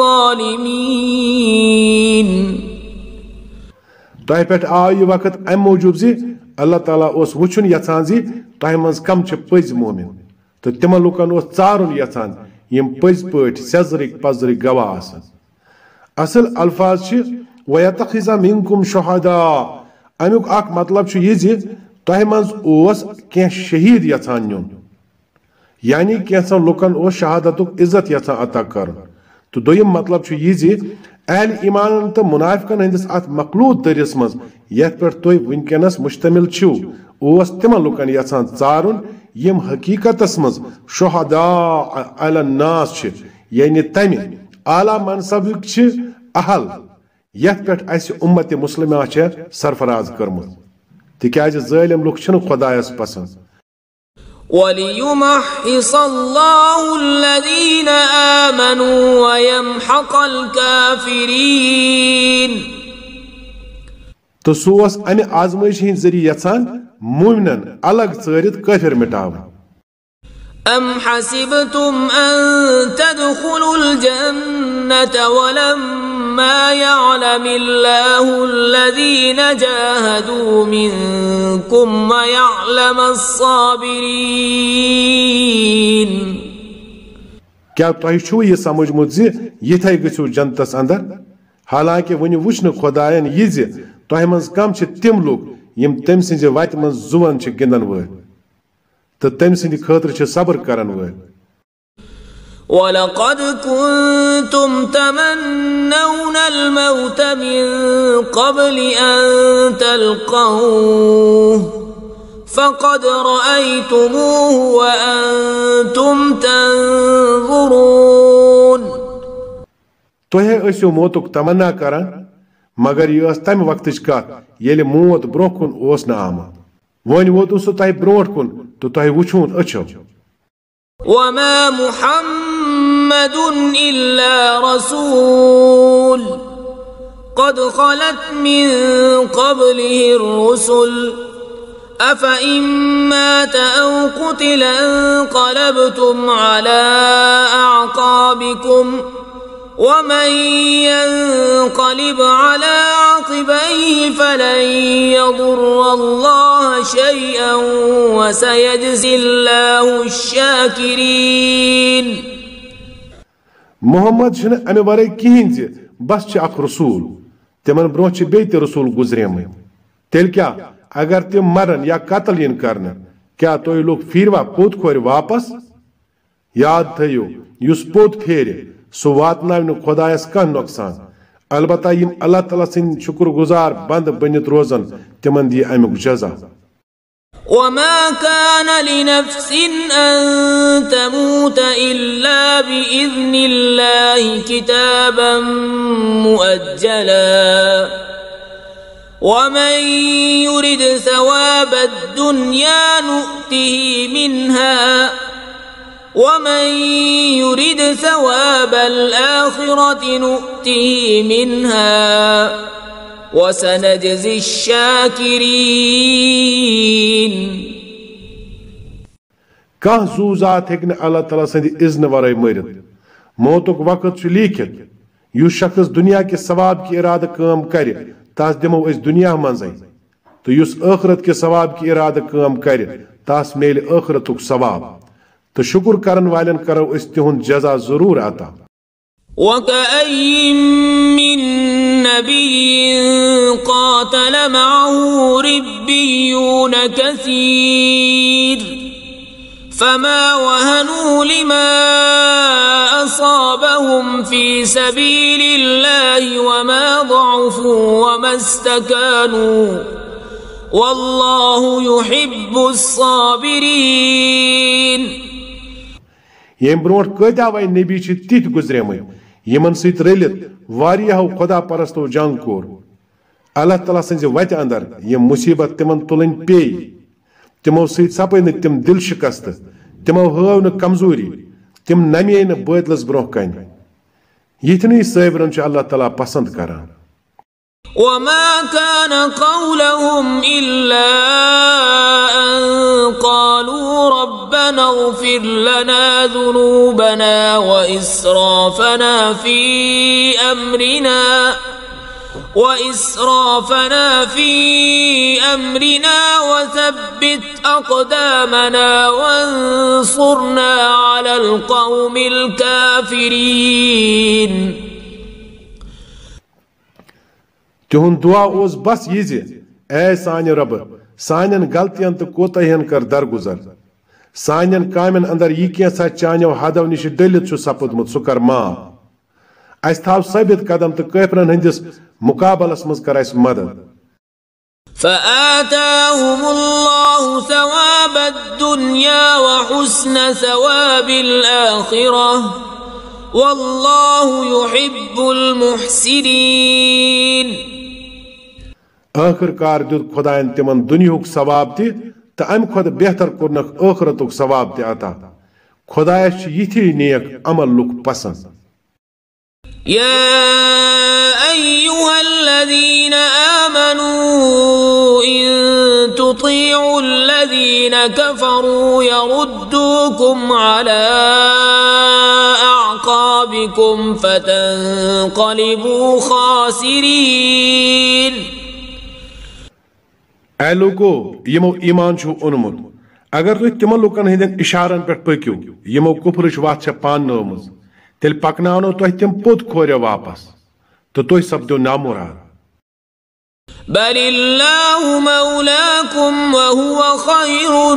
الظَّالِمِينَ. تۄہہِ پٮ۪ٹھ آو یہِ وقت امہِ موٗجوٗب زِ اللہ تعالیٰ اوس وٕچھُن یژھان زِ تۄہہِ منٛز کم چھِ پٔزۍ مومِن تہٕ تِمن لُکن اوس ژارُن یژھان یِم پٔزۍ پٲٹھۍ سیٚزرٕکۍ پزرٕکۍ گواہ آسن. اصل الفاظ چھِ وَيَتَّخِذَ مِنكُمْ شُهَدَاءَ. امیُک اکھ مطلب چھُ یہِ زِ تۄہہِ منٛز اوس کینٛہہ شہیٖد یژھان نیُن یعنی کینٛژن لُکن اوس شہادتُک عزت یژھان عطا کرُن. تہٕ دوٚیِم مطلب چھُ یہِ زِ اہل ایمانن تہٕ مُنافقن ہٕنٛدِس اتھ مخلوٗط دٔرِس منٛز یتھ پٮ۪ٹھ تُہۍ وٕنکیٚنس مُشتمل چھِو اوس تِمن لُکن یژھان ژارُن یِم حقیٖقتس منٛز شُہداء علی الناس چھِ یعنی تمہِ اعلیٰ منصبٕکۍ چھِ اہل یتھ پٮ۪ٹھ اسہِ اُمت مُسلمہ چھےٚ سرفراز کٔرمٕژ تِکیٛازِ ظٲلِم لُکھ چھِنہٕ خۄدایس پسنٛد. وَلِيُمَحِّصَ اللَّهُ الَّذِينَ آمَنُوا وَيَمْحَقَ الْكَافِرِينَ. تہٕ سُہ اوس امہِ آزمٲیشہِ ہٕنٛدۍ ذٔریعہٕ یژھان مومنن الگ ژٲرِتھ کٲفِر مٹاوٕنۍ. أَمْ حَسِبْتُمْ أَن تَدْخُلُوا الْجَنَّةَ وَلَمَّا يَعْلَمِ اللَّهُ الَّذِينَ جَاهَدُوا مِنكُمْ وَيَعْلَمَ الصَّابِرِينَ. کیٛاہ تۄہہِ چھُو یہِ سمجھمُت زِ یِتھے گٔژھِو جنتس اندر حالانکہِ وُنہِ وٕچھ نہٕ خۄداین یہِ زِ تۄہہِ منٛز کم چھِ تِم لُکھ یِم تٔمۍ سٕنٛزِ وتہِ منٛز زُوَن چھِ گِنٛدن وٲلۍ تہٕ تٔمۍ سٕنٛدِ خٲطرٕ چھِ صبر کرن وٲلۍ. وَلَقَدْ كُنْتُمْ تَمَنَّوْنَ الْمَوْتَ مِنْ قَبْلِ أَنْ تَلْقَوْهُ فَقَدْ رَأَيْتُمُوهُ وَأَنْتُمْ تَنْظُرُونَ. تۄہہِ ٲسِو موتُک تمنا کران مگر یہِ ٲس تمہِ وقتٕچ کتھ ییٚلہِ موت برونٛہہ کُن اوس نہٕ آمُت. وۄنۍ ووتوٕ سُہ تۄہہِ برونٛٹھ کُن تہٕ تۄہہِ وٕچھوُن أچھو. وَمَا مُحَمَّدٌ إِلَّا رَسُولٌ قَدْ خَلَتْ مِنْ قَبْلِهِ الرُّسُلُ أَفَإِنْ مَاتَ أَوْ قُتِلَ انقَلَبْتُمْ عَلَى أَعْقَابِكُمْ وَمَنْ يَنْقَلِبْ عَلَى عَقِبَيْهِ فَلَنْ يَضُرَّ اللَّهَ شَيْئًا وَسَيَجْزِي اللَّهُ الشَّاكِرِينَ. محمد چھُنہٕ اَمہِ وَرٲے کِہیٖنۍ زِ بس چھِ اکھ رسوٗل تِمن برونٛہہ چھِ بیٚیہِ تہِ رسوٗل گُزریمٕتۍ. تیٚلہِ کیٛاہ اگر تِم مرن یا قتل یِن کرنہٕ کیٛاہ تُہۍ لُکھ پھیروا پوٚت کھورِ واپس. یاد تھٲیِو یُس پوٚت پھیرِ سُہ واتناوِ نہٕ خۄدایس کانٛہہ نۄقصان अलबत्ता यिम अल्लाह ताला सिंद शुक्रगुजार बंद बनित रोजन तिमन दी अमुक जजा। وما كان لنفس أن تموت إلا بإذن الله كتابا مؤجلا ومن يرد ثواب الدنيا نؤته منها ومن يرد ثواب الآخرة نؤته منها وسنجزي الشاكرين। कह जू जात हेकने अल्लाह ताला संद इज़्न वराय मरित मौतुक वक्त छु लिखित युस शख्स दुनिया के सवाब की इरादा काम कर तास दिमो अस दुनिया मंजै तो युस आखिरत के सवाब की इरादा काम कर तास मेल आखिरतुक सवाब तो शुक्र करन वालन करो अस तिहुंद जजा जरूर आता। وكأين من نبي قاتل معه ربيون كثير فما وهنوا لما أصابهم في سبيل الله وما ضعفوا وما استكانوا والله يحب الصابرين। यम ब्रोट कदा वै नबी छ तित गुजरेमय यमन सत रलित वारियाहो खुदा परस्तो जंग कोर अल्लाह ताला संज वत अंदर यम मुसीबत तिमन तुलन पे तिमो सत सपै न तिम दिल शिकस्त तिमो हव न कमजोरी तिम नमे न बदलस ब्रोह कन यितनी सैबरन छ अल्लाह ताला पसंद करान। وما كان قولهم إلا أن قالوا ربنا اغفر لنا ذنوبنا وإسرافنا في أمرنا وإسرافنا في أمرنا وثبت أقدامنا وانصرنا على القوم الكافرين। तिहुन दुआ ओस बस यह ए सान रब सान गलतियन तो कोताहन कर दरगुजर सान कामन अंदर यह कैसा चानो हदव निश डलित सपुदमुत सह कर माफ अस थाव साबित कदम तो काफिरन हंदिस मुकाबलस मज कर अस मदद। فآتاهم الله ثواب الدنيا وحسن ثواب الآخرة والله يحب المحسنين। आखिरकार दुत खुदायन तिमन दुनियुक सवाब ति त अम खुद बेहतर कुरनक आखिरतुक सवाब ति अता खुदायस यिथि नेक अमल लुक पसंद। يا أيها الذين آمنوا إن تطيعوا الذين كفروا يردوكم على أعقابكم فتنقلبوا خاسرين। ए लोगो यमो ईमान छु ओनमुत अगर तुम तिमन लुकन हंदन इशारन पे पक्यू यमो कुफरच वत छ पान नमज तेल पकनानो तुह तिम पोत खोरे वापस तो तुह सपदो नामुराद। बल इल्लाहु मौलाकुम व हुवा खैरुन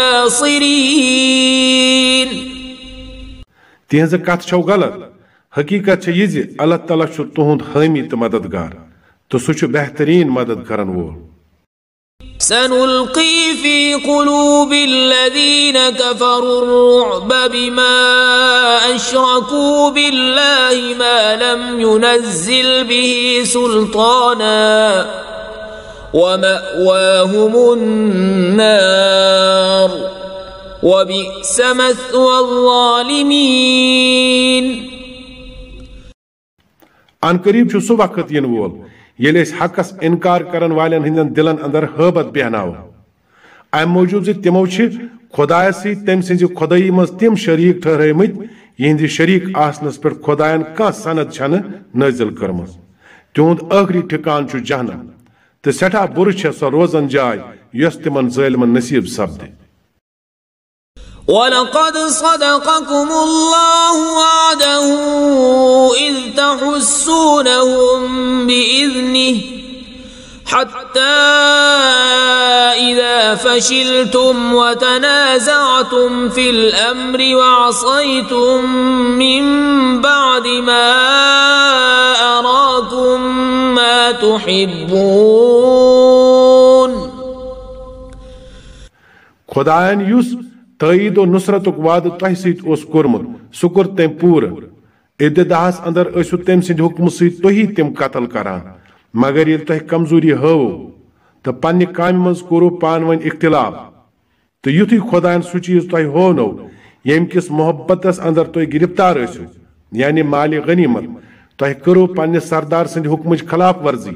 नासिरीन। तिहज कथ छौ गलत हकीकत छ यह अल्लाह ताला छु तुहुंद हामी तो मददगार तो सु छु बेहतरीन मदद करन वोल। سنلقي في قلوب الذين كفروا الرعب بما أشركوا بالله ما لم ينزل به سلطانا ومأواهم النار وبئس مثوى الظالمين। अन करीब छु सु वक्त यन वोल येले हकस इनकार करन वालन हिंदन दिलन अंदर हबत बहनाव अम मौजूद तिमो खुदायस तम सज खुदाई मज तिम शरीक ठहरमत यहंद शरीक आसनस पे खुदायन कह सनद छन नाजिल करमज तिहुंद आखरी ठिकान छु जहन्नम तो सठा बुर छ सो रोजन जाय यस तिमन जालिमन नसीब सपदे। ولقد صدقكم الله وعده إذ تحسونهم بإذنه حتى إذا فشلتم وتنازعتم في الأمر وعصيتم من بعد ما أراكم أراكم ما تحبون. खुदायन युस तईद और नुसरतुक वाद तह सत कोर्मुत सह कोर तम पूर इब्तदाहस अंदर असु तम सिंद हुक्म सत तुही तम कत्ल करान मगर ये तह कमजोरी हव तो पन्ने काम मज कोरो पान वन इख्तिलाफ तो युथी खुदायन सह चीज तह होनो यम किस मोहब्बतस अंदर तुह गिरफ्तार असु यानी माल गनीमत तह करो पन्ने सरदार सिंद हुक्मच खिलाफ वर्जी.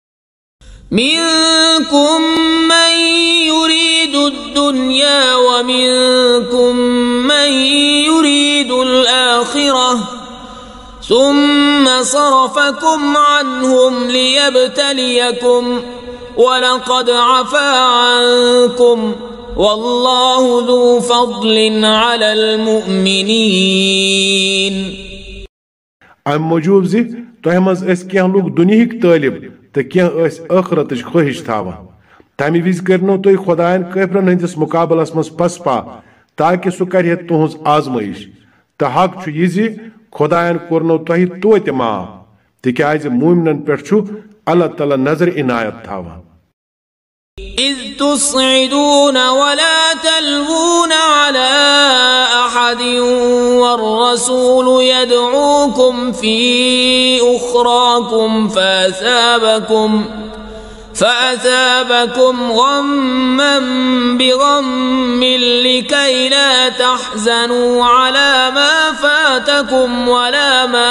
منكم من يريد الدنيا ومنكم من يريد الآخرة ثم صرفكم عنهم ليبتليكم ولقد عفا عنكم والله ذو فضل على المؤمنين. أم موجود زي تهمز اس كيان لوگ دنيهك طالب तो क्या आखरत ख्वाहिश थावा तमि विज करनो तुम खुदायन कफरन हंदिस मुकाबलस मज पसपा ताकि सह कर तुहज आजमाइश तो हक यह खुदायन कोरनो तुह तोत माफ तिकाज मोमिनन पे अल्लाह ताला नजर इनायत थावा. إذ تصعدون ولا تلوون على أحد والرسول يدعوكم في أخراكم فأثابكم فأثابكم غما بغم لكي لا تحزنوا على ما فاتكم ولا ما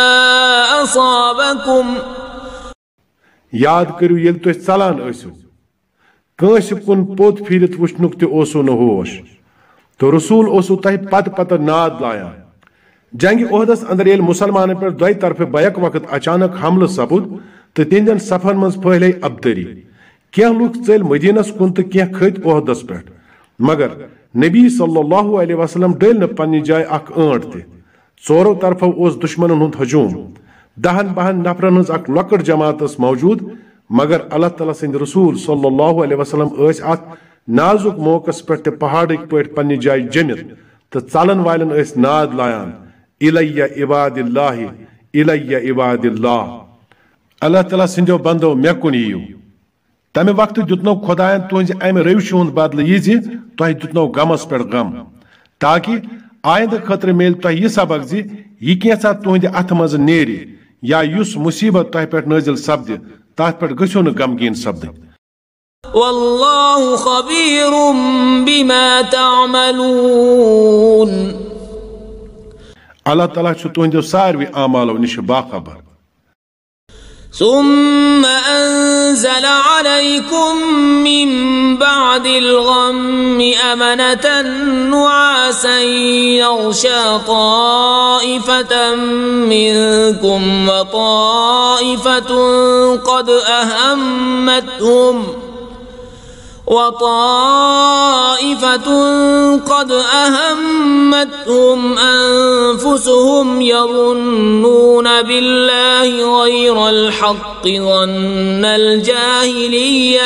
أصابكم. याद करू ये तुह चलान असु कंस कुन पोत फिरत वुचनुक तोसु न होश तो रसूल ओसु तह पत पत नाद लाया. जंग ओहदस अंदर ये मुसलमान पर दो तरफ बैक वक्त अचानक हमल सपुद तो तिंदन सफर मज फैले अबतरी क्या लुक चल मदीनस कुन तो क्या खत ओहदस पे मगर नबी सल्लल्लाहु अलैहि वसल्लम डल न पन्नी जाय अख आंट ते चोरो तरफो ओस दुश्मनन हुंद हजूम दहन बहन नफरन हज अख लकड़ जमातस मौजूद मगर अल्लाह ताला सिंद रसूल सल्लल्लाहु अलैहि वसल्लम अस अत नाजुक मौकस पे पहाड़क पे पन्नी जाय जमित तो चलन वालन अस नाद लायान इलैया इबादिल्लाह इलैया इबादिल्लाह अल्लाह ताला सिंदो बंदो मे कुन यू तमे वक्त दुतनो खुदायन तुहज अम रविश हुंद बदल यह तुह दुतनो गमस पे गम ताकि आइंद खतर मिल तुह यह सबक जी यह कैसा तुहद अथ मज नेरि या युस मुसीबत तुह पे नाजिल सपद तथ पे गो न गमगीन सपद. वल्लाहु खबीरुम बिमा तामलून. अल्लाह ताला छु तुहंदो सारवी आमालो निश बाखबर. ثم أنزل عليكم من بعد الغم أمنة نعاسا يغشى طائفة منكم وطائفة قد أهمتهم وطائفة قد أهمتهم أنفسهم يظنون بالله غير الحق ظن الجاهلية.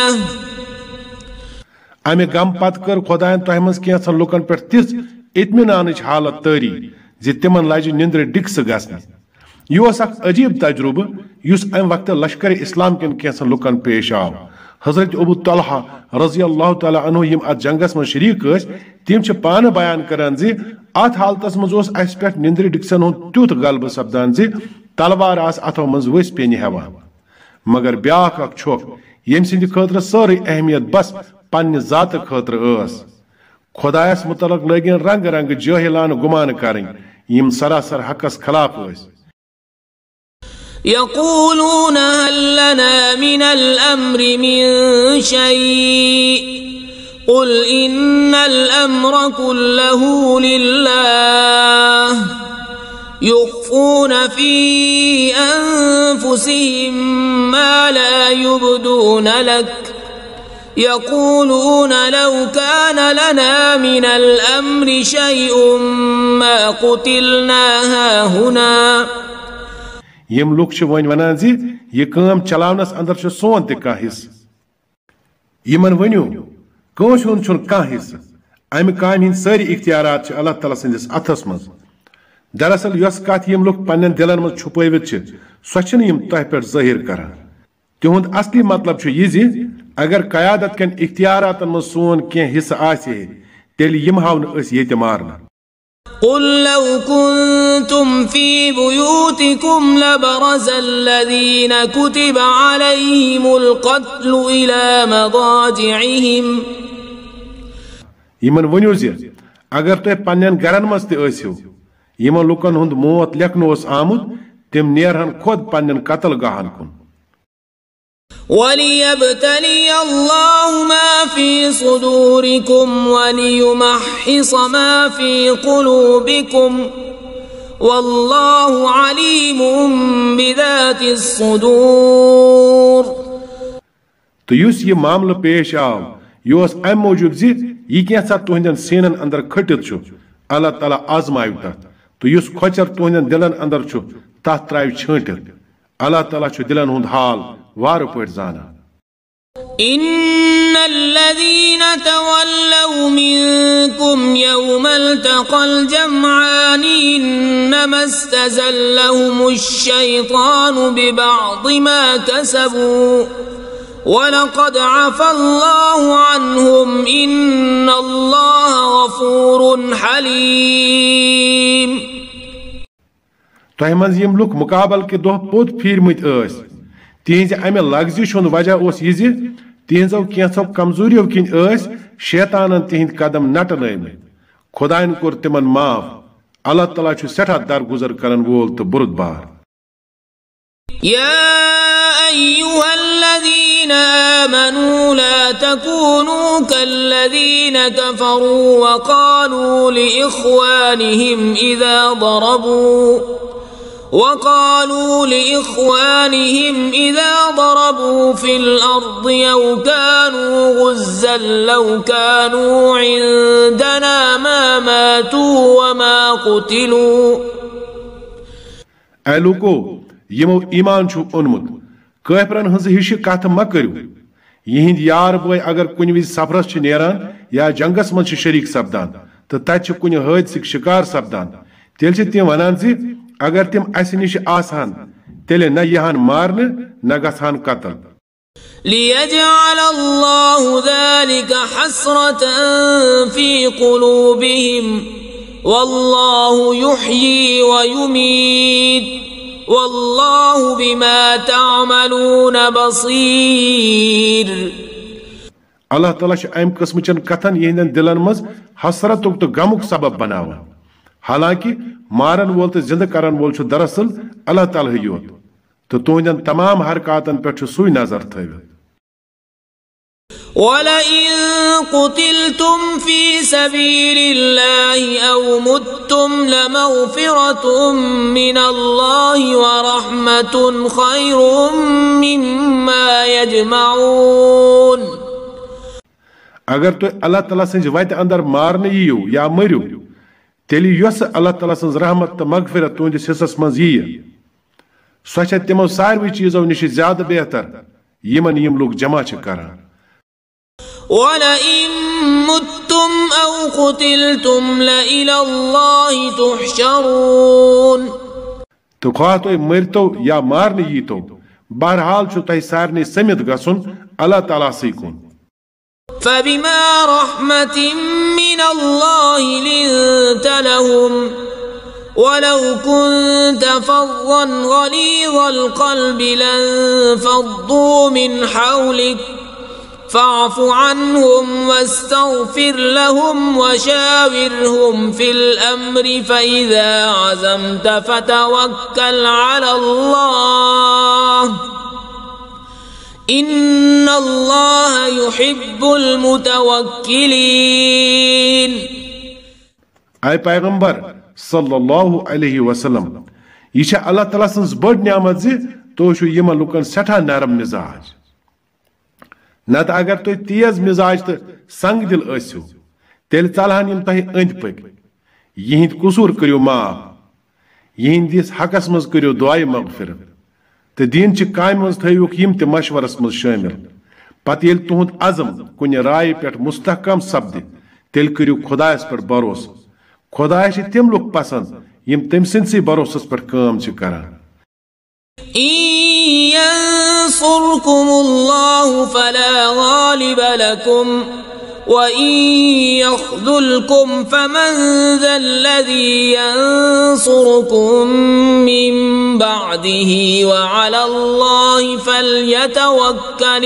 अमे गम पत कर खुदायन तुह मज कैसा लुकन पे तिस इत्मीनान हालत तारी जि तिमन लज निंद्र डिक्स गसने. यह अजीब तजुर्बे युस अम वक्त लश्कर इस्लाम किन कैसा लुकन पेश आव. हजरत अबू तलहा रजी अल्लाह तआला अन्हु यम अत जंगस में शरीक तम पान बयान करान जि अत हालतस मज अस पे निंद्र डिक्सन हुंद तुथ गलब सपदान जि तलवार आस अथो मज वस पेनि हेवान मगर ब्याख अख छोक यम सिंद खतर सारी अहमियत बस पन्ने जात खतर अस. खुदायस मुतलक लगिन रंग रंग जाहिलान गुमान करें यम सरासर हकस खिलाफ अस. يقولون هل لنا من الأمر من شيء قل إن الأمر كله لله يخفون في أنفسهم ما لا يبدون لك يقولون لو كان لنا من الأمر شيء ما قتلنا هاهنا. यम लुक वन वन जि यह काम चलावनस अंदर सोन तह हिस्स यमन वनु कंस हुंद कह हिस्स अमि काम हिंद सारी इख्तियारात अल्लाह ताला सिंदिस अथस मज. दरअसल यस कथ यम लोग पन्न दिलन मज छुपवित सो यम तह पे जाहिर करान। तिहुंद असली मतलब यह अगर कयादत कन इख्तियारात मज सोन कह हिस्सा आसे तेल यम हाव ये मारना। قل لو كنتم في بيوتكم لبرز الذين كتب عليهم القتل إلى مضاجعهم यमन वनियो जे अगर तुह पन्न गरन मज तसियो यमन लुकन हुंद मौत लेखन आमुत तिम नेरहन खुद पन्न कत्ल गाहन कुन। وليبتلي الله ما في صدوركم وليمحص ما في قلوبكم والله عليم بذات الصدور। तो युस ये मामला पेश आव यह अम मौजूब जी यह क्या तुहन सीनन अंदर खटित अल्लाह ताला आजमाव तथ तो युस खोचर तुहन दिलन अंदर तथ त्राव छाटित अल्लाह ताला दिलन हुंद हाल वार पट जाना। إن الذين تولوا منكم يوم التقى الجمعان إنما استزلهم الشيطان ببعض ما كسبوا ولقد عفى الله عنهم إن الله غفور حليم। तह मज यम लुक मुकाबल के दह पोत फिरमत तिहज अमे लग्जिश वजह यह तिहजो कैंसो कमजोरियों किन शैतान तिहद कदम नटनमत खुदान कोर तिमन माफ। अल्लाह ताला सठा दरगुजर करन वोल तो बुरदबार। या अय्युहा الذين آمنوا لا تكونوا كالذين كفروا وقالوا لإخوانهم إذا ضربوا وقالوا لإخوانهم إذا ضربوا في الأرض أو كانوا غزا لو كانوا عندنا ما ماتوا وما قتلوا ألوكو يمو إيمان شو أنمت कहपरन हंस हिश कथ म करू यहिंद यार बोय अगर कुन विज सफरस छ नेरान या जंगस मज शरीक सपदान तो तत कुन हादसिक शिकार सपदान तेल छ तिम वनान जी अगर तिम अस निश आसान तेले न यहान मारन न गसान कत्ल। ليجعل الله ذلك حسرة في قلوبهم والله يحيي ويميت والله بما تعملون بصير। अल्लाह ताला अम किस्म चन कथन यहंदन दिलन मज हसरतुक तो गमुक सबब बनावा हालांकि मारन वोल तो जिंद करन वोल दरअसल अल्लाह ताला योत तो तुहंदन तमाम हरकातन पे सुई नजर थवित। ولئن قتلتم في سبيل الله أو متم لمغفرة من الله ورحمة خير مما يجمعون। अगर तो अल्लाह ताला सज वत अंदर मारने यू या मरियो तेली यस अल्लाह ताला सज रहमत तो मगफिरत तुंदिस हिस्सस मज यी सो छ तिमो सारवी चीजों निश ज्यादा बेहतर यमन यम लोग जमा छ करान। ولئن متم أو قتلتم لإلى الله تحشرون। तो खा तो मरतो या मारने यी तो बहरहाल छु तह सारने समित गसुन अल्लाह ताला से कुन। فبما رحمة من الله لنت لهم ولو كنت فظا غليظ القلب لانفضوا من حولك فاعف عنهم واستغفر لهم وشاورهم في الأمر فإذا عزمت فتوكل على الله إن الله يحب المتوكلين। أي पैगंबर सल्लल्लाहु अलैहि वसल्लम यह अल्लाह ताला सन्स बड़ नियामत जी तो यम लुकन सठा नरम मिजाज नत अगर तुम तेज मिजाज तो संग दिल आसो तेल चलहान यम तह अंद पक यहिंद कसूर करो माफ यहिंदिस हकस मज करो दुआए मगफिरत तो दीन च काम मज थवुक यम त मशवरस मज शामिल पत येल तुहद अज़म कुन राय पे मुस्तहकम सपद तेल करो खुदायस पे भरोसा खुदाय तिम लोग पसंद यम तम सिंदसी भरोसस पर काम छ करन ينصركم الله فلا غالب لكم وإن يخذلكم فمن ذا الذي ينصركم من بعده وعلى الله فليتوكل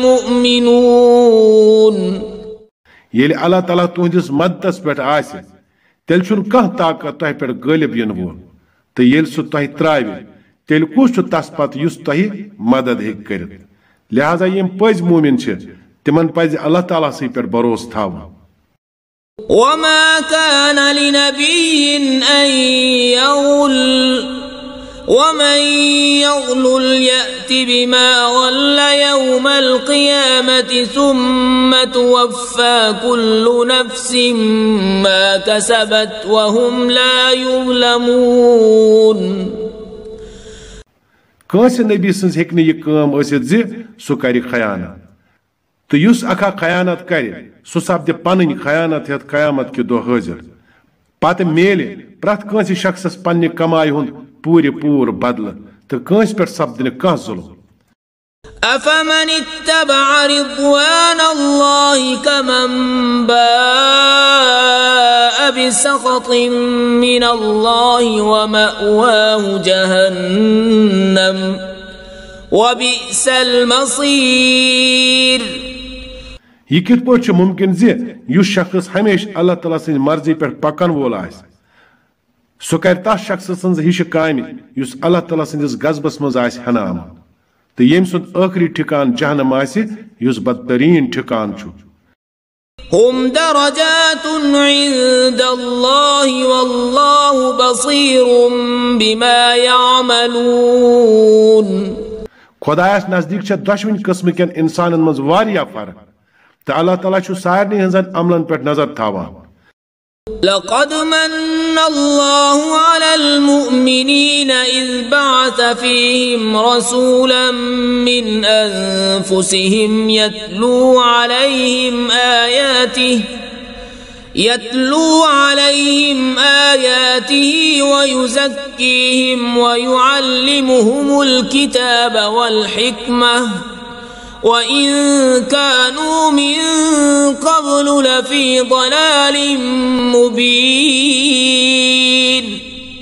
المؤمنون يلي الله تعالى تهندس مددس پٮ۪ٹھ آسہِ تیٚلہِ چھُنہٕ کانٛہہ طاقت تۄہہِ پٮ۪ٹھ غٲلب یِنہٕ وول تہٕ ییٚلہِ سُہ تۄہہِ ترٛاوِ تیٚلہِ کُس چھُ تس پتہٕ یُس تۄہہِ مدد ہیٚکہِ کٔرِتھ لہذا یِم پٔزۍ مومِن چھِ تمن پزِ اللہ تعالیٰ سی پٮ۪ٹھ بھروسہٕ تھاوُن وما كان لنبي أن يغل ومن يغلل يأت بما غل يوم القيامة ثم توفى كل نفس ما كسبت وهم لا يظلمون کٲنٛسہِ نبی سٕنٛز ہیٚکہِ نہٕ یہِ کٲم ٲسِتھ زِ سُہ کرِ خیانت تہٕ یُس اکھا خیانت کرِ سُہ سپدِ پنٕنۍ خیانت ہیٚتھ قیامت کہِ دۄہ حٲضِر پتہٕ میلہِ پرٛٮ۪تھ کٲنٛسہِ شخصس پننہِ کمایہِ ہُنٛد پوٗرِ پوٗر بدلہٕ تہٕ کٲنٛسہِ پٮ۪ٹھ سپدِ نہٕ کانٛہہ ظُلم أفمن اتبع رضوان الله كمن باء بسخط من الله ومأواه جهنم وبئس المصير یہ کِتھ پٲٹھۍ چھُ مُمکِن زِ یُس شخص ہمیشہ اللہ تعالیٰ سٕنٛزِ مرضی پٮ۪ٹھ پکن وول آسہِ سُہ کرِ تتھ شخص سٕنٛز ہِشہِ کامہِ یُس اللہ تعالیٰ سٕنٛدِس غضبس منٛز آسہِ ہنا آمُت تہٕ ییٚمہِ سُنٛد ٲخری ٹھِکان جہنم آسہِ یُس بدتریٖن ٹھِکان چھُ هم درجات عند الله والله بصير بما يعملون خۄدایس نزدیٖک چھےٚ دۄشوٕنی قٕسمہٕ کٮ۪ن اِنسانن منٛز واریاہ فرق تہٕ اللہ تعالیٰ چھُ سارنٕے ہٕنٛزن عملن پٮ۪ٹھ نظر تھاوان لقد من الله على المؤمنين إذ بعث فيهم رسولا من أنفسهم يتلو عليهم آياته يتلو عليهم آياته ويزكيهم ويعلمهم الكتاب والحكمة وإن كانوا من قبل لفي ضلال مبين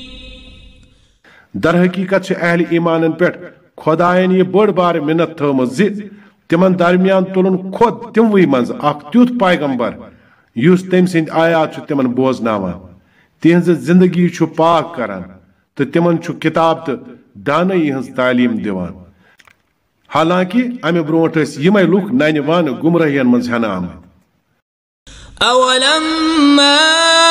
در حقیقت چھِ اہل ایمانن پٮ۪ٹھ خۄدایَن یہِ بٔڑ بارٕ مِنت تھٲومٕژ زِ تِمن درمیان تُلُن خۄد تِموٕے منٛز اکھ تیُتھ پیغمبر یُس تٔمۍ سٕنٛدۍ آیات چھُ تِمن بوزناوان تِہنٛزِ زندگی چھُ پاک کران تہٕ تِمن چھُ کِتاب تہٕ دانٲیی ہٕنٛز تعلیٖم دِوان حالانکہِ امہِ برونٛٹھ ٲسۍ یِمے لُکھ ننہِ وانہٕ گمرٲہین منٛز ہٮ۪نہٕ آمٕتۍ أولما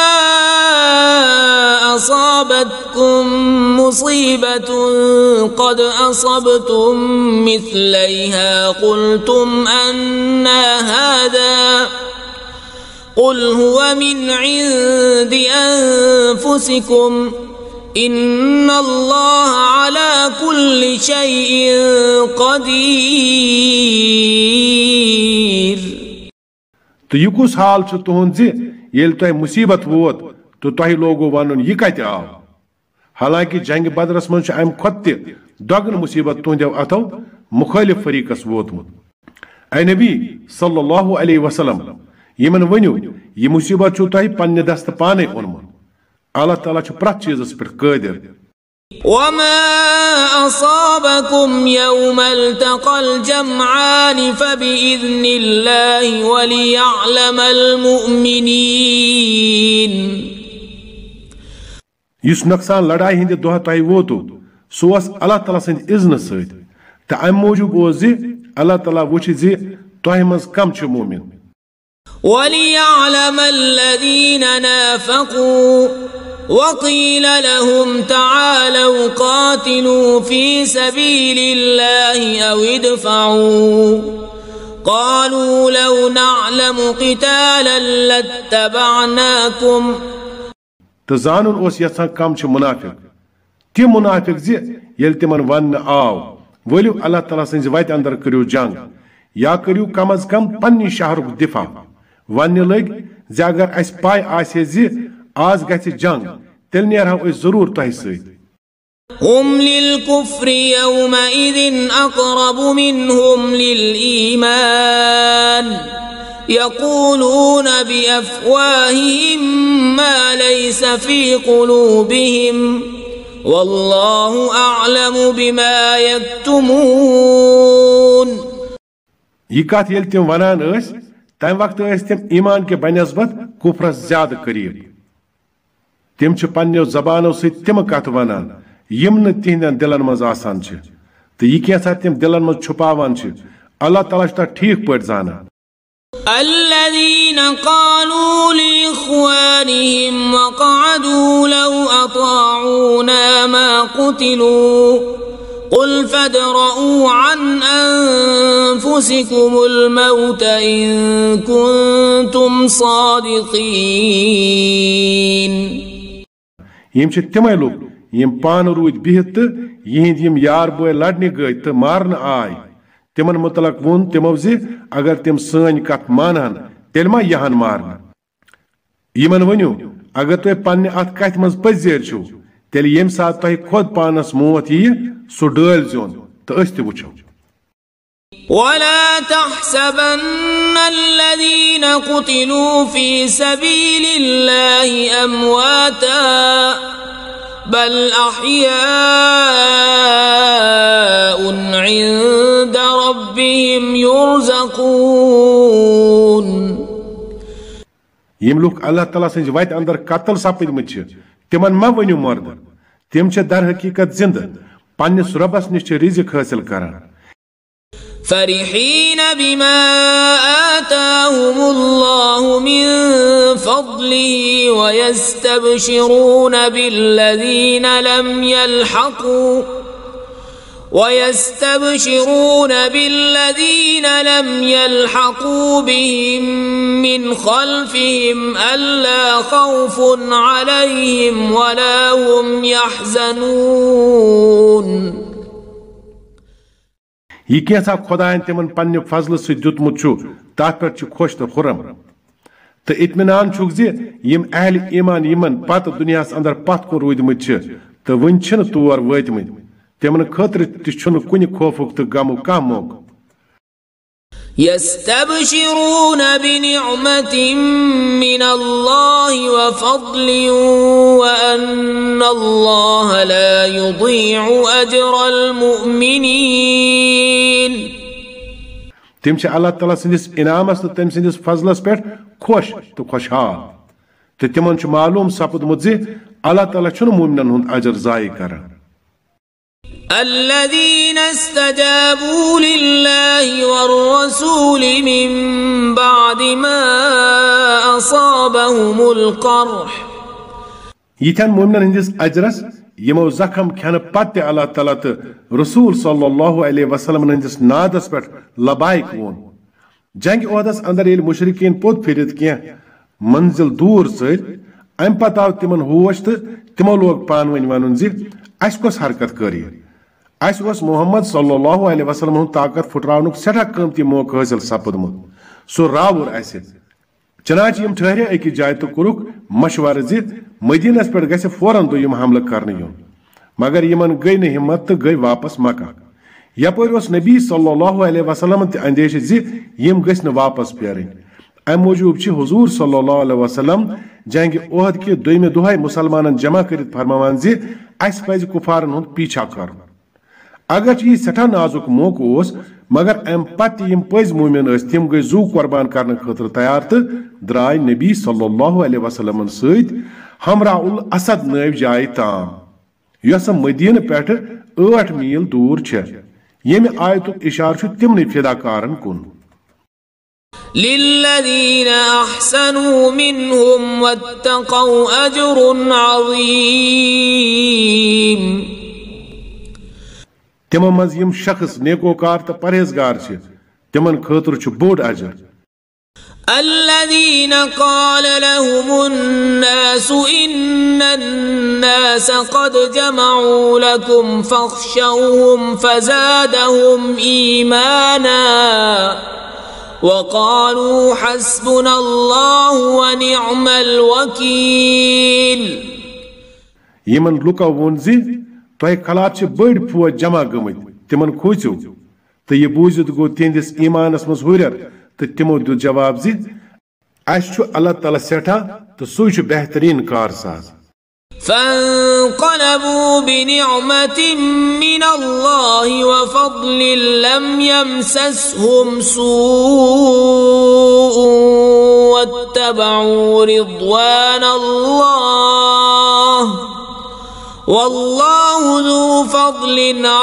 أصابتكم مصيبة قد أصبتم مثليها قلتم أنى هذا قل هو من عند أنفسكم إن الله على كل شيء قدير تہٕ یہِ کُس حال چھُ تُہُنٛد زِ ییٚلہِ تۄہہِ مُصیبت ووت تہٕ تۄہہِ لوگوٕ ونُن یہِ کتہِ آو حالانکہِ جنگہِ بدرس منٛز چھُ امہِ کھۄتہٕ تہِ دۄگنہٕ مُصیبت تُہنٛدیو اتھو مُخٲلف فریقس ووتمُت اے نبی صلی اللہ علیہ وسلم یِمن ؤنِو یہِ مُصیبت چھُو تۄہہِ پننہِ دستہٕ پانے اوٚنمُت اللہ تعالیٰ چھُ پرٛٮ۪تھ چیٖزس پٮ۪ٹھ قٲدِر وما أصابكم يوم التقى الجمعان فبإذن الله وليعلم المؤمنين یُس نۄقصان لڑایہِ ہٕنٛدِ دۄہ تۄہہِ ووتوٕ سُہ اوس اللہ تعالیٰ سٕنٛدِ اِذنہٕ سۭتۍ تہٕ امہِ موٗجوٗب اوس زِ اللہ تعالیٰ وٕچھِ زِ تۄہہِ منٛز کم چھِ مومِن وليعلم الذين نافقوا وقيل لهم تعالوا قاتلوا في سبيل الله أو ادفعوا قالوا لو نعلم قتالا لاتبعناكم تہٕ زانُن اوس یژھان کم چھِ مُنافِق تِم مُنافِق زِ ییٚلہِ تِمن وننہٕ آو ؤلِو اللہ تعالیٰ سٕنٛزِ وتہِ اندر کٔرِو جنگ یا کٔرِو کم از کم پننہِ شہرُک دِفاع وننہِ لٔگۍ زِ اگر اسہِ پاے آسہِ زِ آز گژھِ جنگ तेल नेरहाव अस जरूर तह सत هم للكفر يومئذ أقرب منهم للإيمان يقولون بأفواههم ما ليس في قلوبهم والله أعلم بما يكتمون يكات يلتم ونان اس تم وقت اس تم ایمان کے بنسبت کفرس زیادہ قریب تم چھ پننو زبانو ست تم کت ونان یم نہ تہندین دلن مز آسان چھ تو یہ کیسا تم دلن مز چھپاوان چھ اللہ تعالیٰ چھ ٹھیک پٲٹھۍ زانان الذين قالوا لإخوانهم وقعدوا لو أطاعونا ما قتلوا قل فادرءوا عن أنفسكم الموت إن كنتم صادقين يم چھ تمے لوگ یم پان روٗدۍ بِہِتھ تہٕ یِہنٛدۍ یِم یار بٲے لڑنہِ گٔے تہٕ مارنہٕ آے تمن متعلق وون تمو زِ اگر تم سٲنۍ کتھ مانہن تیٚلہِ ما یِہن مارنہٕ یمن ؤنِو اگر تُہۍ پننہِ اتھ کتھِ منٛز پٔزۍ چھِو تیٚلہِ ییٚمہِ ساتہٕ تۄہہِ خۄد پانس موت یِیہِ سُہ ڈٲلۍ زیوٚن تہٕ أسۍ تہِ وٕچھو ولا تحسبن الذين قتلوا في سبيل الله أمواتا بل أحياء عند ربهم يرزقون يم لوك الله تعالى سنج وات اندر قتل سپدمت چھ تمن ما ونیو مرد تم چھ در حقیقت زندہ پنس ربس نش رزق حاصل کران فرحين بما آتاهم الله من فضله ويستبشرون بالذين لم يلحقوا ويستبشرون بالذين لم يلحقوا بهم من خلفهم ألا خوف عليهم ولا هم يحزنون یہ کیسا خدائن تمن پنہ فضل ست دیتمت تر پہ خوش تو خرم تو اطمینان چھک زِ یم اہل ایمان یمن پت دنیا اندر پت کن رودمت تو ون چھن تور واتمت تمن خاطر تہ کن خوفک تو غمک کانٛہہ موقع يستبشرون بنعمة من الله وفضل وأن الله لا يضيع أجر المؤمنين تم چھ اللہ تعالیٰ سندس انعامس تو تم سندس فضلس پہ خوش تو خوشحال تو تمن چھ معلوم سپدمت زِ اللہ تعالیٰ چھُنہٕ مومنن ہُنٛد اجر ضایع کران الذين استجابوا لله والرسول من بعد ما أصابهم القرح يتن مومنن هندس اجرس يمو زخم كان پت الله تعالى تو رسول صلى الله عليه وسلم هندس نادس پہ لبائك وون جنگ عہدس اندر يل مشركين پوت پھرت کینٛہہ منزل دور سۭتۍ ام پتہٕ آو تمن ہوش تہٕ تمو لوگ پانوٕنۍ ونُن زِ اسہِ کۄس حرکت کٔر اس اوس محمد صلی اللہ علیہ وسلم ہُنٛد طاقت پھٹراونُک سٮ۪ٹھاہ قۭمتی موقع حٲصِل سپدمُت سُہ راوُر اسہِ چنانچہ یم ٹھہرے أکِس جایہِ تہٕ کوٚرُکھ مشورٕ زِ مدیٖنس پٮ۪ٹھ گژھِ فوراً دوٚیِم حملہٕ کرنہٕ یُن مگر یمن گٔے نہٕ ہمت تہٕ گٔے واپس مکہ یپٲرۍ اوس نبی صلی اللہ علیہ وسلم تہِ اندیشہِ زِ یِم گٔژھۍ نہٕ واپس پھیرٕنۍ امہِ موٗجوٗب چھِ حضوٗر صلی اللہ علیہ وسلم جنگِ عہد کہِ دوٚیمہِ دۄہے مُسلمانن جمع کٔرِتھ فرماوان زِ اسہِ پزِ کُفارن ہُنٛد پیچھا کرُن اگرچہ یہ سٹھاہ نازک موقع اوس مگر ام پتہ یم پز مومن ٲسۍ تم گٔے زو قربان کرنہٕ خٲطرٕ تیار تہٕ درٛاے نبی صلی اللہ علیہ وسلم سۭتۍ ہمراہ الاسد نٲوِ جایہِ تام یۄسہٕ مدیٖنہٕ پٮ۪ٹھٕ ٲٹھ میٖل دوٗر چھےٚ ییٚمہِ آیتُک اِشارٕ چھُ تِمنٕے فِداکارن کُن للذين أحسنوا منهم واتقوا أجر عظيم تمو مز یم شخص نیکوکار تو پرہیزگار چھ تمن خاطر چھ بوڑ اجر الذين قال لهم الناس إن الناس قد جمعوا لكم فاخشوهم فزادهم إيمانا وقالوا حسبنا الله ونعم الوكيل यमन लुको वोन जी तोह खलाफ बड़ फौज जमा गमत तिमन खोजो तो यह बूजित गो तिहंदिस ईमानस मज हुरर तो तिमो दु जवाब जी अस अल्लाह ताला सेठा तो सह बेहतरीन कारसाज। فانقلبوا بنعمة من الله وفضل لم يمسسهم سوء واتبعوا رضوان الله والله ذو فضل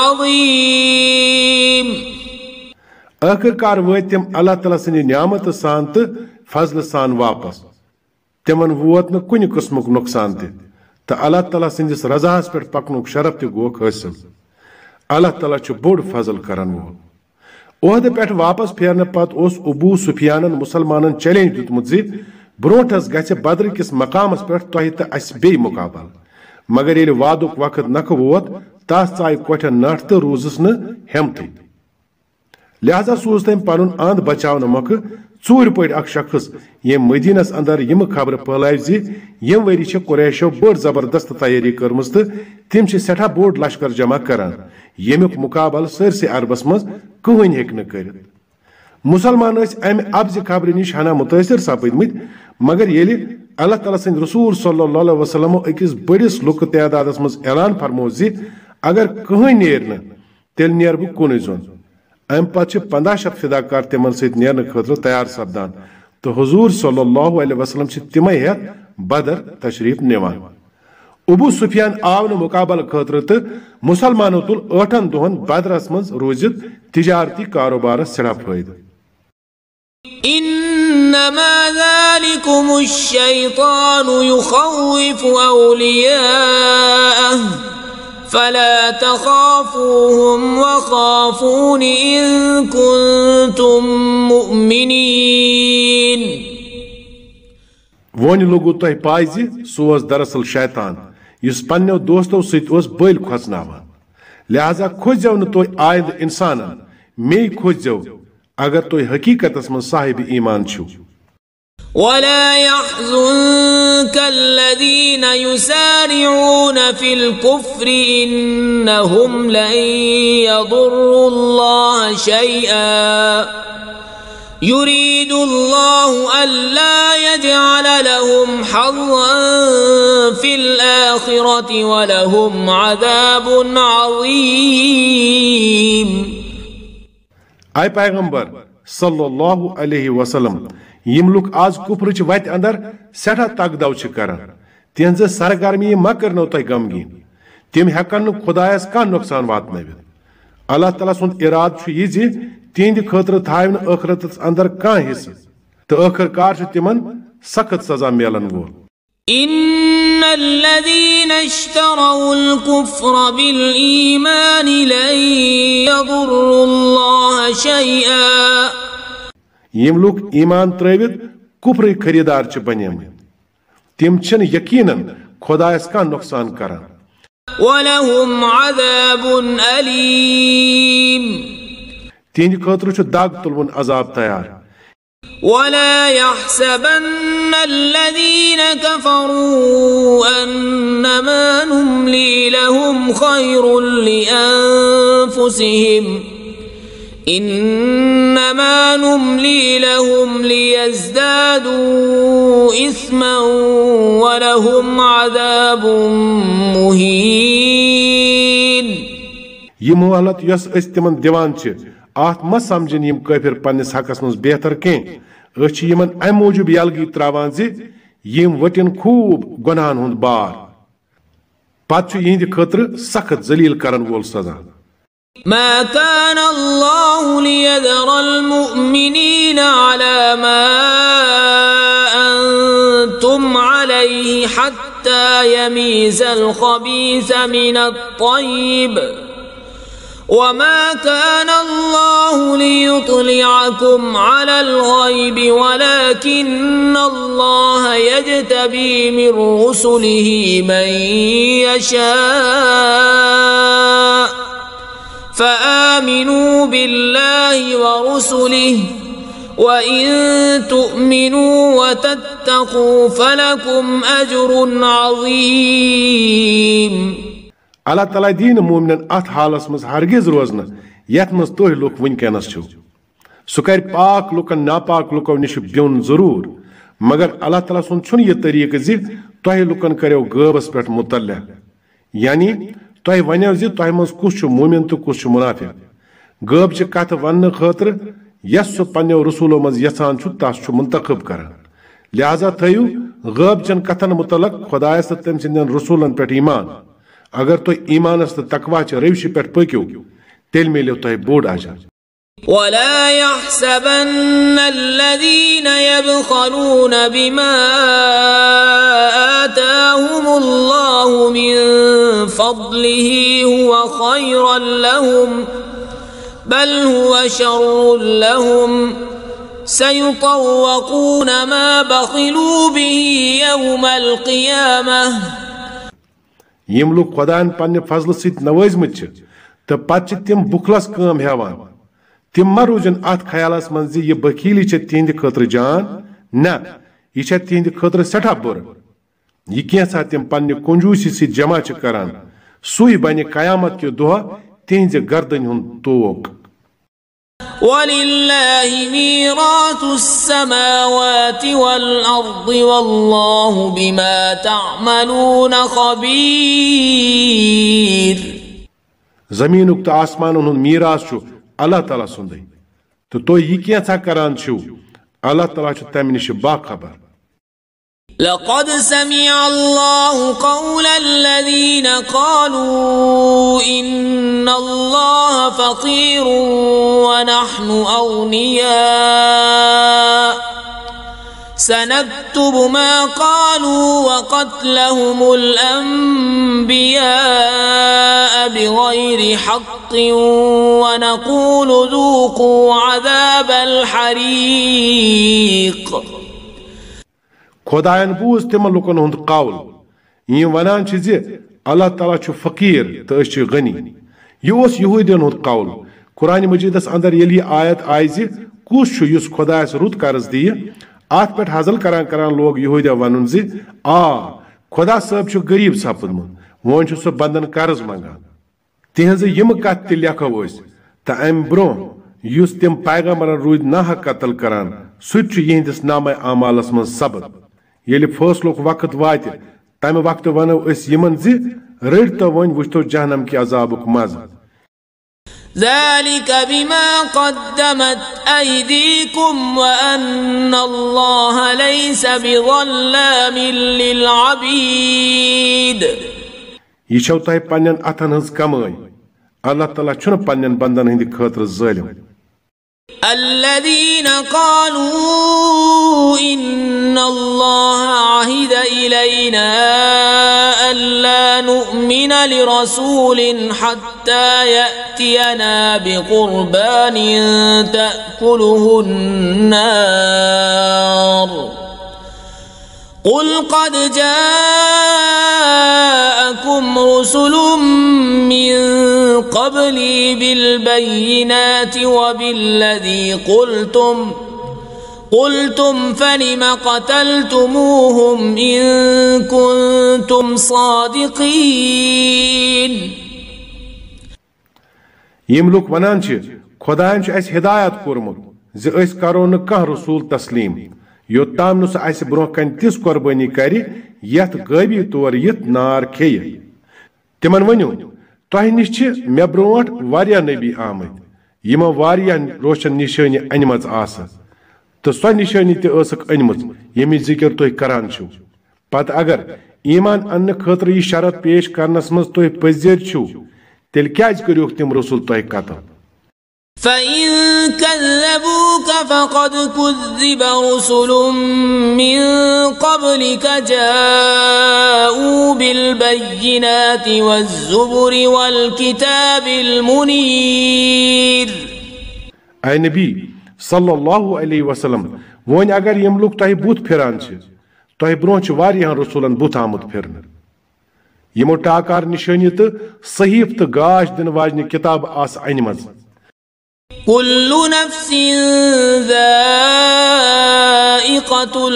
عظيم। आखिरकार वो तिम अल्लाह ताला सनि नियामत सान तो फजल सान वापस तिमन वोत न कुन किस्मुक नुकसान ते तो अल्लाह ताला सिंदिस रजास पे पकनुक शरफ ते गोक हासिल। अल्लाह ताला छु बोड़ फजल करन वो। ओहद पे वापस फेरन पत ओस अबू सुफियानन मुसलमानन चैलेंज दितमुत जी ब्रोटस गछ बद्र किस मकामस पे तोहि त अस बे मुकाबल मगर ये वादुक वक्त नख वोत तस चाय कोठ नठ तो रूजस न हेमत लिहाजा सूज तम पन अंद बचाव मख चूर पे अख शख्स ये मदीनस अंदर यम खबर फैलाव जी यम वरी कुरैशो बड़ जबरदस्त तैयारी कर्मस तो तिम सठा बोड़ लश्कर जमा करान यमुक मुकाबल सरसे अरबस मज कहन हेक न कर। मुसलमान अमि अब्ज खबर निश हना मुतासर सपदमत मगर येलि अल्लाह ताला सद रसूल सल्लल्लाहु अलैहि वसल्लम अकिस बड़िस लुक तादादस मज ऐलान फरमो जी अगर कहन नेर न तेल नेर बह कुन जोन अम पे पंद्रह शत फिदाकार तिमन सत नेरन खतर तैयार सपदान तो हुजूर सल्लल्लाहु अलैहि वसल्लम तिम हेत बदर तशरीफ निवान। अबू सुफियान आव न मुकाबल खतर तो मुसलमानो तुल ٲठन दोहन बदरस मज रोजित तिजारती कारोबारस सड़ा फायद। इन्नमा ज़ालिकुम अश-शैतानु युखव्विफु औलियाअह फला तखाफूहुम वखाफून इन कुंतुम मुमिनीन। वन लोगो तह पाय जी सह दरअसल शैतान इस पन्नो दोस्तों सत बल खोसनावान लिहाजा खोजो न तुह आयद इंसान मे खोजो अगर तुह हकीकतस मज साहिब ईमान छु। वला यहज़ुनक अल्लज़ीन युसारिऊन फिल कुफ्रि इन्नहुम लन यदुर्रुल्लाह शैआ युरीदुल्लाहु अल्ला यजअल लहुम हज़्ज़न फिल आखिरति वलहुम अज़ाबुन अज़ीम। आय पैगंबर सल्लल्लाहु अलैहि वसल्लम यम लुक आज कुफ्र वत अंदर सठा तगदव करान तिहज सरगर्मी मा करनो तह गमगीन तिम हेकन खुदायस कह नुकसान वातनवित। अल्लाह ताला सुंद इराद यह जी तिहंद खतर थाव आखिरतस अंदर कह हिस्स तो आखिरकार तिमन सख्त सजा मिलन वोल। इन्नल्लज़ीन इश्तरौल कुफ्र बिल ईमान लन यदुर्रुल्लाह शैआ। यम लोग ईमान त्रवित कुफ्र खरीदार बनेम तिम यकीनन खुदायस का नुकसान करान। वलहुम अज़ाबुन अलीम। तिहंद खतर दाग तुलवन अजाब तैयार। वला यहसबन्नल्लज़ीन कफरू अन्नमा नुम्ली लहुम खैरुल लिअन्फुसिहिम इन्नमा नुम्ली लहुम लियज़्दादू इस्मन वलहुम अज़ाबुन मुहीन। यह मोहलत यस अस तिमन दिवान छ आत म समझन यम काफिर पन्निस हकस मज बेहतर कह अस यमन अम मूजूब यलगी त्रावान जी यम वटिन खूब गुनाहन हुंद बार पत यहंद खतर सख्त जलील करन वोल सजा। ما كان الله ليذر المؤمنين على ما أنتم عليه حتى يميز الخبيث من الطيب وما كان الله ليطلعكم على الغيب ولكن الله يجتبي من رسله من يشاء فآمنوا بالله ورسله وإن تؤمنوا وتتقوا واتقوا فلكم أجر عظيم. Allah Ta'ala deen mu'minin at halas maz hargiz rozna yat maz toh luk winkenas chu. Sukar pak lukan napak lukav nish biun zarur. Magar Allah Ta'ala sun chun ye tariq zi toh lukan kareo gabas pet mutalla. Yani toh vanev zi toh maz kus chu mu'min tu kus chu munafiq. Gab ch kat vanna khatra yas su panne rasulo maz yasan chu tas chu muntaqib karan. Lihaza thayu gab chan katan mutalaq khudaya sa tem sindan rasulan pet iman. अगर तो ईमान अस्त तकवा च रविश पेट पक्यो तेल में लियो तो board आजा. ولا يحسبن الذين يبخلون بما آتاهم الله من فضله هو خيرا لهم بل هو شر لهم سيطوقون ما بخلوا به يوم القيامة. यम लोग खुदान पन्ने फजल सित नवाजमत तो पत तिम बुखलस काम हेवान तिम मा रोजन अत ख्यालस मन यह बखीली तिहंद खतर जान न यह तिहंद खतर सठा बुर यह कैसा तिम पन्ने कंजूसी सित जमा करान सुई बने कयामत के दुआ तिहंज गर्दन हुन तोक. وَلِلَّهِ مِيرَاثُ السَّمَاوَاتِ وَالْأَرْضِ وَاللَّهُ بِمَا تَعْمَلُونَ خَبِيرٌ. ज़मीनुक तो आसमानुन हुन मीरास छु अल्लाह ताला सुंदई तो तो यह कैसा करान छु अल्लाह ताला छु तम निश बाखबर. لقد سمع الله قول الذين قالوا إن الله فقير ونحن أغنياء سنكتب ما قالوا وقتلهم الأنبياء بغير حق ونقول ذوقوا عذاب الحريق. खुदायन बूज तिम लुकन हुंद कौल यह वनान अल्लाह ताला छु फकीर तो गनी यह यहूदियन हुंद कौल. कुरान मजीदस अंदर ये आयत आई कुस युस खुदायस रुत कर्ज दिय अत पे हजल करान करान लोग यहूदिया वन आ खुदा साहब छु गरीब सपदमुत वो सह बंदन कर्ज मंगान तिहज यम कत त लेखो तो अम ब्रो युस तिम पैगंबरन रूद नाहक कत्ल करान सह यहंदिस नाम आमालस मज सबद. येले फैसलुक वक्त वात तम वक्त वनो यमन रड़ तो वन वुचतो जहन्नम के अजाबुक मजा. ذلك بما قدمت أيديكم وأن الله ليس بظلام للعبيد. यह छो तह पन्न अथन हज कमाई अल्लाह ताला छुन पन्न बंदन हंद खतर जालिम. الذين قالوا إن الله عهد إلينا ألا نؤمن لرسول حتى يأتينا بقربان تأكله النار قل قد جاءكم رسل من قبلي بالبينات وبالذي قلتم قلتم فلم قتلتموهم إن كنتم صادقين. यम लोग वनान खुदायन अस हिदायत कोरमुत ज अस करो न कह रसूल तस्लीम योत्ताम नुस अस ब्रोह कन तिस कुर्बानी कर यथ गैबी तौर यत नार खेय. तिमन वनु तह निश मे ब्रोट वारिया नबी आमद यमो वारिया रोशन निशानी अनमज आस तो सो निशानी तक अनमज यमि जिक्र तुह करान छु. पत अगर ईमान अन्न खतर यह शरत पेश करनस मज तुह पजेर छु तेल क्या करियोक तिम रसूल तुह कतल. فإن كذبوك فقد كذب رسل من قبلك جاءوا بالبينات والزبر والكتاب المنير. أي نبي صلى الله عليه وسلم ون अगर यम लोग तह बुत फिरान तह ब्रोह वारियान रसूलन बुत आमुत फिरन यमो टाकार निशानी तो सहीफ तो गाश दिन वाजन किताब आस अनमज كل نفس ذائقة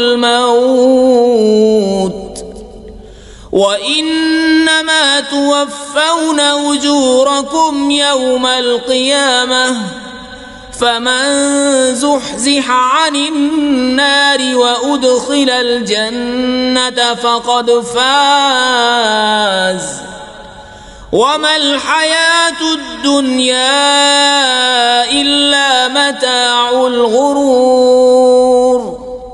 الموت وإنما توفون أجوركم يوم القيامة فمن زحزح عن النار وأدخل الجنة فقد فاز وما الحياة الدنيا إلا متاع الغرور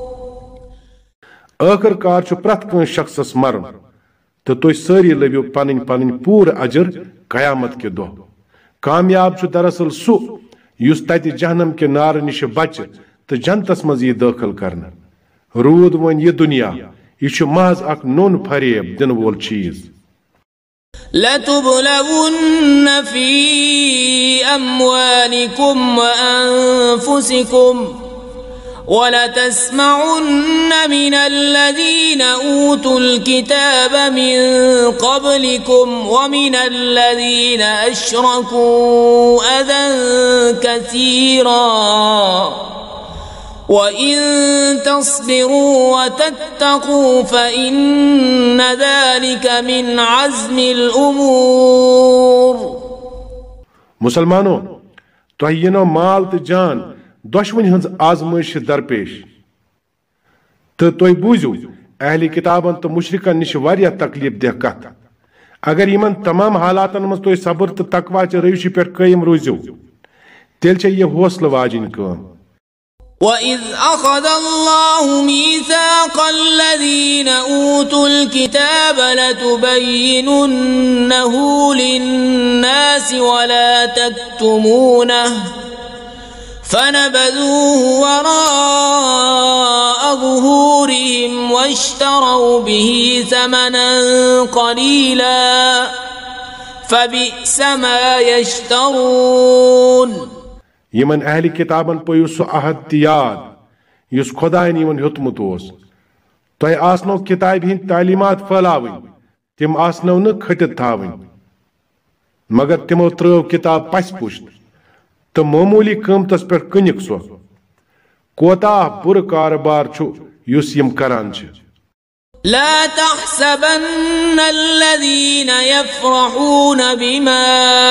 آخر کار چھُ پرٛٮ۪تھ کٲنٛسہِ شخصس مرُن تہٕ تُہۍ سٲری لٔبِو پنٕنۍ پنٕنۍ پوٗرٕ اجر قیامت کہِ دۄہ کامیاب چھُ دراصل سُہ یُس تتہِ جہنم کہِ نارٕ نِشہِ بچہِ تہٕ جنتس منٛز یی دٲخل کرنہٕ روٗد وۄنۍ یہِ دُنیا یہِ چھُ محض اکھ نوٚن فریب دِنہٕ وول چیٖز لتبلون في أموالكم وأنفسكم ولتسمعن من الذين أوتوا الكتاب من قبلكم ومن الذين أشركوا أذى كثيرا وإن تصبروا وتتقوا فإن ذلك من عزم الأمور مسلمانو تۄہہِ یِنو مال تہٕ جان دۄشوٕنی ہٕنٛز آزمٲیش چھِ درپیش تہٕ تُہۍ بوٗزِو اہلِ کِتابن تہٕ مُشرِکن نِش واریاہ تکلیف دہ کتھ اگر یِمن تمام حالاتن منٛز تُہۍ صبر تہٕ تقوا چہِ روشی پٮ۪ٹھ قٲیِم روٗزِو تیٚلہِ چھےٚ یہِ حوصلہٕ واجیٚنۍ کٲم وَإِذْ أَخَذَ اللَّهُ مِيثَاقَ الَّذِينَ أُوتُوا الْكِتَابَ لَتُبَيِّنُنَّهُ لِلنَّاسِ وَلَا تَكْتُمُونَهُ فَنَبَذُوهُ وَرَاءَ ظُهُورِهِمْ وَاشْتَرَوْا بِهِ ثَمَنًا قَلِيلًا فَبِئْسَ مَا يَشْتَرُونَ یمن اہل کتابن پٔیو سُہ عہد تہِ یاد یُس خۄداین یِمن ہیوٚتمُت اوس تۄہہِ آسنو کِتابہِ ہٕنٛدۍ تعلیٖمات پھٔہلاوٕنۍ تِم آسنو نہٕ کھٔٹِتھ تھاوٕنۍ مگر تِمو ترٲو کِتاب پسہِ پُشت تہٕ معموٗلی قۭمتس پٮ۪ٹھ کٕنِکھ سۄ کوتاہ بُرٕ کارٕبار چھُ یُس یِم کران چھِ لا تحسبن الذين يفرحون بما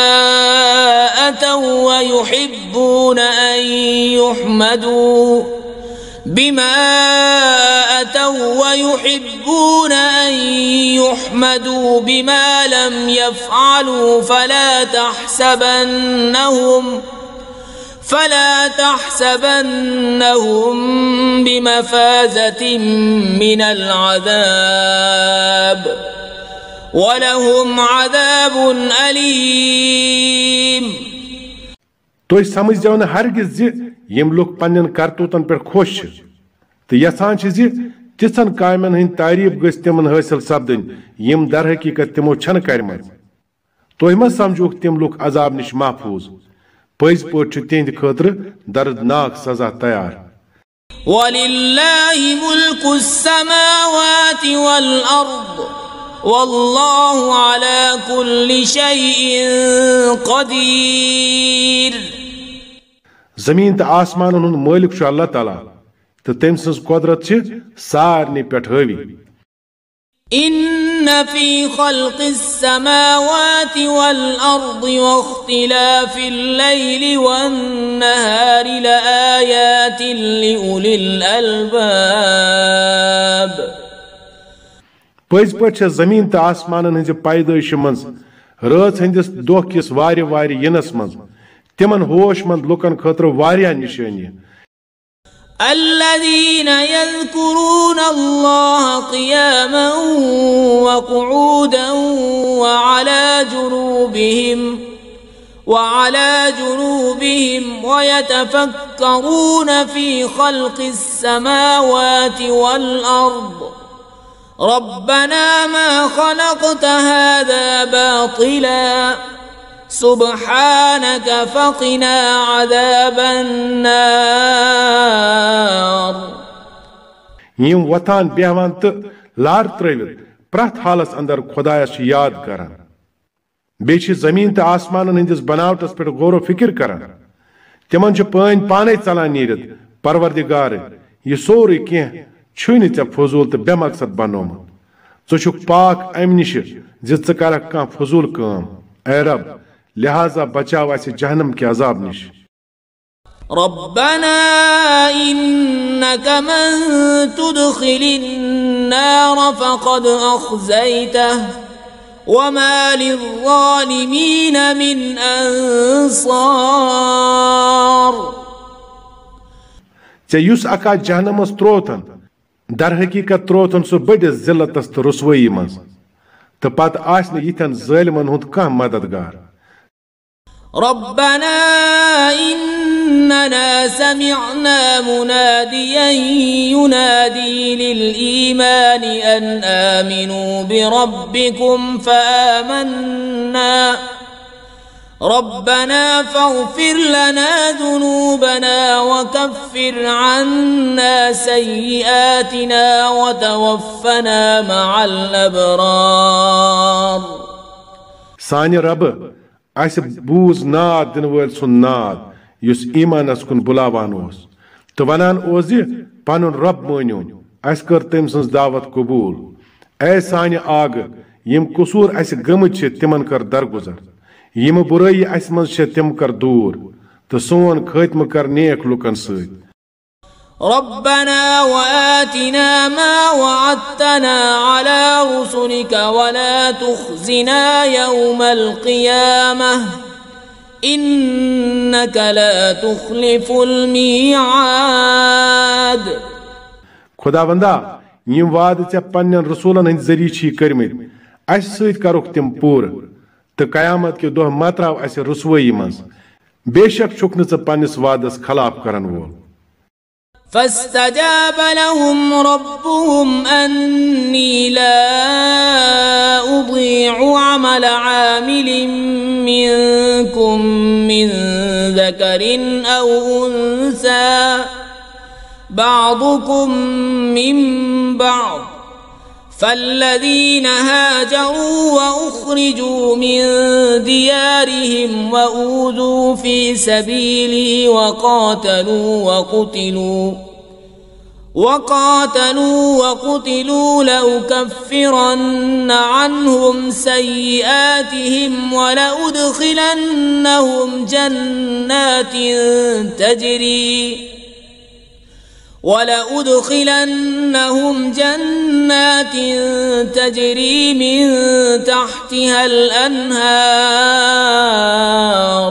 أتوا ويحبون أن يحمدوا بما أتوا ويحبون أن يحمدوا بما لم يفعلوا فلا تحسبنهم فلا تحسبنهم بمفازة من العذاب ولهم عذاب أليم تُہۍ سمجھزیو نہٕ ہرگز زِ یِم لُکھ پننٮ۪ن کرتوٗتن پٮ۪ٹھ خۄش چھِ تہٕ یژھان چھِ زِ تِژھن کامٮ۪ن ہٕنٛدۍ تعریٖف گٔژھۍ تِمن حٲصِل سپدٕنۍ یِم در حقیٖقت تِمو چھنہٕ کرِمژٕ تُہۍ ما سمجھوکھ تِم لُکھ عذاب نِش محفوٗظ پٔزۍ پٲٹھۍ چھُ تِہنٛدِ خٲطرٕ دردناک سزا تیار وَلِلَّهِ مُلْكُ السَّمَاوَاتِ وَالْأَرْضِ وَاللَّهُ عَلَى كُلِّ شَيْءٍ قَدِيرٌ زمیٖن تہٕ آسمانن ہُنٛد مٲلِک چھُ اللہ تعالیٰ تہٕ تٔمۍ سٕنٛز قۄدرت چھِ سارنٕے پٮ۪ٹھ حٲوی إن في خلق السماوات والأرض واختلاف الليل والنهار لآيات لأولي الألباب پٔزۍ پٲٹھۍ چھےٚ زمیٖن تہٕ آسمانن ہٕنٛزِ پیدٲیشہِ منٛز رٲژ ہٕنٛدِس دۄہ کِس وارِ وارِ یِنس منٛز تِمن ہوش منٛد لُکن خٲطرٕ واریاہ نِشٲنی الذين يذكرون الله قياما وقعودا وعلى جنوبهم وعلى جنوبهم ويتفكرون في خلق السماوات والأرض ربنا ما خلقت هذا باطلا سبحانك فقنا عذاب النار يم وطان بيهوان تہٕ لار ترٲوِتھ پرٛٮ۪تھ حالس اندر خۄدایس چھِ یاد کران بیٚیہِ چھِ زمیٖن تہٕ آسمانن ہٕنٛدِس بناوٹس پٮ۪ٹھ غور و فِکر کران تمن چھ پٲنۍ پانے ژلان نیٖرِتھ پروردگار یہِ سورُے کینٛہہ چھُے نہٕ ژےٚ فضوٗل تہٕ بے مقصد بنومُت ژٕ چھُکھ پاک امہِ نِشہِ زِ ژٕ کرکھ کانٛہہ فضوٗل کٲم اے رب لہذا بچاو اسہِ جہنم کہِ عذاب نِش ربنا إنك من تدخل النار فقد أخزيته وما للظالمين من أنصار ژےٚ یُس اکا جہنمس تروتن در حقیقت تروتن سُہ بٔڑِس ذلتس تہٕ رسوایی منٛز تہٕ پتہٕ آسہِ نہٕ یِتھٮ۪ن ظٲلمن ہُنٛد کانٛہہ مددگار ربنا إننا سمعنا مناديا ينادي للإيمان أن آمنوا بربكم فآمنا ربنا فاغفر لنا ذنوبنا وكفر عنا سيئاتنا وتوفنا مع الأبرار سانہِ ربہٕ اسہِ بوٗز ناد دِنہٕ وٲلۍ سُنٛد ناد یُس ایٖمانس کُن بُلاوان اوس تہٕ ونان اوس زِ پنُن رب مٲنِو اسہِ کٔر تٔمۍ سٕنٛز دعوت قبوٗل اے سانہِ آگہٕ یِم قصوٗر اسہِ گٔمٕتۍ چھِ تِمن کر درگُزر یِم بُرٲیی اسہِ منٛز چھِ تِم کر دوٗر تہٕ سون خٲتمہٕ کر نیک لُکن سۭتۍ ربنا وآتنا ما وعدتنا على رسلك ولا تخزنا يوم القيامة إنك لا تخلف الميعاد خدا وندا يم وعد ژےٚ پننٮ۪ن رسولن ہٕنٛدۍ ذٔریعہٕ چھی کٔرمٕتۍ اسہِ سۭتۍ کرُکھ تِم پوٗرٕ تہٕ قیامت کہِ دۄہ متراو اسہِ رسوٲیی منٛز بے شک چھُکھ نہٕ ژٕ پننِس وعدس خلاف کرن وول فاستجاب لهم ربهم أني لا أضيع عمل عامل منكم من ذكر أو أنثى بعضكم من بعض فالذين هاجروا وأخرجوا من ديارهم وأوذوا في سبيلي وقاتلوا وقتلوا وقاتلوا وقتلوا لأكفرن عنهم سيئاتهم ولأدخلنهم جنات تجري ولأدخلنهم جنات تجري من تحتها الأنهار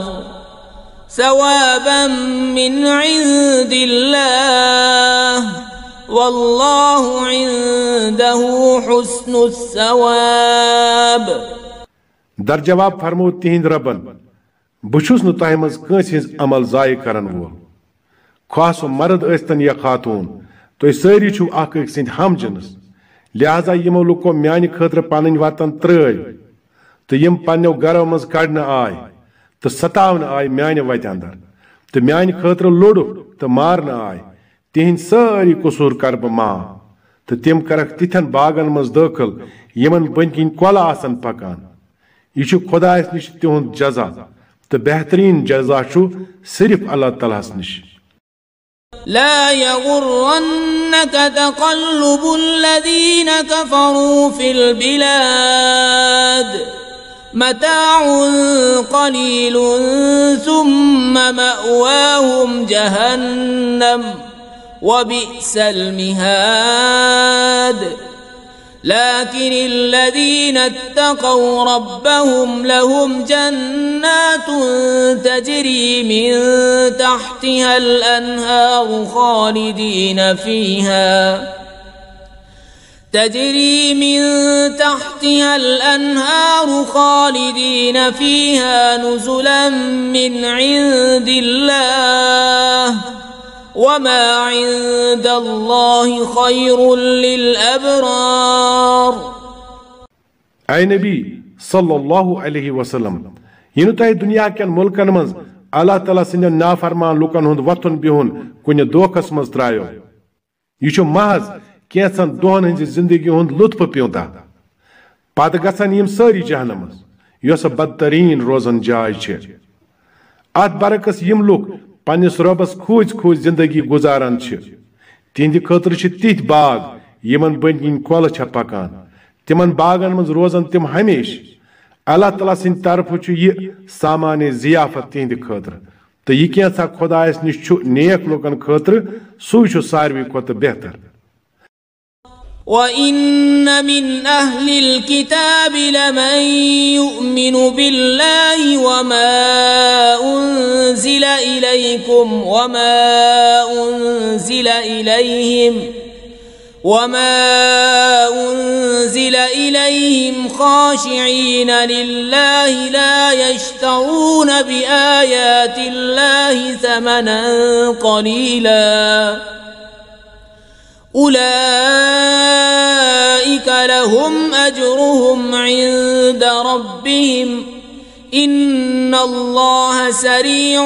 ثوابا من عند الله والله عنده حسن الثواب در جواب فرمو تہند ربن بہٕ چھُس نہٕ تۄہہِ منٛز کٲنٛسہِ ہٕنٛز عمل ضایع کرن وول خواہ سُہ مرد ٲسۍتن یا خاتوٗن تُہۍ سٲری چھِو اکھ أکۍ سٕنٛدۍ ہم جنس لہذا یِمو لُکو میانہِ خٲطرٕ پنٕنۍ وطن ترٛٲوۍ تہٕ یِم پننٮ۪و گرو منٛز کڑنہٕ آے تہٕ ستاونہٕ آے میانہِ وتہِ اندر تہٕ میانہِ خٲطرٕ لوٚڑُکھ تہٕ مارنہٕ آے تِہنٛدۍ سٲری قصوٗر کرٕ بہٕ معاف تہٕ تِم کرکھ تِتھٮ۪ن باغن منٛز دٲخل یِمن بٔنۍ کِنۍ کۄلہٕ آسن پکان یہِ چھُ خۄدایس نِش تِہُنٛد جزا تہٕ بہتریٖن جزا چھُ صرف اللہ تعالیٰ ہس نِش لا يغرنك تقلب الذين كفروا في البلاد متاع قليل ثم مأواهم جهنم وبئس المهاد لكن الذين اتقوا ربهم لهم جنات تجري من تحتها الأنهار خالدين فيها تجري من تحتها الأنهار خالدين فيها نزلا من عند الله وما عند الله خير للأبرار اے نبی صلی اللہ علیہ وسلم ینہٕ تۄہہِ دُنیا کٮ۪ن مُلکن منٛز اللہ تعالیٰ سٕنٛدٮ۪ن نافرمان لُکن ہُنٛد وۄتھُن بِہُن کُنہِ دھوکھس منٛز ترٛایو یہِ چھُ محض کینٛژن دۄہن ہٕنٛزِ زندگی ہُنٛد لُطفہٕ پیوٗنٛتہ پتہٕ گژھن یِم سٲری جہنمس یۄسہٕ بدتریٖن روزن جاے چھِ اتھ برعکس یِم لُکھ पन्निस रबस खूज खूज जिंदगी गुजारान छ तिहंद खतर छ तिथ बाग यमन बन किन कोल छ पकान तिमन बागन मज रोजन तिम हमेश अल्लाह ताला सिंद तरफ छ ये सामान्य जियाफत तिहंद खतर तो यह कैसा खुदायस निश छु नेक लोकन खतर सु छु सारवी खोत बेहतर وَإِنَّ مِنْ أَهْلِ الْكِتَابِ لَمَنْ يُؤْمِنُ بِاللَّهِ وَمَا أُنْزِلَ إِلَيْكُمْ وَمَا أُنْزِلَ إِلَيْهِمْ وَمَا أُنْزِلَ إِلَيْهِمْ خَاشِعِينَ لِلَّهِ لَا يَشْتَرُونَ بِآيَاتِ اللَّهِ ثَمَنًا قَلِيلًا أولئك لهم أجرهم عند ربهم إن الله سريع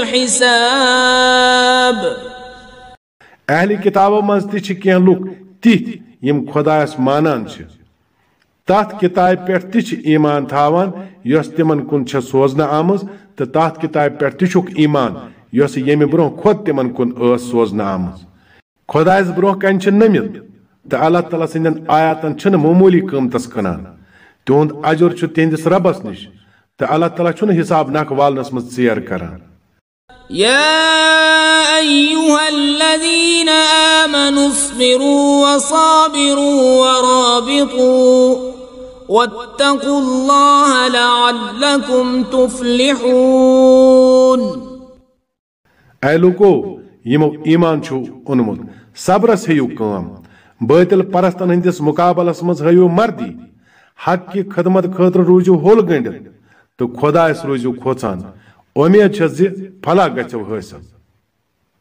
الحساب أهل كتاب مزتي كين لوك تيت يم خدايس مانان چھ تات كتاب پٮ۪ٹھ تہِ چھِ ایمان تھاوان یۄس تِمن کُن چھِ سوزنہٕ آمٕژ تہٕ تات کتاب پٮ۪ٹھ تہِ چھُکھ ایمان یۄس ییٚمہِ برٛونٛہہ کھۄت تِمن کُن ٲس سوزنہٕ آمٕژ خدایس برٛونٛہہ کنہِ چھِ نٔمِتھ تہٕ اللہ تعالیٰ سٕنٛدٮ۪ن آیاتن چھِنہٕ معموٗلی قۭمتس کٕنان تِہُنٛد اجر چھُ تِہنٛدِس ربس نِش تہٕ اللہ تعالیٰ چھُنہٕ حساب نکھ والنس منٛز ژیر کران يا أيها الذين آمنوا اصبروا وصابروا ورابطوا واتقوا الله لعلكم تفلحون اے لوکو یمو ایمان چھو اونمت صبرس ہیو کام باطل پرستن ہندس مقابلس مز ہیو مردی حق کی خدمت خاطر روزو ہول گنڈ تو خدایس روزو کھوچان امید چھ زِ پھلا گژھو حٲصِل